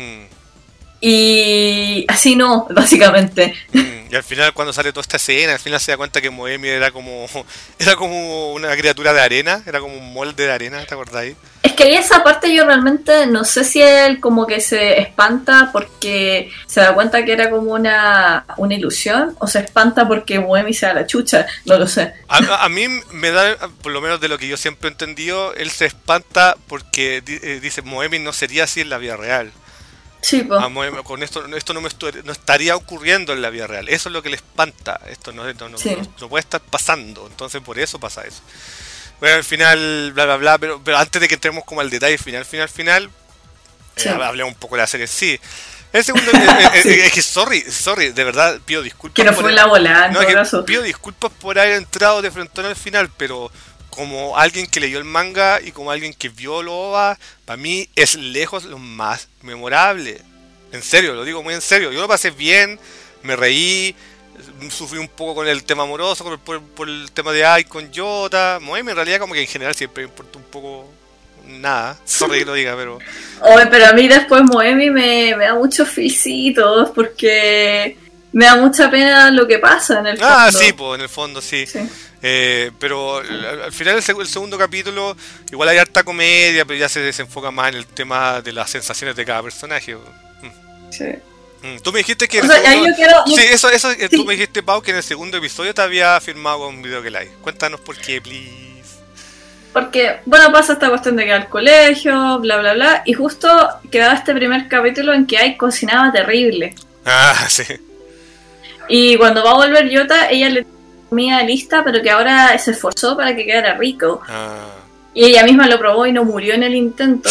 S2: Y así no, básicamente.
S1: Y al final cuando sale toda esta escena, al final se da cuenta que Moemi era como una criatura de arena, era como un molde de arena, ¿te acordáis?
S2: Es que ahí esa parte yo realmente no sé si él como que se espanta porque se da cuenta que era como una ilusión, o se espanta porque Moemi se da la chucha, no lo sé.
S1: A mí me da, por lo menos de lo que yo siempre he entendido, él se espanta porque dice Moemi no sería así en la vida real.
S2: Sí,
S1: con esto no estaría ocurriendo en la vida real. Eso es lo que le espanta. Esto no puede estar pasando. Entonces por eso pasa eso. Bueno, al final, bla bla bla, pero antes de que entremos como al detalle final, hablemos un poco de la serie. Sí. El segundo es que sorry, de verdad pido disculpas.
S2: Que no fue la volada,
S1: pido disculpas por haber entrado de frente al final, pero como alguien que leyó el manga y como alguien que vio lo OVA, para mí es lejos lo más memorable. En serio, lo digo muy en serio. Yo lo pasé bien, me reí, sufrí un poco con el tema amoroso, por el tema de Ai con Yota. Moemi en realidad como que en general siempre me importa un poco nada. Sorry que lo diga, pero...
S2: Oye, pero a mí después Moemi me da muchos fisitos porque me da mucha pena lo que pasa en el fondo.
S1: Ah, sí, pues en el fondo sí. Pero al final el segundo capítulo igual hay harta comedia, pero ya se desenfoca más en el tema de las sensaciones de cada personaje.
S2: Sí.
S1: Tú me dijiste que...
S2: O sea, ahí yo quiero...
S1: Sí, eso
S2: Sí.
S1: Tú me dijiste, Pau, que en el segundo episodio te había firmado con Video que Like. Cuéntanos por qué, please.
S2: Porque, bueno, pasa esta cuestión de que al colegio, bla, bla, bla, y justo quedaba este primer capítulo en que Ai cocinaba terrible.
S1: Ah, sí.
S2: Y cuando va a volver Yota, ella le tiene comida lista, pero que ahora se esforzó para que quedara rico.
S1: Ah.
S2: Y ella misma lo probó y no murió en el intento.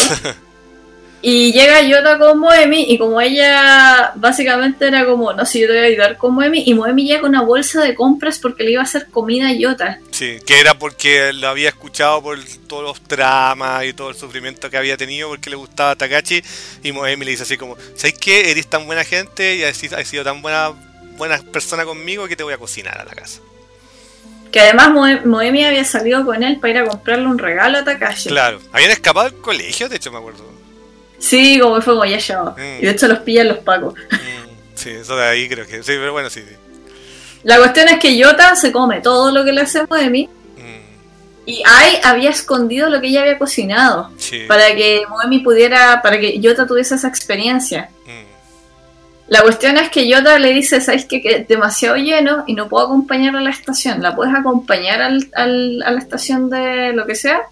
S2: Y llega Yota con Moemi, y como ella básicamente era como, no, si yo te voy a ayudar con Moemi, y Moemi llega con una bolsa de compras porque le iba a hacer comida a Yota.
S1: Sí, que era porque lo había escuchado por todos los dramas y todo el sufrimiento que había tenido porque le gustaba a Takashi, y Moemi le dice así como, ¿sabes qué? Eres tan buena gente y has sido tan buena persona conmigo que te voy a cocinar a la casa.
S2: Que además Moemi había salido con él para ir a comprarle un regalo a Takashi.
S1: Claro, habían escapado del colegio, de hecho me acuerdo.
S2: Sí, como fue como ya llevado. Y de hecho los pillan los pacos.
S1: Sí, eso de ahí creo que sí, pero bueno, sí.
S2: La cuestión es que Yota se come todo lo que le hace Moemi. Y Ai había escondido lo que ella había cocinado.
S1: Sí.
S2: Para que Moemi pudiera, para que Yota tuviese esa experiencia. La cuestión es que Yota le dice, ¿sabes qué? Que es demasiado lleno y no puedo acompañarla a la estación. ¿La puedes acompañar a la estación de lo que sea?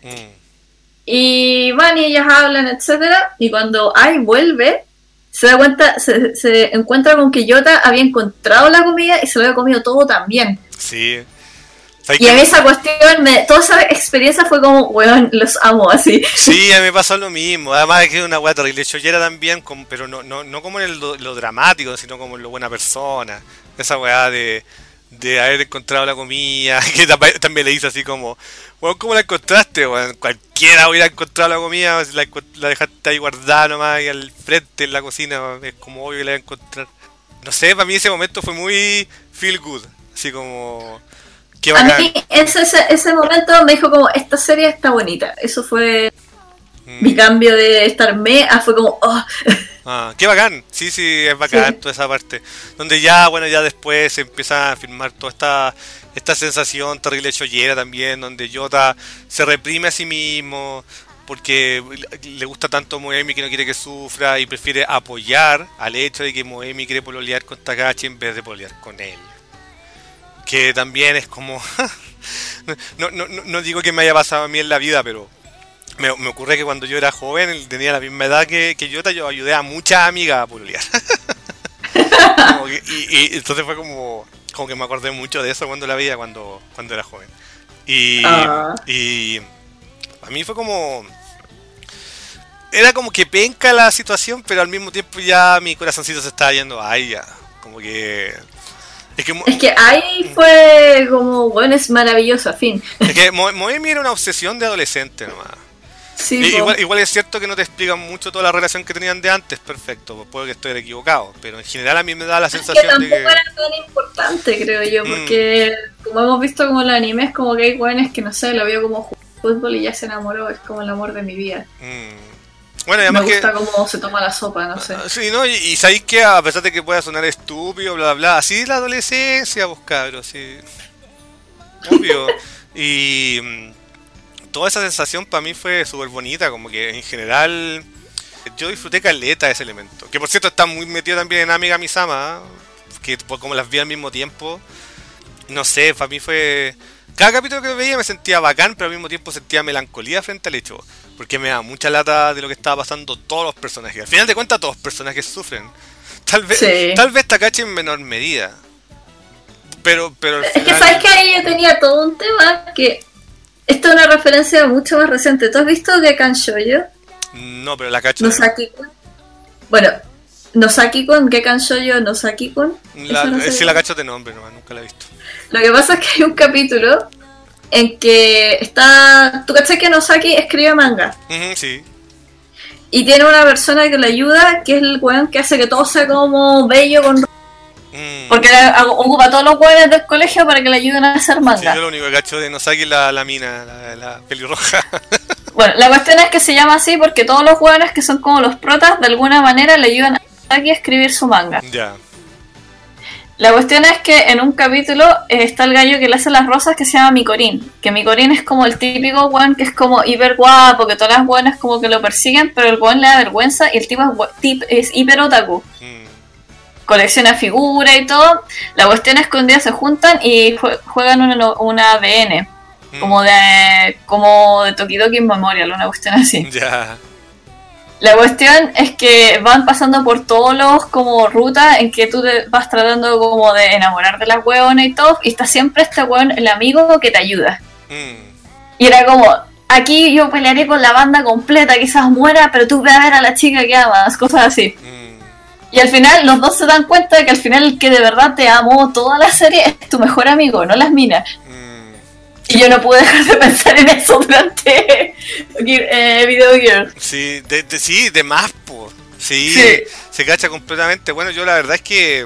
S2: Y van y ellas hablan, etcétera. Y cuando Ai vuelve, se da cuenta, se encuentra con que Yota había encontrado la comida y se lo había comido todo también.
S1: Sí.
S2: Y en esa cuestión, toda esa experiencia fue como, weón, los amo así.
S1: Sí, a mí me pasó lo mismo. Además es que es una weá terrible chollera también, pero no como en lo dramático, sino como en lo buena persona. Esa weá de haber encontrado la comida, que también le dice así como, weón, ¿cómo la encontraste? Weón, cualquiera hubiera encontrado la comida, la dejaste ahí guardada nomás ahí al frente en la cocina, es como obvio que la iba a encontrar. No sé, para mí ese momento fue muy feel good, así como...
S2: A mí ese momento me dijo como, esta serie está bonita. Eso fue mi cambio de estar fue como, oh.
S1: Ah, qué bacán. Sí, es bacán toda esa parte. Donde ya después se empieza a filmar toda esta sensación terrible chollera también, donde Yota se reprime a sí mismo porque le gusta tanto a Moemi que no quiere que sufra y prefiere apoyar al hecho de que Moemi quiere pololear con Takashi en vez de pololear con él. Que también es como... no digo que me haya pasado a mí en la vida, pero me ocurre que cuando yo era joven, tenía la misma edad que Yota, yo ayudé a muchas amigas a pololear. y entonces fue como que me acordé mucho de eso cuando la veía, cuando era joven. Y a mí fue como... Era como que penca la situación, pero al mismo tiempo ya mi corazoncito se estaba yendo a ella. Como que... Es que
S2: ahí fue como, bueno, es maravilloso, a fin.
S1: Es que Moemi era una obsesión de adolescente nomás.
S2: Sí,
S1: igual es cierto que no te explican mucho toda la relación que tenían de antes, perfecto, puedo que estoy equivocado, pero en general a mí me da la sensación de que...
S2: tampoco era tan importante, creo yo, porque como hemos visto como los animes, como que hay jóvenes que, no sé, lo vio como fútbol y ya se enamoró, es como el amor de mi vida.
S1: Bueno, y además
S2: me gusta cómo se toma la sopa, no sé.
S1: Sí, ¿no? Y sabéis que a pesar de que pueda sonar estúpido, bla, bla, bla, así es la adolescencia, vos cabros, sí. Obvio. Y toda esa sensación para mí fue súper bonita, como que en general yo disfruté caleta de ese elemento. Que por cierto está muy metido también en Amiga Misama, que como las vi al mismo tiempo, no sé, para mí fue... Cada capítulo que veía me sentía bacán, pero al mismo tiempo sentía melancolía frente al hecho. Porque me da mucha lata de lo que estaba pasando todos los personajes. Al final de cuentas todos los personajes sufren. Tal vez Takashi en menor medida. Pero al
S2: final... Es que sabes que ahí yo tenía todo un tema que... Esto es una referencia mucho más reciente. ¿Tú has visto Gekan Shoujo?
S1: No, pero la cacho.
S2: Nosaki-kun. Bueno, Nosaki-kun, Gekan Shoujo, Nosaki-kun.
S1: Sí, la cacho de nombre, no, nunca la he visto.
S2: Lo que pasa es que hay un capítulo en que está... ¿Tú cachai que Nosaki escribe manga?
S1: Sí.
S2: Y tiene una persona que le ayuda, que es el weón que hace que todo sea como bello con... Porque ocupa a todos los weones del colegio para que le ayuden a hacer manga.
S1: Sí, yo lo único que cacho de Nosaki es la mina, la pelirroja.
S2: Bueno, la cuestión es que se llama así porque todos los hueones que son como los protas de alguna manera le ayudan a Taki a escribir su manga.
S1: Ya.
S2: La cuestión es que en un capítulo está el gallo que le hace las rosas que se llama Mikorin. Que Mikorin es como el típico weón que es como hiper guapo, que todas las weonas como que lo persiguen, pero el weón le da vergüenza y el tipo es hiper otaku. Colecciona figuras y todo. La cuestión es que un día se juntan y juegan una VN. Como de Tokidoki Memorial, una cuestión así.
S1: Ya.
S2: La cuestión es que van pasando por todos los como rutas en que tú te vas tratando como de enamorar de las hueonas y todo, y está siempre este hueón, el amigo que te ayuda. Y era como, aquí yo pelearé con la banda completa, quizás muera, pero tú ve a ver a la chica que amas, cosas así. Y al final los dos se dan cuenta de que al final el que de verdad te amó toda la serie es tu mejor amigo, no las minas. Y yo no pude dejar de pensar en eso durante Video Girl.
S1: Sí, de más, po. Sí, se cacha completamente. Bueno, yo la verdad es que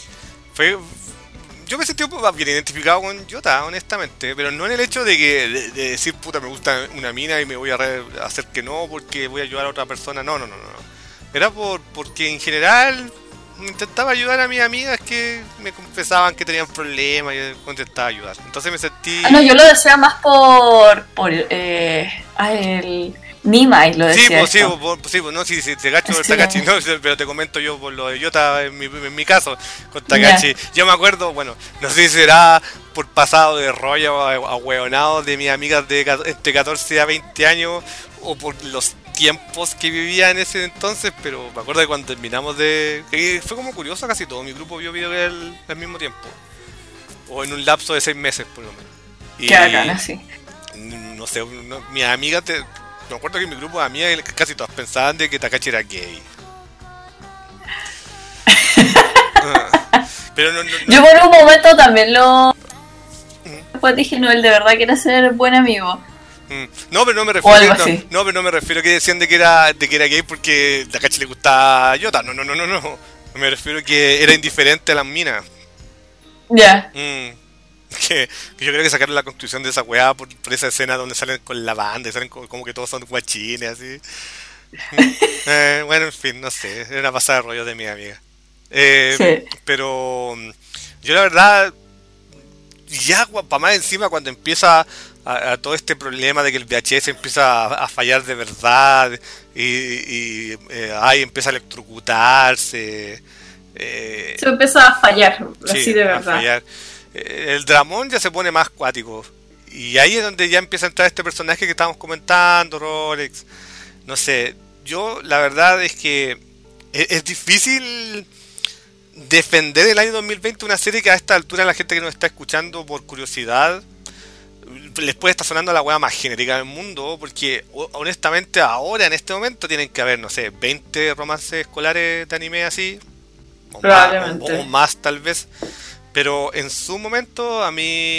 S1: yo me sentí un poco bien identificado con Yota, honestamente, pero no en el hecho de que de decir, puta, me gusta una mina y me voy a hacer que no porque voy a ayudar a otra persona. No. Era porque en general intentaba ayudar a mis amigas que me confesaban que tenían problemas y yo intentaba ayudar. Entonces me sentí...
S2: no, yo lo decía más por el Nimai lo decía.
S1: Sí, no, sí, te gacho por Takashi, no, pero te comento yo por lo de Yota en mi caso, con Takashi. Yeah. Yo me acuerdo, bueno, no sé si será por pasado de rollo ahueonado de mis amigas de entre 14 a 20 años o por los tiempos que vivía en ese entonces, pero me acuerdo de cuando terminamos que fue como curioso, casi todo mi grupo vio video al mismo tiempo, o en un lapso de 6 meses por lo menos.
S2: Qué bacana, sí.
S1: No sé, mis amigas, me acuerdo que en mi grupo de amigas casi todas pensaban de que Takashi era gay. Pero no.
S2: Yo por un momento también después dije, no, él de verdad quiere ser buen amigo.
S1: No, pero no me refiero a que decían de que era gay porque Takashi le gustaba a Yota. No. Me refiero a que era indiferente a las minas.
S2: Ya.
S1: Que yo creo que sacaron la conclusión de esa weá por esa escena donde salen con la banda y salen como que todos son guachines así. Bueno, en fin, no sé. Era una pasada de rollo de mi amiga. Sí. Pero yo la verdad, ya para más encima cuando empieza a todo este problema de que el VHS empieza a fallar de verdad y empieza a electrocutarse.
S2: Se empieza a fallar, así de verdad.
S1: Fallar. El dramón ya se pone más cuático. Y ahí es donde ya empieza a entrar este personaje que estábamos comentando, Rolex. No sé, yo la verdad es que es difícil defender el año 2020 una serie que a esta altura la gente que nos está escuchando por curiosidad les puede estar sonando la hueá más genérica del mundo, porque honestamente ahora en este momento tienen que haber, no sé, 20 romances escolares de anime así, o más tal vez, pero en su momento a mí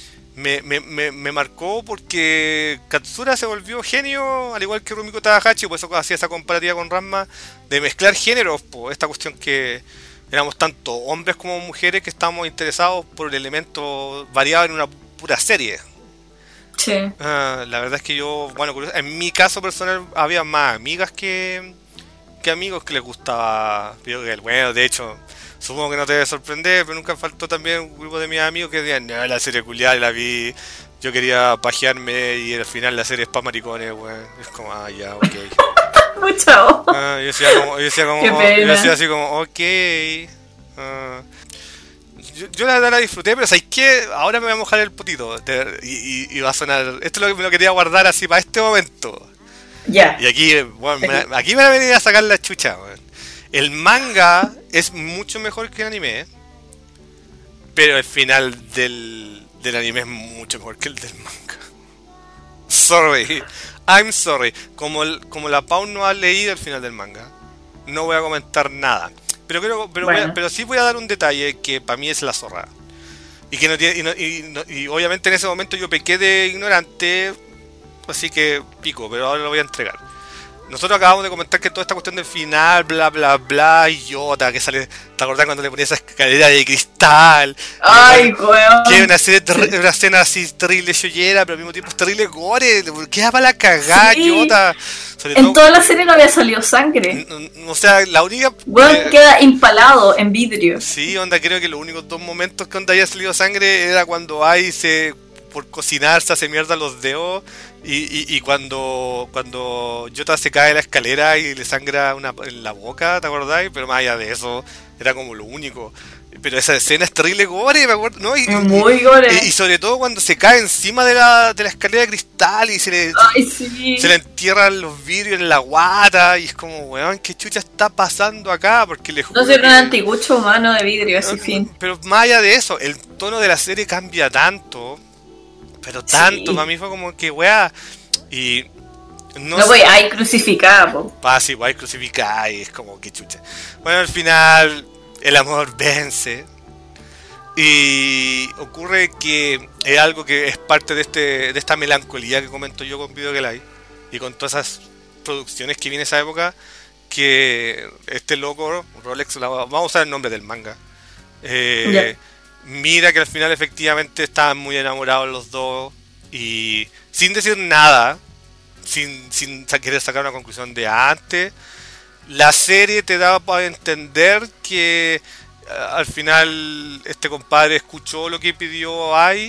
S1: me marcó porque Katsura se volvió genio, al igual que Rumiko Takahashi, por eso hacía esa comparativa con Ranma, de mezclar géneros, esta cuestión que éramos tanto hombres como mujeres que estábamos interesados por el elemento variado en una pura serie.
S2: Sí.
S1: La verdad es que yo, bueno, en mi caso personal había más amigas que amigos que les gustaba Video. Bueno, de hecho, supongo que no te debe sorprender, pero nunca faltó también un grupo de mis amigos que decían, no, la serie culiada la vi, yo quería pajearme y al final la serie es pa' maricones, weón. Es como, ya, ok.
S2: Mucho.
S1: Yo decía así como, ok. Yo la verdad la disfruté, pero ¿sabes qué? Ahora me voy a mojar el potito y va a sonar. Esto es lo que me lo quería guardar así para este momento.
S2: Ya.
S1: Y aquí, bueno, aquí me van a venir a sacar la chucha, weón. El manga es mucho mejor que el anime, pero el final del anime es mucho mejor que el del manga. Sorry. I'm sorry. Como la Pau no ha leído el final del manga, no voy a comentar nada. Pero sí voy a dar un detalle que para mí es la zorra. Y que no tiene, y obviamente en ese momento yo pequé de ignorante, así que pico, pero ahora lo voy a entregar. nosotros acabamos de comentar que toda esta cuestión del final, bla bla bla, y Yota, que sale, ¿te acordás cuando le ponía esa escalera de cristal?
S2: Ay, weón.
S1: Que es una escena así terrible yoyera, pero al mismo tiempo es terrible gore, queda para la cagada,
S2: Sí.
S1: Yota.
S2: En toda la serie no había salido sangre.
S1: O sea, la única...
S2: Weón queda impalado en vidrio.
S1: Sí, onda, creo que los únicos 2 momentos que onda había salido sangre era cuando Ai por cocinar se hace mierda los dedos y cuando Yota se cae de la escalera y le sangra en la boca, ¿te acordáis? Pero más allá de eso, era como lo único. Pero esa escena es terrible gore, me acuerdo, ¿no?
S2: Muy gore.
S1: Y sobre todo cuando se cae encima de la escalera de cristal y
S2: Ay, sí.
S1: se le entierran los vidrios en la guata y es como, weón, ¿qué chucha está pasando acá? Porque le juro
S2: No soy un
S1: que...
S2: antigucho humano de vidrio, así fin.
S1: Pero más allá de eso, el tono de la serie cambia tanto, pero tanto,
S2: Sí.
S1: para mí fue como que, weá, y...
S2: No voy, ay, crucificada, po.
S1: Pasa igual crucificada y es como que chucha. Bueno, al final el amor vence y ocurre que es algo que es parte de esta melancolía que comento yo con Video Live y con todas esas producciones que viene esa época, que este loco, Rolex, vamos a usar el nombre del manga, mira que al final efectivamente estaban muy enamorados los dos y sin decir nada, sin querer sacar una conclusión de antes, la serie te daba para entender que al final este compadre escuchó lo que pidió Ai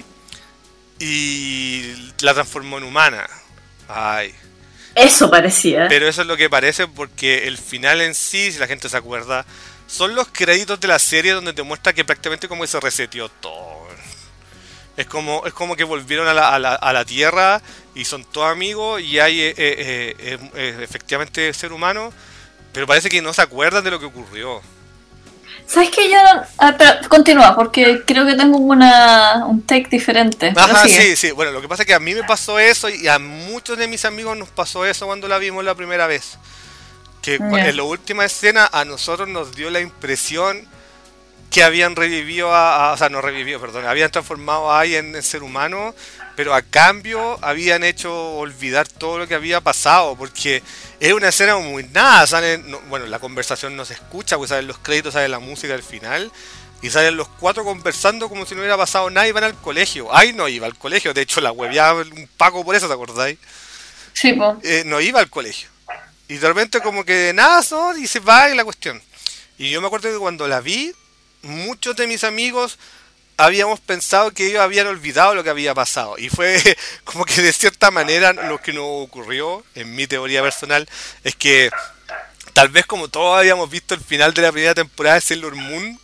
S1: y la transformó en humana. Ai.
S2: Eso parecía.
S1: Pero eso es lo que parece, porque el final en sí, si la gente se acuerda, son los créditos de la serie donde te muestra que prácticamente como que se reseteó todo. Es como que volvieron a la Tierra y son todos amigos y hay efectivamente ser humano, pero parece que no se acuerdan de lo que ocurrió.
S2: ¿Sabes qué? Yo continúa, porque creo que tengo un take diferente.
S1: Ajá, sí. Bueno, lo que pasa es que a mí me pasó eso y a muchos de mis amigos nos pasó eso cuando la vimos la primera vez. Que en la última escena a nosotros nos dio la impresión que habían revivido habían transformado a Ai en ser humano, pero a cambio habían hecho olvidar todo lo que había pasado, porque es una escena muy nada, bueno, la conversación no se escucha, pues salen los créditos, sale la música al final, y salen los 4 conversando como si no hubiera pasado nada y van al colegio. Ai no iba al colegio, de hecho la hueveaba un Paco por eso, ¿te acordáis?
S2: Sí, po.
S1: No iba al colegio. Y de repente como que nada, ¿no? Y se va y la cuestión. Y yo me acuerdo que cuando la vi, muchos de mis amigos habíamos pensado que ellos habían olvidado lo que había pasado. Y fue como que de cierta manera lo que nos ocurrió, en mi teoría personal, es que tal vez como todos habíamos visto el final de la primera temporada de Sailor Moon,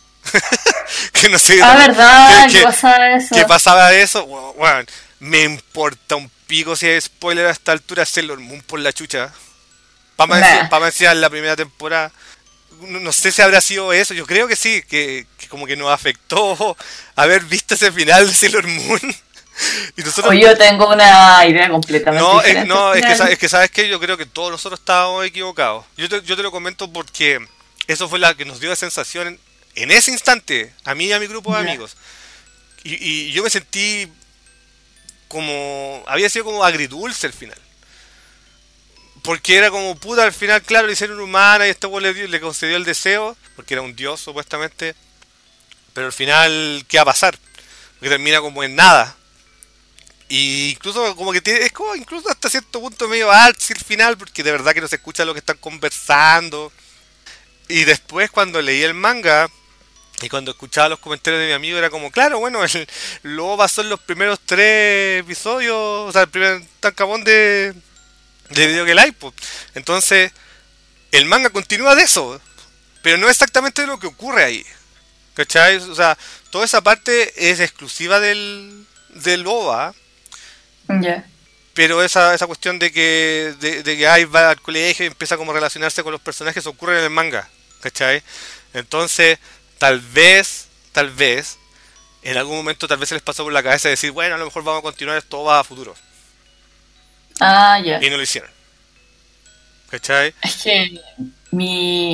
S1: que no sé...
S2: ¿Verdad? ¿Qué pasaba eso?
S1: ¿Qué pasaba de eso? Bueno, me importa un pico si hay spoiler a esta altura, Sailor Moon por la chucha. Para mencionar la primera temporada. No sé si habrá sido eso, yo creo que sí, que como que nos afectó haber visto ese final de Sailor Moon. Y nosotros...
S2: yo tengo una idea completamente diferente.
S1: Es que sabes que yo creo que todos nosotros estábamos equivocados. Yo te lo comento porque eso fue la que nos dio la sensación en ese instante, a mí y a mi grupo de amigos. Y yo me sentí había sido como agridulce el final. Porque era como, puta, al final, claro, le hicieron humana y este güey le concedió el deseo, porque era un dios, supuestamente. Pero al final, ¿qué va a pasar? Porque termina como en nada. Y incluso como que es como incluso hasta cierto punto medio artsy el final, porque de verdad que no se escucha lo que están conversando. Y después cuando leí el manga y cuando escuchaba los comentarios de mi amigo era como, claro, bueno, luego pasó en los primeros 3 episodios, o sea, el primer tancabón de Video Live, pues. Entonces el manga continúa de eso, pero no exactamente lo que ocurre ahí, ¿cachai? O sea, toda esa parte es exclusiva del OVA. Pero esa cuestión de que Ai va al colegio y empieza como a relacionarse con los personajes ocurre en el manga, ¿cachai? Entonces tal vez en algún momento tal vez se les pasó por la cabeza decir, bueno, a lo mejor vamos a continuar esto va a futuro. Y no lo hicieron, ¿cachai?
S2: Es que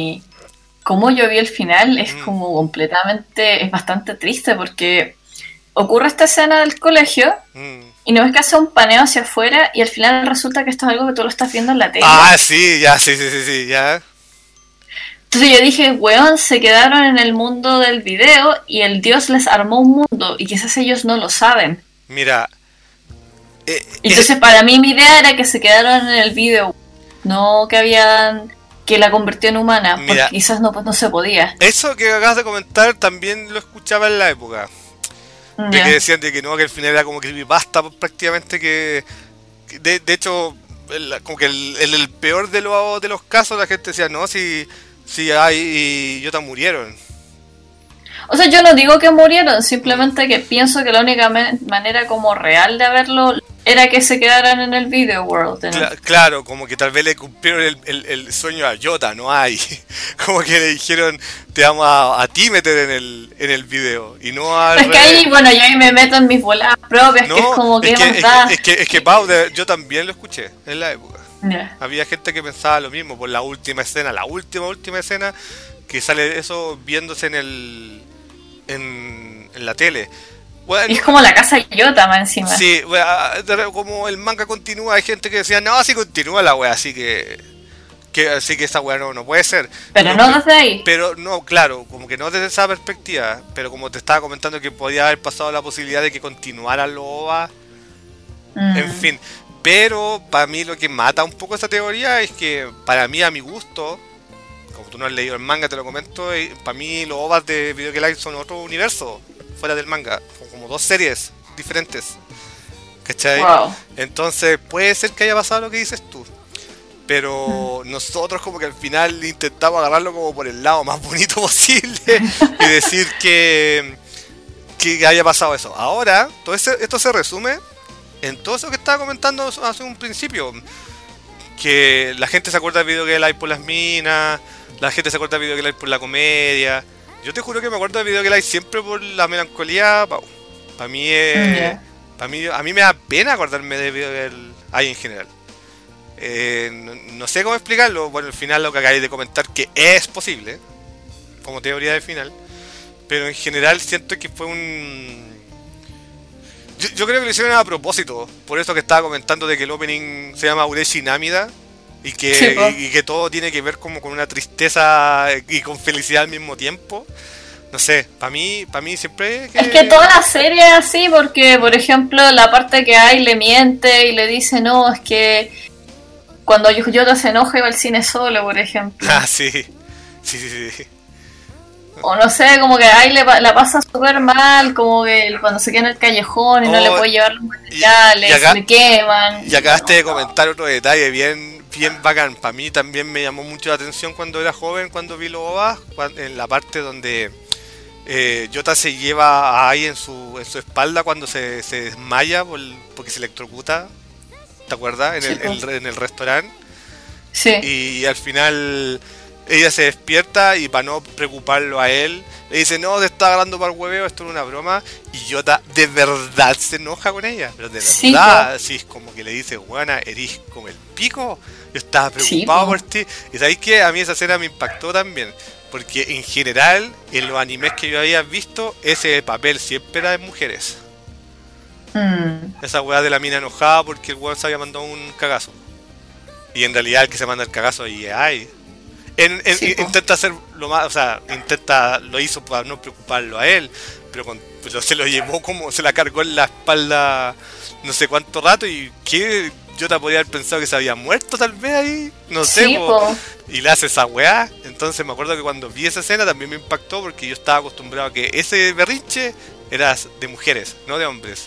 S2: como yo vi el final es como completamente, es bastante triste porque ocurre esta escena del colegio y no ves que hace un paneo hacia afuera y al final resulta que esto es algo que tú lo estás viendo en la tele.
S1: Ah, sí, ya, sí, ya.
S2: Entonces yo dije, weón, se quedaron en el mundo del video y el dios les armó un mundo y quizás ellos no lo saben.
S1: Mira.
S2: Entonces para mí mi idea era que se quedaron en el video, no que la convirtió en humana,
S1: mira,
S2: porque quizás no se podía.
S1: Eso que acabas de comentar también lo escuchaba en la época. De que decían de que no, que al final era como creepypasta prácticamente, que de hecho, como que en el peor de los casos la gente decía, no, si hay y Yota murieron.
S2: O sea, yo no digo que murieron, simplemente que pienso que la única manera como real de verlo era que se quedaran en el video world.
S1: Claro, como que tal vez le cumplieron el sueño a Yota, no hay. Como que le dijeron, te vamos a ti meter en el video y no a...
S2: Es que ahí, bueno, yo ahí me meto en mis voladas propias, no, que es como que
S1: es que Pau, yo también lo escuché en la época.
S2: Yeah.
S1: Había gente que pensaba lo mismo por la última escena, la última escena, que sale eso viéndose en la tele. Bueno,
S2: es como la casa Yota más encima.
S1: Sí, bueno, como el manga continúa, hay gente que decía, no, así continúa la wea, así que esa wea no puede ser.
S2: Pero no desde ahí.
S1: Pero no, claro, como que no desde esa perspectiva, pero como te estaba comentando que podía haber pasado la posibilidad de que continuara lo OVA, en fin. Pero para mí lo que mata un poco esa teoría es que, para mí, a mi gusto, como tú no has leído el manga, te lo comento, para mí los OVAs de Video Game Live son otro universo, fuera del manga, como dos series diferentes, ¿cachai?
S2: Wow.
S1: Entonces puede ser que haya pasado lo que dices tú, pero nosotros como que al final intentamos agarrarlo como por el lado más bonito posible y decir que haya pasado eso. Ahora, esto se resume en todo eso que estaba comentando hace un principio, que la gente se acuerda de Video Game Live por las minas, la gente se acuerda de Video Game Live por la comedia. Yo te juro que me acuerdo de Video Game Live siempre por la melancolía. Para mí a mí me da pena acordarme de Video Game Live en general. No sé cómo explicarlo. Bueno, al final lo que acabáis de comentar, que es posible como teoría de final, pero en general siento que fue yo creo que lo hicieron a propósito, por eso que estaba comentando de que el opening se llama Ureshi Namida y que todo tiene que ver como con una tristeza y con felicidad al mismo tiempo. No sé, para mí siempre...
S2: Es que toda la serie es así, porque por ejemplo la parte que Ai le miente y le dice, no, es que cuando Yota se enoja iba al cine solo, por ejemplo.
S1: Ah, sí.
S2: O no sé, como que ahí la pasa súper mal, como que cuando se queda en el callejón y no le puede llevar los materiales, le queman.
S1: Y acabaste de comentar otro detalle bien bacán. Para mí también me llamó mucho la atención cuando era joven, cuando vi los OVAs, en la parte donde Yota se lleva a Ai en su espalda cuando se desmaya porque se electrocuta. ¿Te acuerdas? En el restaurante.
S2: Sí.
S1: Y al final ella se despierta y para no preocuparlo a él, le dice, no, te está agarrando para el hueveo, esto es una broma. Y Yota de verdad se enoja con ella. Pero de verdad, sí, es como que le dice, buena, eres como el pico. Yo estaba preocupado por ti. Y sabéis que a mí esa escena me impactó también. Porque en general, en los animes que yo había visto, ese papel siempre era de mujeres. Esa weá de la mina enojada porque el weón se había mandado un cagazo. Y en realidad el que se manda el cagazo ahí es Ai. Intenta hacer lo más, o sea, lo hizo para no preocuparlo a él, pero se lo llevó como, se la cargó en la espalda no sé cuánto rato. Y que yo te podría haber pensado que se había muerto tal vez ahí, no sé, y le hace esa weá. Entonces me acuerdo que cuando vi esa escena también me impactó, porque yo estaba acostumbrado a que ese berrinche era de mujeres, no de hombres.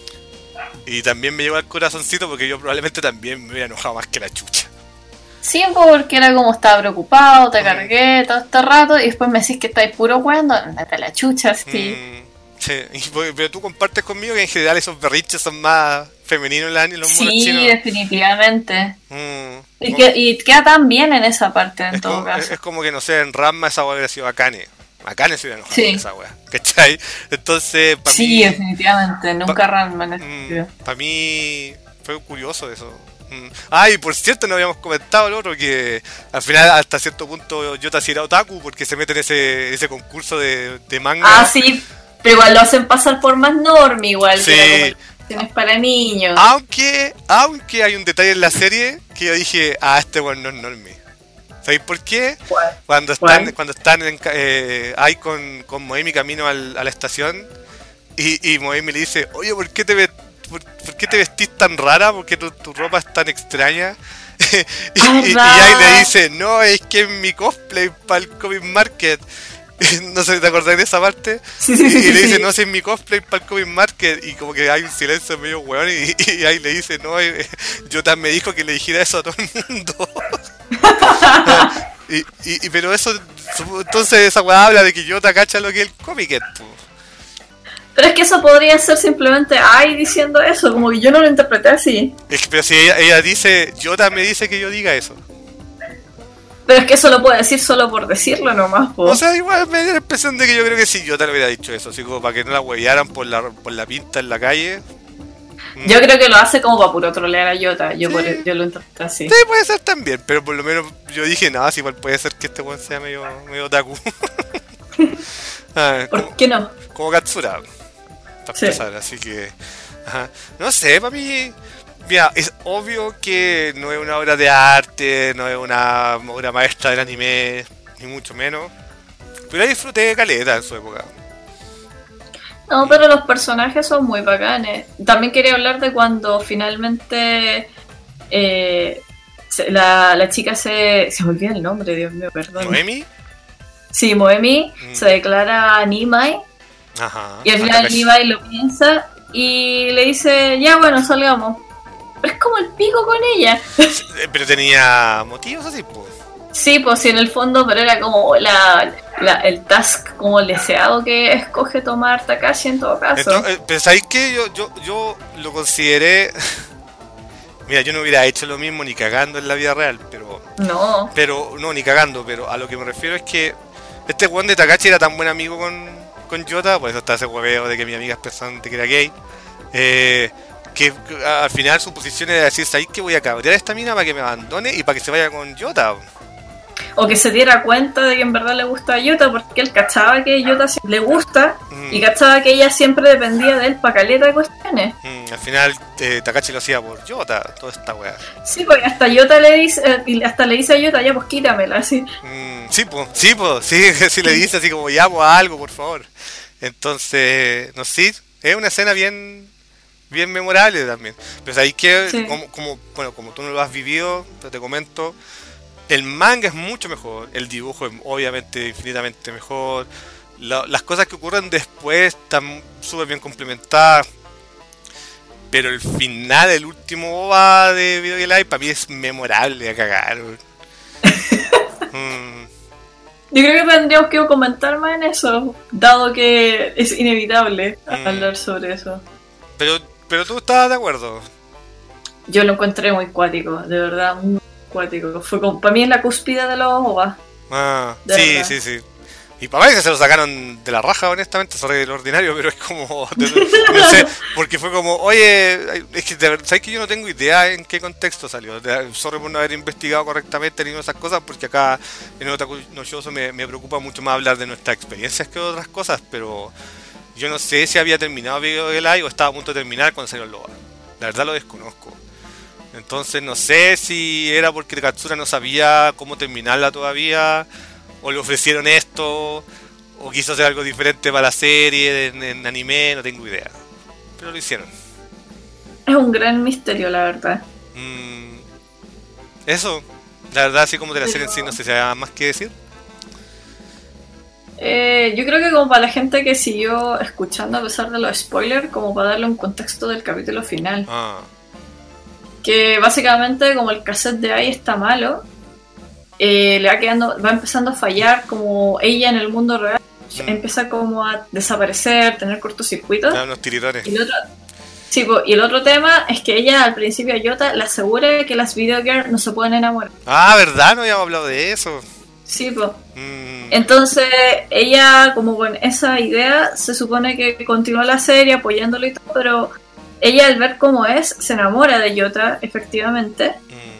S1: Y también me llegó al corazoncito porque yo probablemente también me hubiera enojado más que la chucha.
S2: Sí, porque era como estaba preocupado, te cargué todo este rato y después me decís que estáis puro weando, andate a la chucha, sí.
S1: Sí, pero tú compartes conmigo que en general esos berrinches son más femeninos en los monos chinos.
S2: Sí, definitivamente. Y queda tan bien en esa parte, en todo caso.
S1: Es como que, no sé, en Ranma esa weá hubiera sido Akane. Akane se hubiera enojado con esa weá, ¿cachai? Entonces, para mí...
S2: Sí, definitivamente, nunca Ranma.
S1: Para mí fue curioso eso. Y por cierto, no habíamos comentado el otro, que al final hasta cierto punto Yota sí era otaku porque se mete en ese concurso de manga.
S2: Sí. Pero igual lo hacen pasar por más normie, igual.
S1: Sí.
S2: Que era como es para niños.
S1: Aunque hay un detalle en la serie que yo dije, este weón no es normie. ¿Sabéis por qué?
S2: ¿Cuál?
S1: Cuando están ahí con Moemi camino a la estación y Moemi le dice, oye, ¿por qué te vestís tan rara? ¿Por qué tu ropa es tan extraña? y ahí le dice, no, es que es mi cosplay para el Comic Market. No sé si te acordás de esa parte.
S2: Sí,
S1: y le dice, no, si es mi cosplay para el Comic Market. Y como que hay un silencio medio weón. Y ahí le dice, no, Jota me dijo que le dijera eso a todo el mundo. Pero eso, entonces esa weá habla de que Jota cacha lo que es el cómic.
S2: Pero es que eso podría ser simplemente diciendo eso, como que yo no lo interpreté así.
S1: Pero si ella dice, Jota me dice que yo diga eso.
S2: Pero es que eso lo puede decir solo por decirlo nomás, po.
S1: O sea, igual me dio la impresión de que yo creo que sí, Jota le hubiera dicho eso, así como para que no la huevearan por la pinta en la calle.
S2: Yo creo que lo hace como para puro trolear a Jota, yo lo interpreté así.
S1: Sí, puede ser también, pero por lo menos yo dije, no, igual puede ser que este weón sea medio otaku.
S2: ¿Por qué no?
S1: Como Katsura, para empezar, así que... Ajá. No sé, para mí... Mira, es obvio que no es una obra de arte, no es una obra maestra del anime, ni mucho menos. Pero disfruté de caleta en su época.
S2: No, pero los personajes son muy bacanes. También quería hablar de cuando finalmente la chica se me olvida el nombre, Dios mío, perdón.
S1: ¿Moemi?
S2: Sí, Moemi se declara Nimai.
S1: Ajá.
S2: Y al final Nimai lo piensa y le dice, ya bueno, salgamos. Pero es como el pico con ella.
S1: Pero tenía motivos así, pues.
S2: Sí, pues sí, en el fondo, pero era como el task como el deseado que escoge tomar Takashi en todo caso.
S1: Entonces, ¿pensáis que yo lo consideré? Mira, yo no hubiera hecho lo mismo ni cagando en la vida real, pero...
S2: No.
S1: Pero, no, ni cagando, pero a lo que me refiero es que este weón de Takashi era tan buen amigo con Jota, por eso está ese hueveo de que mi amiga es pensante que era gay. Que al final su posición era decir, ¿sabes que voy a cabrear a esta mina para que me abandone y para que se vaya con Jota?
S2: O que se diera cuenta de que en verdad le gusta a Jota, porque él cachaba que Jota le gusta y cachaba que ella siempre dependía de él para caleta de cuestiones.
S1: Al final Takashi lo hacía por Jota, toda esta weá.
S2: Sí, porque hasta Jota le dice a Jota, ya pues quítamela, así.
S1: Sí le dice así como, ya pues algo, por favor. Entonces, no sé, es una escena bien memorable también. Pero sabéis que, sí. como tú no lo has vivido, pero te comento, el manga es mucho mejor, el dibujo es obviamente infinitamente mejor, las cosas que ocurren después están súper bien complementadas, pero el final, el último OVA de Video Game Live, para mí es memorable a cagar.
S2: Yo creo que tendríamos que comentar más en eso, dado que es inevitable hablar sobre eso.
S1: Pero tú estabas de acuerdo.
S2: Yo lo encontré muy cuático, de verdad, muy cuático. Fue como, para mí es la cúspide de los OVA.
S1: Sí. Y para mí que se lo sacaron de la raja, honestamente, sorry de lo ordinario, pero es como... no sé, porque fue como, oye, es que sabes que yo no tengo idea en qué contexto salió. Sorry por no haber investigado correctamente ni esas cosas, porque acá en Otaku no Shoujo me preocupa mucho más hablar de nuestras experiencias que de otras cosas, pero yo no sé si había terminado Video Live o estaba a punto de terminar cuando salió el OVA. La verdad lo desconozco. Entonces no sé si era porque Katsura no sabía cómo terminarla todavía, o le ofrecieron esto, o quiso hacer algo diferente para la serie en anime, no tengo idea. Pero lo hicieron.
S2: Es un gran misterio, la verdad.
S1: Eso, la verdad, así como de la serie en sí, no sé si hay más que decir.
S2: Yo creo que como para la gente que siguió escuchando a pesar de los spoilers, como para darle un contexto del capítulo final. Que básicamente como el cassette de ahí está malo, va empezando a fallar, como ella en el mundo real empieza como a desaparecer, tener cortocircuitos.
S1: Unos tiritones.
S2: Y el otro tema es que ella al principio a Jota le asegura que las video girls no se pueden enamorar.
S1: ¿Verdad? No habíamos hablado de eso.
S2: Sí, pues. Entonces ella como con esa idea se supone que continúa la serie apoyándolo y todo, pero ella al ver cómo es se enamora de Jota efectivamente.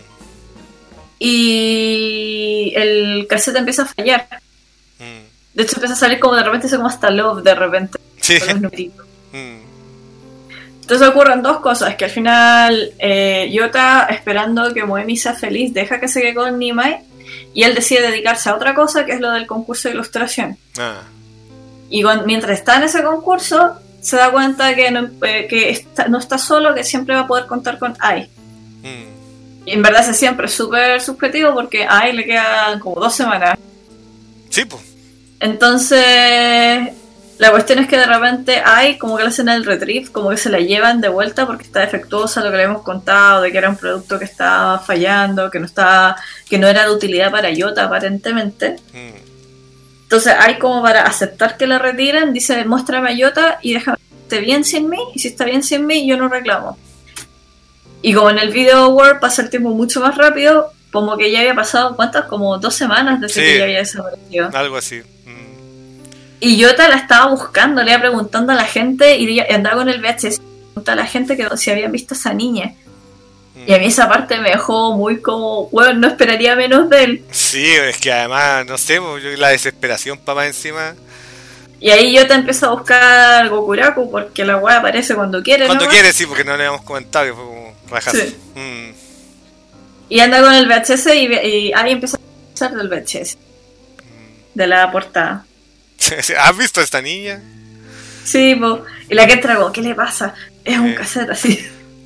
S2: Y el cassette empieza a fallar. De hecho empieza a salir como de repente, como hasta Love de repente.
S1: Sí.
S2: con los numeritos. Entonces ocurren dos cosas, que al final Yota, esperando que Moemi sea feliz, deja que se quede con Nimai, y él decide dedicarse a otra cosa, que es lo del concurso de ilustración. Y mientras está en ese concurso, se da cuenta que no está solo, que siempre va a poder contar con Ai. Y en verdad ese siempre es súper subjetivo, porque a Ai le quedan como 2 semanas.
S1: Sí, pues.
S2: Entonces, la cuestión es que de repente Ai, como que le hacen el retrieve, como que se la llevan de vuelta porque está defectuosa, lo que le hemos contado, de que era un producto que estaba fallando, que no era de utilidad para Yota aparentemente. Entonces Ai, como para aceptar que la retiren, dice, muéstrame a Yota y déjame que esté bien sin mí, y si está bien sin mí, yo no reclamo. Y como en el video World pasa el tiempo mucho más rápido, como que ya había pasado, ¿cuántas? Como 2 semanas desde que ya había desaparecido.
S1: Algo así.
S2: Y Yota la estaba buscando, le iba preguntando a la gente y andaba con el VHS, preguntaba a la gente que si habían visto a esa niña. Y a mí esa parte me dejó muy como, bueno, no esperaría menos de él.
S1: Sí, es que además, no sé, yo la desesperación para más encima.
S2: Y ahí Yota empieza a buscar Gokuraku porque la weá aparece cuando quiere.
S1: Cuando quiere, sí, porque no le habíamos comentado que fue como rajazo. Sí.
S2: Y anda con el VHS y ahí empieza a usar del VHS. De la portada.
S1: ¿Has visto a esta niña?
S2: Sí, po. Y la que tragó, ¿qué le pasa? Es un cassette así.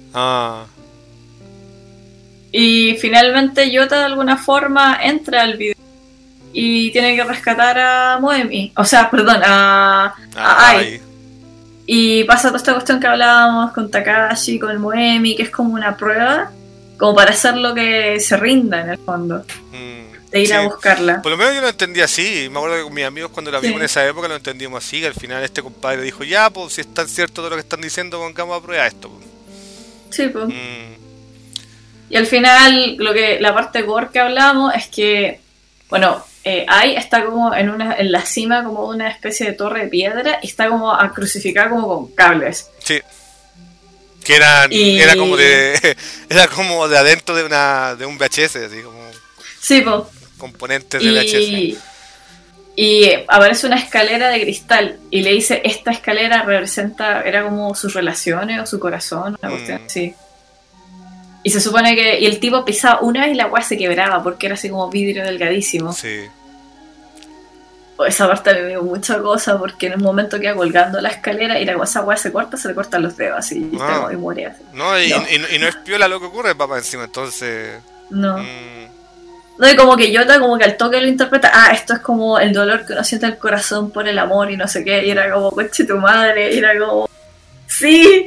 S2: Y finalmente Yota de alguna forma entra al video y tiene que rescatar a Moemi. O sea, perdón, a Ai. Y pasa toda esta cuestión que hablábamos con Takashi, con Moemi, que es como una prueba, como para hacer lo que se rinda en el fondo. De ir a buscarla.
S1: Por lo menos yo lo entendí así. Me acuerdo que con mis amigos cuando la vimos en esa época lo entendimos así, que al final este compadre dijo, ya, pues si es tan cierto todo lo que están diciendo, pongamos a prueba esto.
S2: Sí, pues. Y al final, la parte gore que hablamos es que, bueno, Ai está como en la cima como de una especie de torre de piedra y está como crucificada como con cables.
S1: Sí. Que era como de adentro de un VHS, así como.
S2: Sí, pues.
S1: Componentes de VHS.
S2: Y aparece una escalera de cristal y le dice, esta escalera era como sus relaciones o su corazón, una cuestión así. Y se supone que el tipo pisaba una y la weá se quebraba porque era así como vidrio delgadísimo.
S1: Sí.
S2: Esa parte me dio mucha cosa porque en un momento queda colgando la escalera y esa weá se le cortan los dedos así y muere así.
S1: No, y no es piola lo que ocurre, papá, encima, entonces.
S2: No. No, y como que Yota como que al toque lo interpreta, esto es como el dolor que uno siente en el corazón por el amor y no sé qué, y era como, coche tu madre, y era como, sí.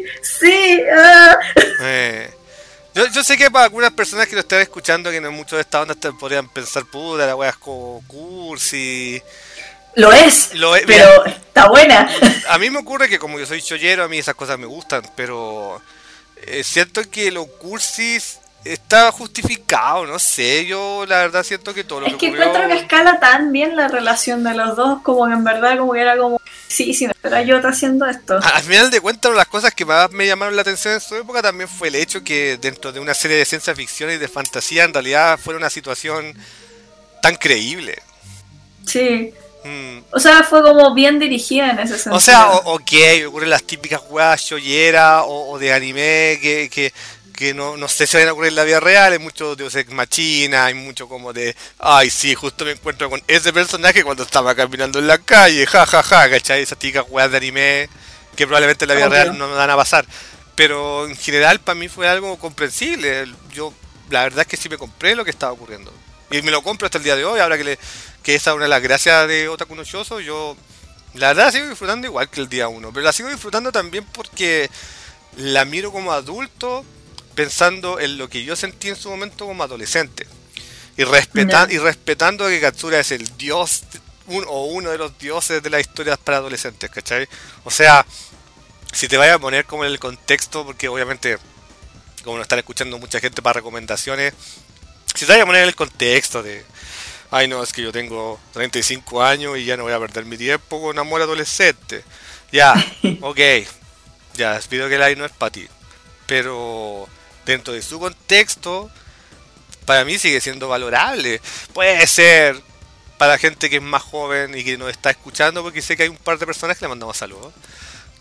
S1: Yo sé que para algunas personas que lo están escuchando, que no muchos de esta onda podrían pensar, puta, la wea es como cursi.
S2: Lo es, pero está buena.
S1: A mí me ocurre que como yo soy chollero, a mí esas cosas me gustan, pero siento que lo cursis está justificado, no sé, yo la verdad siento que todo lo que ocurrió...
S2: Es que encuentro que escala tan bien la relación de los dos, como que en verdad como que era como, sí, me espera Yota haciendo esto.
S1: Al final de cuentas, las cosas que más me llamaron la atención en su época también fue el hecho que dentro de una serie de ciencia ficción y de fantasía, en realidad fuera una situación tan creíble.
S2: Sí. O sea, fue como bien dirigida en ese sentido.
S1: O sea, ocurren las típicas weas cholleras o de anime que no sé si van a ocurrir en la vida real. Hay mucho de Deus Ex Machina, hay mucho como de, ay sí, justo me encuentro con ese personaje cuando estaba caminando en la calle, jajaja, ¿cachai? Esas típicas weas de anime que probablemente en la vida real no me van a pasar. Pero en general para mí fue algo comprensible. Yo la verdad es que sí me compré lo que estaba ocurriendo. Y me lo compro hasta el día de hoy, ahora que esa es una de las gracias de Otaku no Shoujo. Yo la verdad la sigo disfrutando igual que el día 1, pero la sigo disfrutando también porque la miro como adulto, pensando en lo que yo sentí en su momento como adolescente. Y respetando que Katsura es el dios, uno de los dioses de las historias para adolescentes, ¿cachai? O sea, si te vayas a poner como en el contexto, porque obviamente, como nos están escuchando mucha gente para recomendaciones, si te vayas a poner en el contexto de, ay no, es que yo tengo 35 años y ya no voy a perder mi tiempo con amor adolescente. Ya, ok, ya, pido que el aire no es para ti. Pero dentro de su contexto, para mí sigue siendo valorable. Puede ser para gente que es más joven y que nos está escuchando, porque sé que hay un par de personas que le mandamos saludos.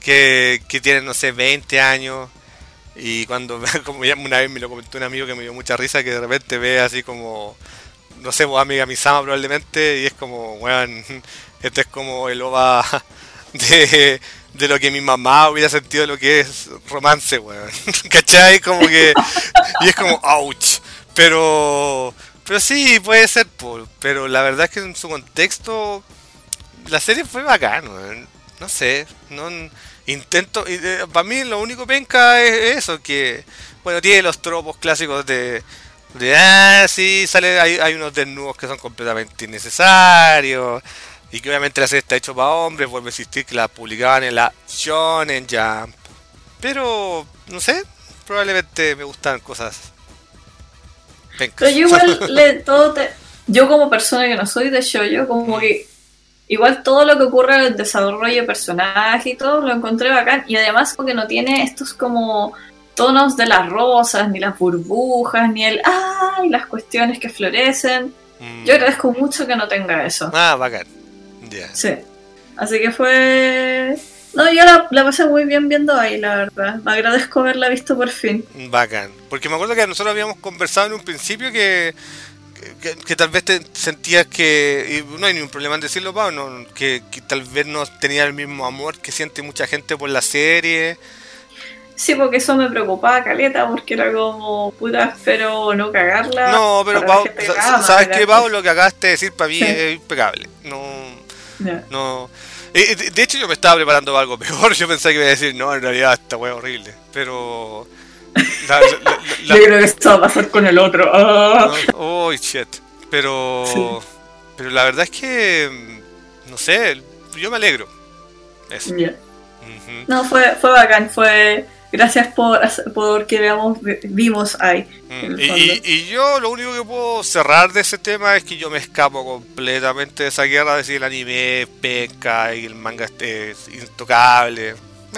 S1: que tienen, no sé, 20 años. Y cuando, como ya una vez me lo comentó un amigo que me dio mucha risa, que de repente ve así como, no sé, pues amiga Misama probablemente, y es como, weón, este es como el OVA de lo que mi mamá hubiera sentido lo que es romance, weón. ¿Cachai? Como que, y es como, ouch. Pero sí, puede ser, pero la verdad es que en su contexto, la serie fue bacán, weón. No sé, no intento, para mí lo único penca es eso, que bueno, tiene los tropos clásicos de sí, sale, hay unos desnudos que son completamente innecesarios, y que obviamente la serie está hecho para hombres, vuelve a insistir que la publicaban en la Shonen Jump, pero no sé, probablemente me gustan cosas pencas.
S2: Pero yo igual, yo como persona que no soy de shoujo, como que igual todo lo que ocurre en el desarrollo de personaje y todo lo encontré bacán. Y además porque no tiene estos como tonos de las rosas, ni las burbujas, ni el ¡ay! Las cuestiones que florecen. Yo agradezco mucho que no tenga eso.
S1: Ah, bacán. Ya. Yeah.
S2: Sí. Así que fue... No, yo la pasé muy bien viendo ahí, la verdad. Me agradezco haberla visto por fin.
S1: Bacán. Porque me acuerdo que nosotros habíamos conversado en un principio que tal vez te sentías que, y no hay ningún problema en decirlo, Pau, no, que tal vez no tenía el mismo amor que siente mucha gente por la serie.
S2: Sí, porque eso me preocupaba caleta, porque era como, puta, espero no cagarla.
S1: No, pero Pau, ¿sabes qué, Pau? Lo que acabaste de decir para mí es impecable. No. De hecho, yo me estaba preparando para algo peor. Yo pensé que iba a decir, no, en realidad esta wea es horrible. Pero...
S2: yo creo que esto va a pasar con el otro.
S1: Oh, shit. Pero la verdad es que, no sé, yo me alegro. Eso.
S2: Yeah. No, fue bacán, fue... Gracias por que vimos ahí.
S1: Y yo lo único que puedo cerrar de ese tema es que yo me escapo completamente de esa guerra de decir el anime pesca y el manga es intocable.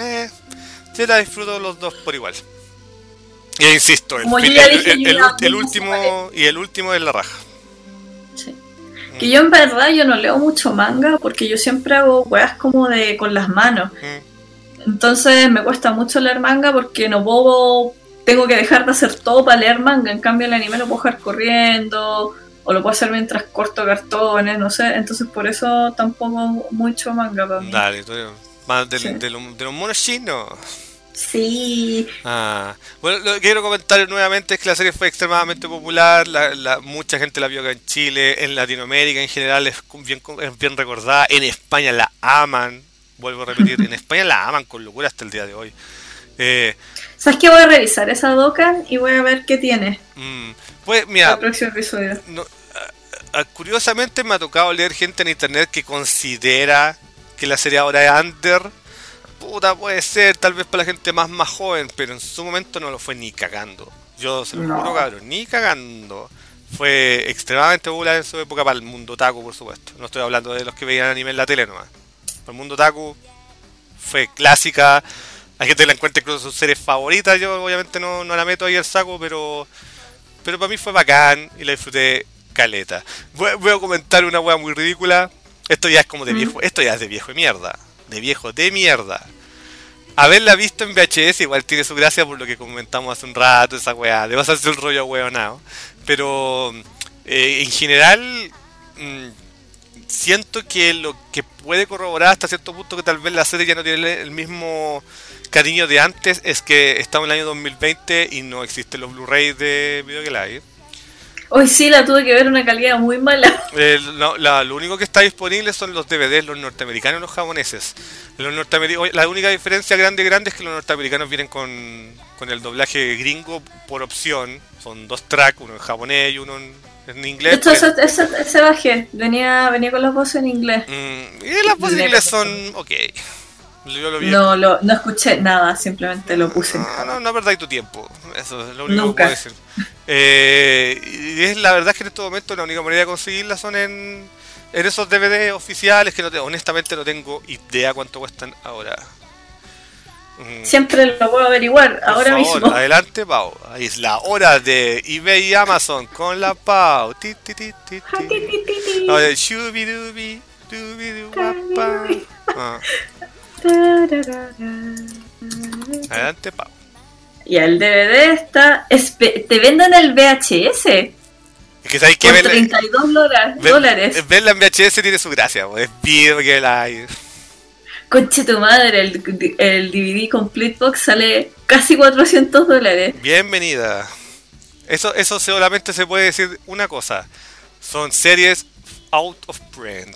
S1: Yo la disfruto los dos por igual. Y insisto, el último es la raja.
S2: Sí. Que yo en verdad yo no leo mucho manga porque yo siempre hago weas como con las manos. Entonces me cuesta mucho leer manga porque tengo que dejar de hacer todo para leer manga. En cambio el anime lo puedo dejar corriendo o lo puedo hacer mientras corto cartones, no sé. Entonces por eso tampoco mucho manga para mí.
S1: Dale, más de los monos chinos.
S2: Sí.
S1: Bueno, lo que quiero comentar nuevamente es que la serie fue extremadamente popular, mucha gente la vio acá en Chile, en Latinoamérica en general es bien recordada, en España la aman, vuelvo a repetir, en España la aman con locura hasta el día de hoy.
S2: ¿Sabes qué? Voy a revisar esa Dokkan y voy a ver qué tiene.
S1: Pues mira,
S2: el próximo episodio.
S1: Curiosamente me ha tocado leer gente en internet que considera que la serie ahora es under. Puta, puede ser, tal vez para la gente más joven, pero en su momento no lo fue ni cagando. Yo se lo juro, cabrón, ni cagando. Fue extremadamente popular en su época para el mundo otaku, por supuesto. No estoy hablando de los que veían anime en la tele nomás. Para el mundo otaku fue clásica. Hay gente que la encuentra incluso sus series favoritas. Yo obviamente no la meto ahí al saco, pero para mí fue bacán y la disfruté caleta. Voy a comentar una wea muy ridícula. Esto ya es como de viejo, esto ya es de viejo de mierda. De viejo de mierda. Haberla visto en VHS igual tiene su gracia por lo que comentamos hace un rato, esa weá, de pasarse el rollo weonado. Pero en general siento que lo que puede corroborar hasta cierto punto que tal vez la serie ya no tiene el mismo cariño de antes es que estamos en el año 2020 y no existen los Blu-ray de Video que Live.
S2: Hoy sí la tuve que ver una calidad muy mala.
S1: Lo único que está disponible son los DVDs, los norteamericanos y los japoneses. La única diferencia grande es que los norteamericanos vienen con el doblaje gringo por opción. Son 2 tracks, uno en japonés y uno en inglés.
S2: De hecho, ese bajé. Venía con las voces en inglés.
S1: Y las voces en inglés son ok. Yo lo vi
S2: no escuché nada, simplemente lo puse.
S1: No perdáis tu tiempo. Eso es lo único que puedo decir. Y es la verdad es que en este momento la única manera de conseguirla son en esos DVD oficiales que honestamente no tengo idea cuánto cuestan ahora.
S2: Siempre lo puedo averiguar, por ahora
S1: favor,
S2: mismo.
S1: Adelante, Pau. Ahí es la hora de eBay y Amazon con la Pau. Adelante, Pau.
S2: Y el DVD está... te venden el VHS.
S1: Es que sabéis que
S2: por $32.
S1: Verla en VHS tiene su gracia, es video que la hay.
S2: Conche tu madre, el DVD Complete Box sale casi $400.
S1: Bienvenida. Eso solamente se puede decir una cosa. Son series out of print.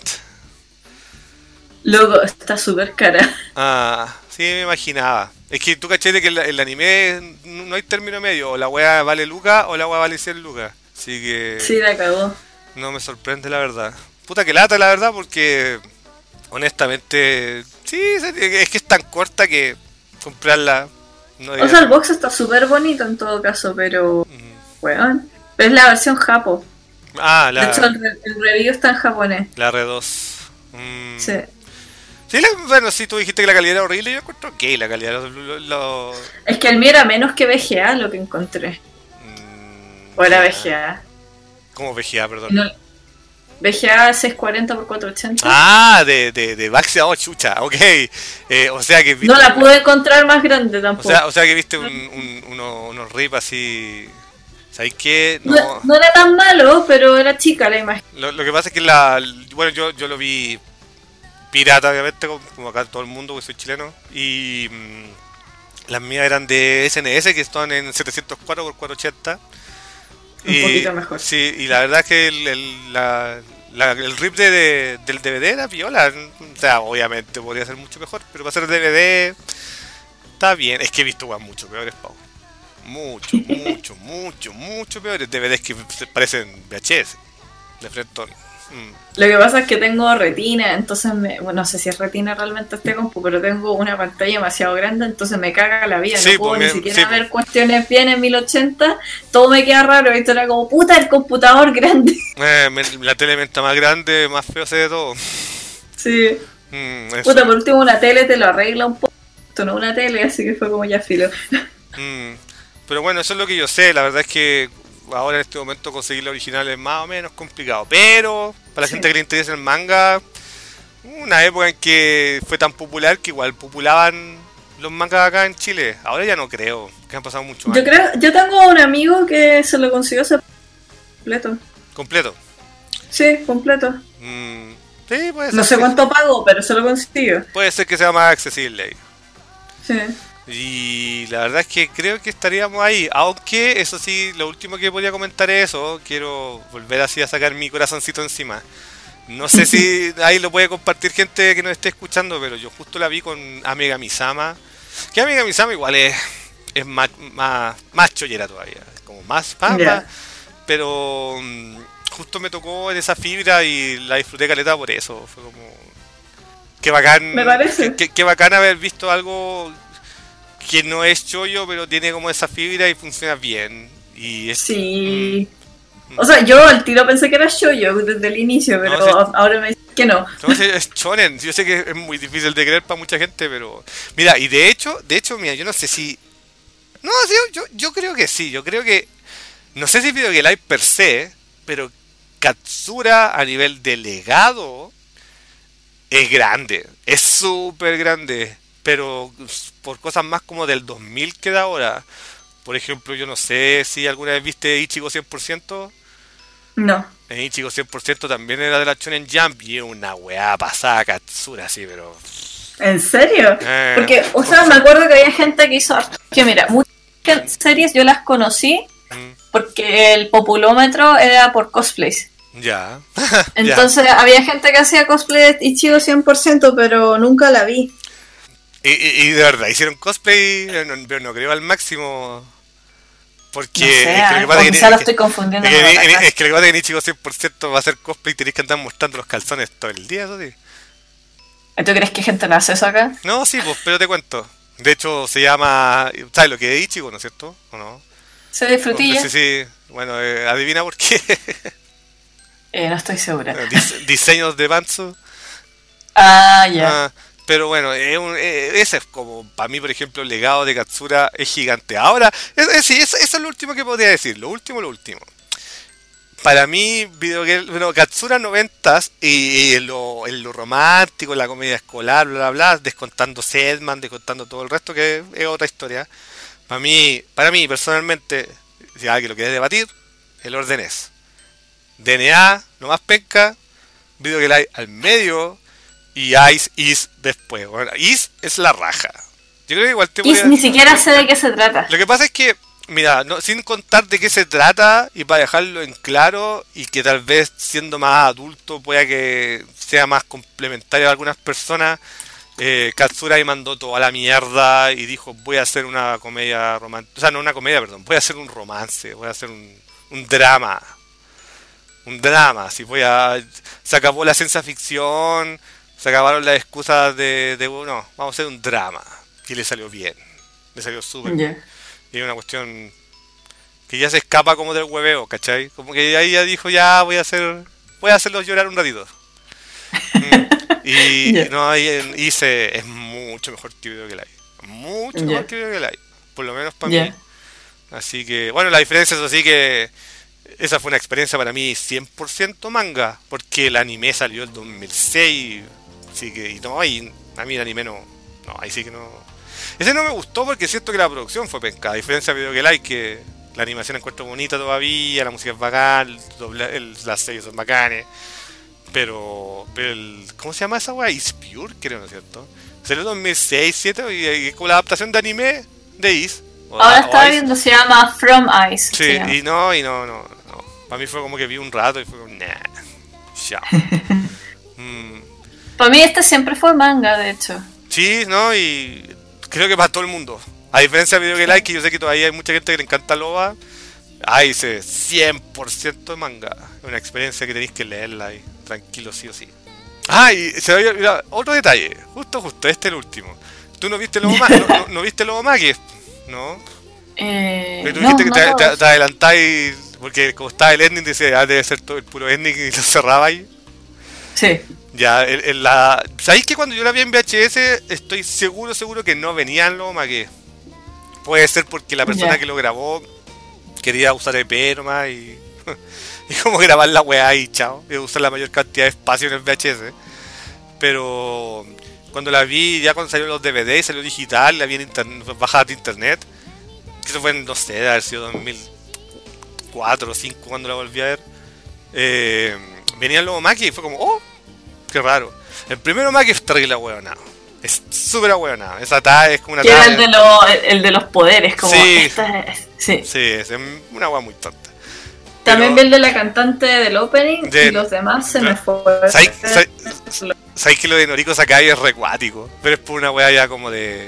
S2: Loco, está súper cara.
S1: Ah, sí, me imaginaba. Es que tú caché de que el anime no hay término medio. O la wea vale lucas o la wea vale 100 lucas. Así que...
S2: Sí, la cagó.
S1: No me sorprende la verdad. Puta que lata la verdad porque... Honestamente... Sí, es que es tan corta que... Comprarla... No
S2: o sea, el box está súper bonito en todo caso, pero... Weón. Pero es la versión japo.
S1: Ah,
S2: de hecho, el review está en japonés.
S1: La R2.
S2: Sí.
S1: Sí, bueno, sí, tú dijiste que la calidad era horrible, yo encuentro ok la calidad.
S2: Es que el mío era menos que VGA lo que encontré. O era VGA.
S1: ¿Cómo VGA, perdón?
S2: No, VGA 640 x 480.
S1: Ah, de Baxia, oh, chucha, ok. O sea que...
S2: No la pude encontrar más grande tampoco.
S1: O sea que viste unos rips así... ¿Sabes qué?
S2: No era tan malo, pero era chica la imagen.
S1: Lo que pasa es que bueno, yo lo vi... pirata, obviamente, como acá todo el mundo, porque soy chileno. Y las mías eran de SNS, que están en 704 x 480.
S2: Un poquito mejor.
S1: Sí, y la verdad es que el rip del DVD era viola. O sea, obviamente podría ser mucho mejor, pero para ser DVD está bien. Es que he visto mucho peores, Pau. Mucho peores. DVDs que parecen VHS de frentón.
S2: Lo que pasa es que tengo retina, entonces no sé si es retina realmente este compu, pero tengo una pantalla demasiado grande, entonces me caga la vida, no puedo ni siquiera ver cuestiones bien en 1080, todo me queda raro, y esto era como, puta, el computador grande.
S1: La tele me está más grande, más feo se ve todo.
S2: Sí. Puta, por último una tele te lo arregla un poco, esto no es una tele, así que fue como ya filo.
S1: Pero bueno, eso es lo que yo sé, la verdad es que ahora en este momento conseguir la original es más o menos complicado, pero para la gente que le interesa el manga, una época en que fue tan popular que igual populaban los mangas acá en Chile. Ahora ya no creo, que han pasado muchos años.
S2: Yo tengo un amigo que se lo consiguió completo.
S1: ¿Completo?
S2: Sí, completo.
S1: Sí, puede ser.
S2: No sé cuánto pagó, pero se lo consiguió.
S1: Puede ser que sea más accesible.
S2: Sí.
S1: Y la verdad es que creo que estaríamos ahí. Aunque, eso sí, lo último que podría comentar es eso. Quiero volver así a sacar mi corazoncito encima. No sé si ahí lo puede compartir gente que nos esté escuchando, pero yo justo la vi con Amiga Misama. Que Amiga Misama igual es más chollera todavía. Es como más papa. Pero justo me tocó en esa fibra y la disfruté caleta por eso. Fue como... Qué bacán.
S2: Me parece.
S1: Qué bacán haber visto algo... que no es chollo, pero tiene como esa fibra y funciona bien. Y
S2: sí. O sea, yo al tiro pensé que era shoujo desde el inicio, pero no, ahora me dicen que no.
S1: No, es shonen. Yo sé que es muy difícil de creer para mucha gente, pero... Mira, y de hecho, mira, yo no sé si... No, sí, yo creo que sí. Yo creo que... No sé si Video que Live per se, pero Katsura a nivel de legado es grande. Es súper grande. Pero por cosas más como del 2000 que de ahora. Por ejemplo, yo no sé si alguna vez viste Ichigo 100%.
S2: No.
S1: En Ichigo 100% también era de la Shonen Jump y es una weá pasada Katsura, así, pero...
S2: ¿En serio? Porque, o sea, me acuerdo que había gente que hizo... Que mira, muchas series yo las conocí porque el populómetro era por cosplays.
S1: Ya.
S2: Entonces había gente que hacía cosplay de Ichigo 100%, pero nunca la vi.
S1: Y de verdad, hicieron cosplay, pero no creo al máximo. Porque
S2: no sé, quizá lo estoy confundiendo.
S1: Es que lo que pasa es que en Ichigo 100% va a hacer cosplay y tenéis que andar mostrando los calzones todo el día, eso sí.
S2: ¿Tú crees que gente no hace eso acá?
S1: No, sí, pues, pero te cuento. De hecho, se llama... ¿Sabes lo que es Ichigo, no es cierto? ¿O no?
S2: Se de frutilla.
S1: Sí. Bueno, adivina por qué.
S2: No estoy segura.
S1: Diseños de Banzo.
S2: Ah, ya.
S1: Pero bueno, ese es como, para mí, por ejemplo, el legado de Katsura es gigante. Ahora, sí, eso es lo último que podría decir. Lo último. para mí, Katsura 90s y en lo romántico, la comedia escolar, bla, bla, bla, descontando Sedman, descontando todo el resto, que es otra historia. Para mí personalmente, si alguien lo quiere debatir, el orden es DNA, no más penca, Video Game Live al medio y Ice Is después. Bueno, Is es la raja. Yo creo que igual te
S2: Is ni siquiera sé de qué se trata.
S1: Lo que pasa es que, mira, sin contar de qué se trata y para dejarlo en claro y que tal vez siendo más adulto pueda que sea más complementario a algunas personas, Katsura ahí mandó toda la mierda y dijo voy a hacer una comedia romántica, o sea, no una comedia, perdón, voy a hacer un romance, voy a hacer un drama. Un drama, si se acabó la ciencia ficción, se acabaron las excusas de no, vamos a hacer un drama. Y le salió bien, le salió súper bien. Y es una cuestión que ya se escapa como del hueveo, ¿cachai? Como que ahí ya dijo, ya voy a hacerlos llorar un ratito. Y no, ahí hice, es mucho mejor que Video Game Live. Mucho mejor que Video Game Live, por lo menos para mí. Así que, bueno, la diferencia es así que esa fue una experiencia para mí 100% manga, porque el anime salió en 2006, así que, y a mí el anime no, ahí sí que no. Ese no me gustó porque siento que la producción fue penca, a diferencia de Video Game Live, que la animación encuentro bonita todavía, la música es bacán, las series son bacanes, pero ¿cómo se llama esa weá? Is Pure, creo, ¿no es cierto? Salió en 2006, 2007 y con la adaptación de anime de Is.
S2: Ahora estaba viendo, se llama From Ice.
S1: Sí, y no. Para mí fue como que vi un rato y fue como, nah, chao.
S2: Para mí este siempre fue manga, de hecho.
S1: Sí, ¿no? Y creo que para todo el mundo. A diferencia de Video Game Live, que yo sé que todavía hay mucha gente que le encanta Loba, ahí dice 100% de manga. Es una experiencia que tenéis que leerla ahí, tranquilo, sí o sí. Y se me había otro detalle, justo, este es el último. ¿Tú no viste Lobo no viste Lobo Maki? ¿No? Pero tú dijiste que te adelantáis, porque como estaba el ending, decía, debe ser todo el puro ending y lo cerraba ahí.
S2: Sí.
S1: Ya, ¿sabéis que cuando yo la vi en VHS estoy seguro que no venía en Lobo Maki? Puede ser porque la persona que lo grabó quería usar EP nomás y como grabar la weá y chao, y usar la mayor cantidad de espacio en el VHS. Pero cuando la vi, ya cuando salieron los DVD y salió digital, la vi en bajada de internet, que eso fue, no sé, debe haber sido 2004 o 2005 cuando la volví a ver, venía el Lobo Maki y fue como, oh, qué raro. El primero Maki es terrible ahueonado, es súper ahueonado, esa talla es como una talla...
S2: el de los poderes, como
S1: sí,
S2: sí,
S1: es una hueá muy tonta.
S2: También vi el de la cantante del opening y los demás se me fue.
S1: ¿Sabes que lo de Noriko Sakai es recuático? Pero es por una wea ya como de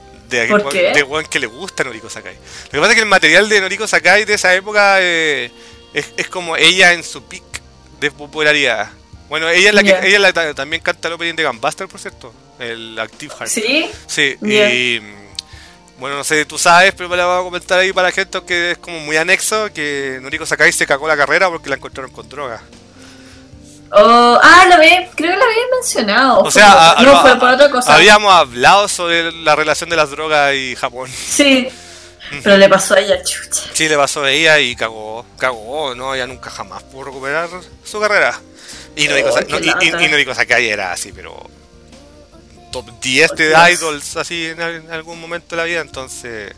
S1: weón que le gusta a Noriko Sakai. Lo que pasa es que el material de Noriko Sakai de esa época es como ella en su peak de popularidad. Bueno, ella es la que también canta el opening de Gunbuster, por cierto, el Active Heart.
S2: ¿Sí?
S1: Sí, y bueno, no sé, tú sabes, pero me la voy a comentar ahí para la gente que es como muy anexo, que Noriko Sakai se cagó la carrera porque la encontraron con droga.
S2: Creo que lo había mencionado.
S1: O sea,
S2: fue por otra cosa.
S1: Habíamos hablado sobre la relación de las drogas y Japón.
S2: Sí, pero le pasó a ella, chucha.
S1: Sí, le pasó a ella y cagó, no, ella nunca jamás pudo recuperar su carrera. Y Noriko Sakai era así, pero top 10 de idols así en algún momento de la vida, entonces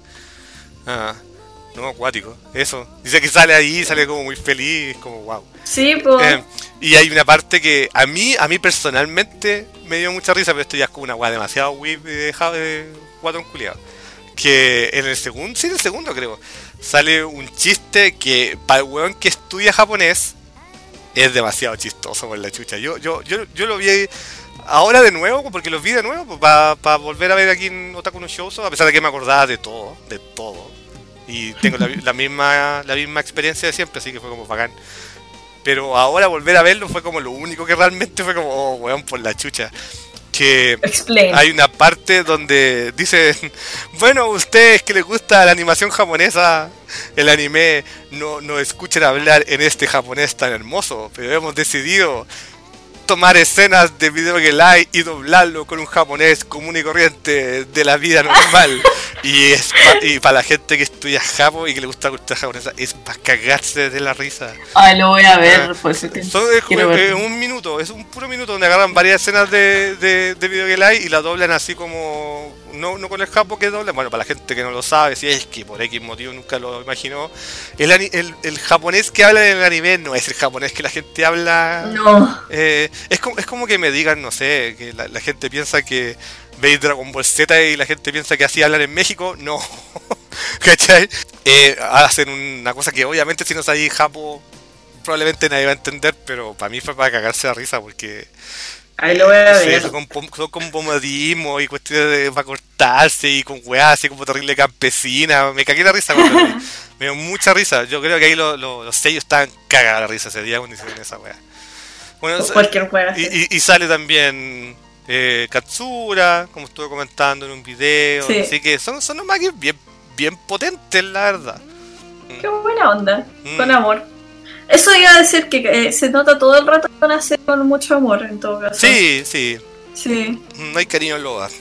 S1: no, acuático, eso. Dice que sale ahí, sale como muy feliz, como wow.
S2: Sí, pues.
S1: Y hay una parte que a mí personalmente me dio mucha risa, pero esto ya es como una weá demasiado whip de guatón culiado. Que en el segundo creo, sale un chiste que para el weón que estudia japonés es demasiado chistoso por la chucha. Yo lo vi ahora de nuevo, porque los vi de nuevo para volver a ver aquí en Otaku no Shoujo, a pesar de que me acordaba de todo. Y tengo la misma experiencia de siempre, así que fue como bacán. Pero ahora volver a verlo fue como lo único que realmente fue como, oh, weón, por la chucha. Que hay una parte donde dicen, bueno, ustedes que les gusta la animación japonesa, el anime, no escuchen hablar en este japonés tan hermoso, pero hemos decidido tomar escenas de Video Game Live y doblarlo con un japonés común y corriente de la vida normal. Y para la gente que estudia Japo y que le gusta la cultura japonesa, es para cagarse de la risa.
S2: Ay, lo voy a ver, pues.
S1: Es un minuto, es un puro minuto donde agarran varias escenas de Video Game Live y la doblan así como... No con el Japo que doblan, bueno, para la gente que no lo sabe, si es que por X motivo nunca lo imaginó, el japonés que habla en el anime no es el japonés que la gente habla.
S2: No.
S1: Es como que me digan, no sé, que la gente piensa que veis Dragon Ball Z y la gente piensa que así hablan en México. No. ¿Cachai? Hacen una cosa que obviamente si no sabéis Japo probablemente nadie va a entender, pero para mí fue para cagarse la risa porque...
S2: Ahí lo voy a ver.
S1: Son con pomodismo y cuestiones para cortarse y con weas así como terrible campesina. Me cagué la risa cuando me dio mucha risa. Yo creo que ahí los sellos estaban cagados la risa ese día cuando hicieron esa wea. Bueno,
S2: cualquier wea.
S1: Y sale también Katsura, como estuve comentando en un video. Sí. Así que son unos máquinas bien potentes, la verdad.
S2: Qué buena onda, con amor. Eso iba a decir que se nota todo el rato que nace con mucho amor en todo caso.
S1: Sí.
S2: No
S1: hay cariño en lo hogar.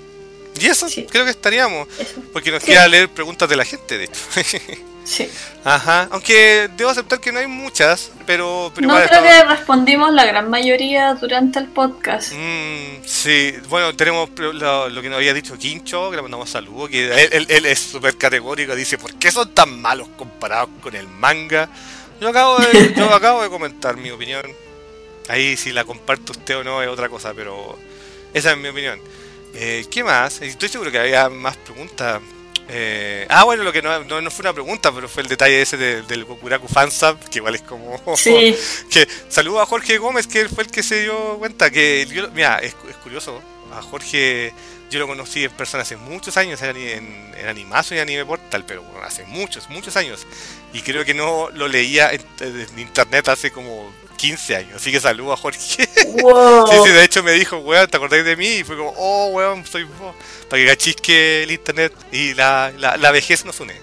S1: Y eso, creo que estaríamos.
S2: Eso.
S1: Porque nos queda leer preguntas de la gente, de hecho.
S2: Sí.
S1: Ajá, aunque debo aceptar que no hay muchas, pero
S2: no creo que respondimos la gran mayoría durante el podcast.
S1: Sí, bueno, tenemos lo que nos había dicho Quincho, que le mandamos saludos, que él es súper categórico, dice, ¿por qué son tan malos comparados con el manga? Yo acabo de comentar mi opinión. Ahí si la comparte usted o no es otra cosa, pero esa es mi opinión. ¿Qué más? Estoy seguro que había más preguntas. Bueno, lo que no fue una pregunta, pero fue el detalle ese del Gokuraku Fansub, que igual es como...
S2: Sí.
S1: Que saludo a Jorge Gómez, que él fue el que se dio cuenta que... Mira, es curioso, a Jorge yo lo conocí en persona hace muchos años en Animazo y Anime Portal, pero bueno, hace muchos años. Y creo que no lo leía en internet hace como 15 años, así que saludo a Jorge.
S2: Wow.
S1: Sí, de hecho me dijo, weón, ¿te acordáis de mí? Y fue como, oh, weón, soy vos. Para que cachis que el internet y la vejez nos une.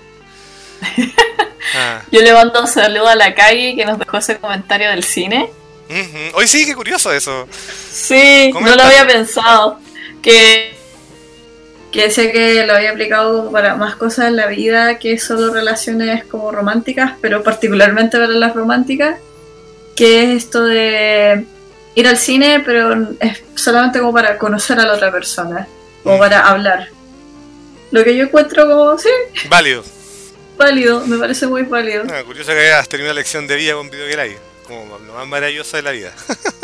S2: Yo le mando un saludo a la Kagi que nos dejó ese comentario del cine.
S1: Hoy sí, qué curioso eso.
S2: Sí, no lo había pensado. Que sé que lo había aplicado para más cosas en la vida que solo relaciones como románticas, pero particularmente para las románticas, que es esto de ir al cine, pero es solamente como para conocer a la otra persona, como para hablar. Lo que yo encuentro como, sí.
S1: Válido,
S2: me parece muy válido.
S1: Curioso que hayas tenido una lección de vida con Video Game Live, como lo más maravilloso de la vida.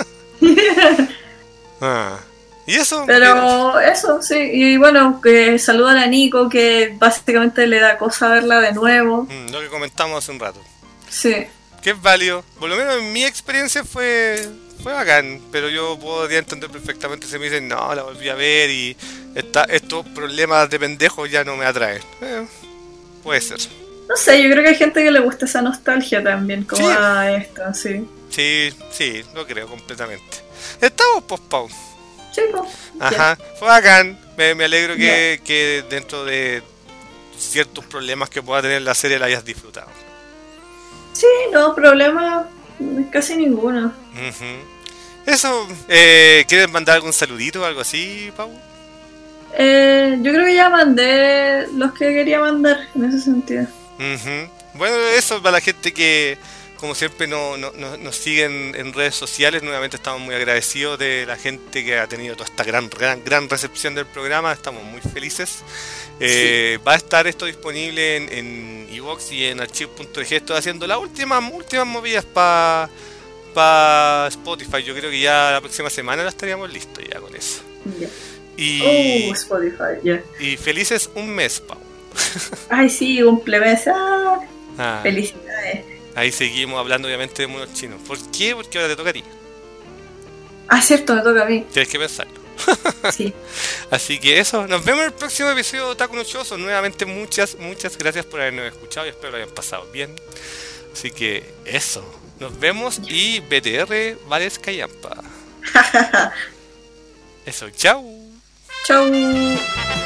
S1: ¿Y eso?
S2: Pero eso, sí. Y bueno, que saludan a Nico, que básicamente le da cosa verla de nuevo.
S1: Lo que comentamos hace un rato.
S2: Sí.
S1: Que es válido. Por lo menos en mi experiencia fue bacán. Pero yo podría entender perfectamente si me dicen, no, la volví a ver y estos problemas de pendejos ya no me atraen. Puede ser.
S2: No sé, yo creo que hay gente que le gusta esa nostalgia también, como a esta, sí.
S1: Sí, lo creo completamente. Estamos post-pau.
S2: Sí, pues.
S1: Ajá, fue bacán. Me alegro que dentro de ciertos problemas que pueda tener la serie la hayas disfrutado.
S2: Sí, no, problema casi ninguno.
S1: Eso, ¿quieres mandar algún saludito o algo así, Pau?
S2: Yo creo que ya mandé los que quería mandar en ese sentido.
S1: Bueno, eso para la gente que, como siempre, nos siguen en redes sociales. Nuevamente estamos muy agradecidos de la gente que ha tenido toda esta gran recepción del programa. Estamos muy felices. Sí. Va a estar esto disponible en iVoox y en archive.org. Estoy haciendo las últimas movidas para Spotify. Yo creo que ya la próxima semana ya estaríamos listos ya con eso. Y
S2: Spotify,
S1: y felices un mes, Pau.
S2: Ay, sí, cumplemes. Felicidades.
S1: Ahí seguimos hablando obviamente de monos chinos. ¿Por qué? Porque ahora te toca a ti.
S2: Cierto, me toca a mí.
S1: Tienes que pensarlo.
S2: Sí.
S1: Así que eso, nos vemos en el próximo episodio de Otaku no Shoujo. Nuevamente muchas gracias por habernos escuchado y espero lo hayan pasado bien. Así que eso, nos vemos y BTR Vales Callampa. Eso, chau.
S2: Chau.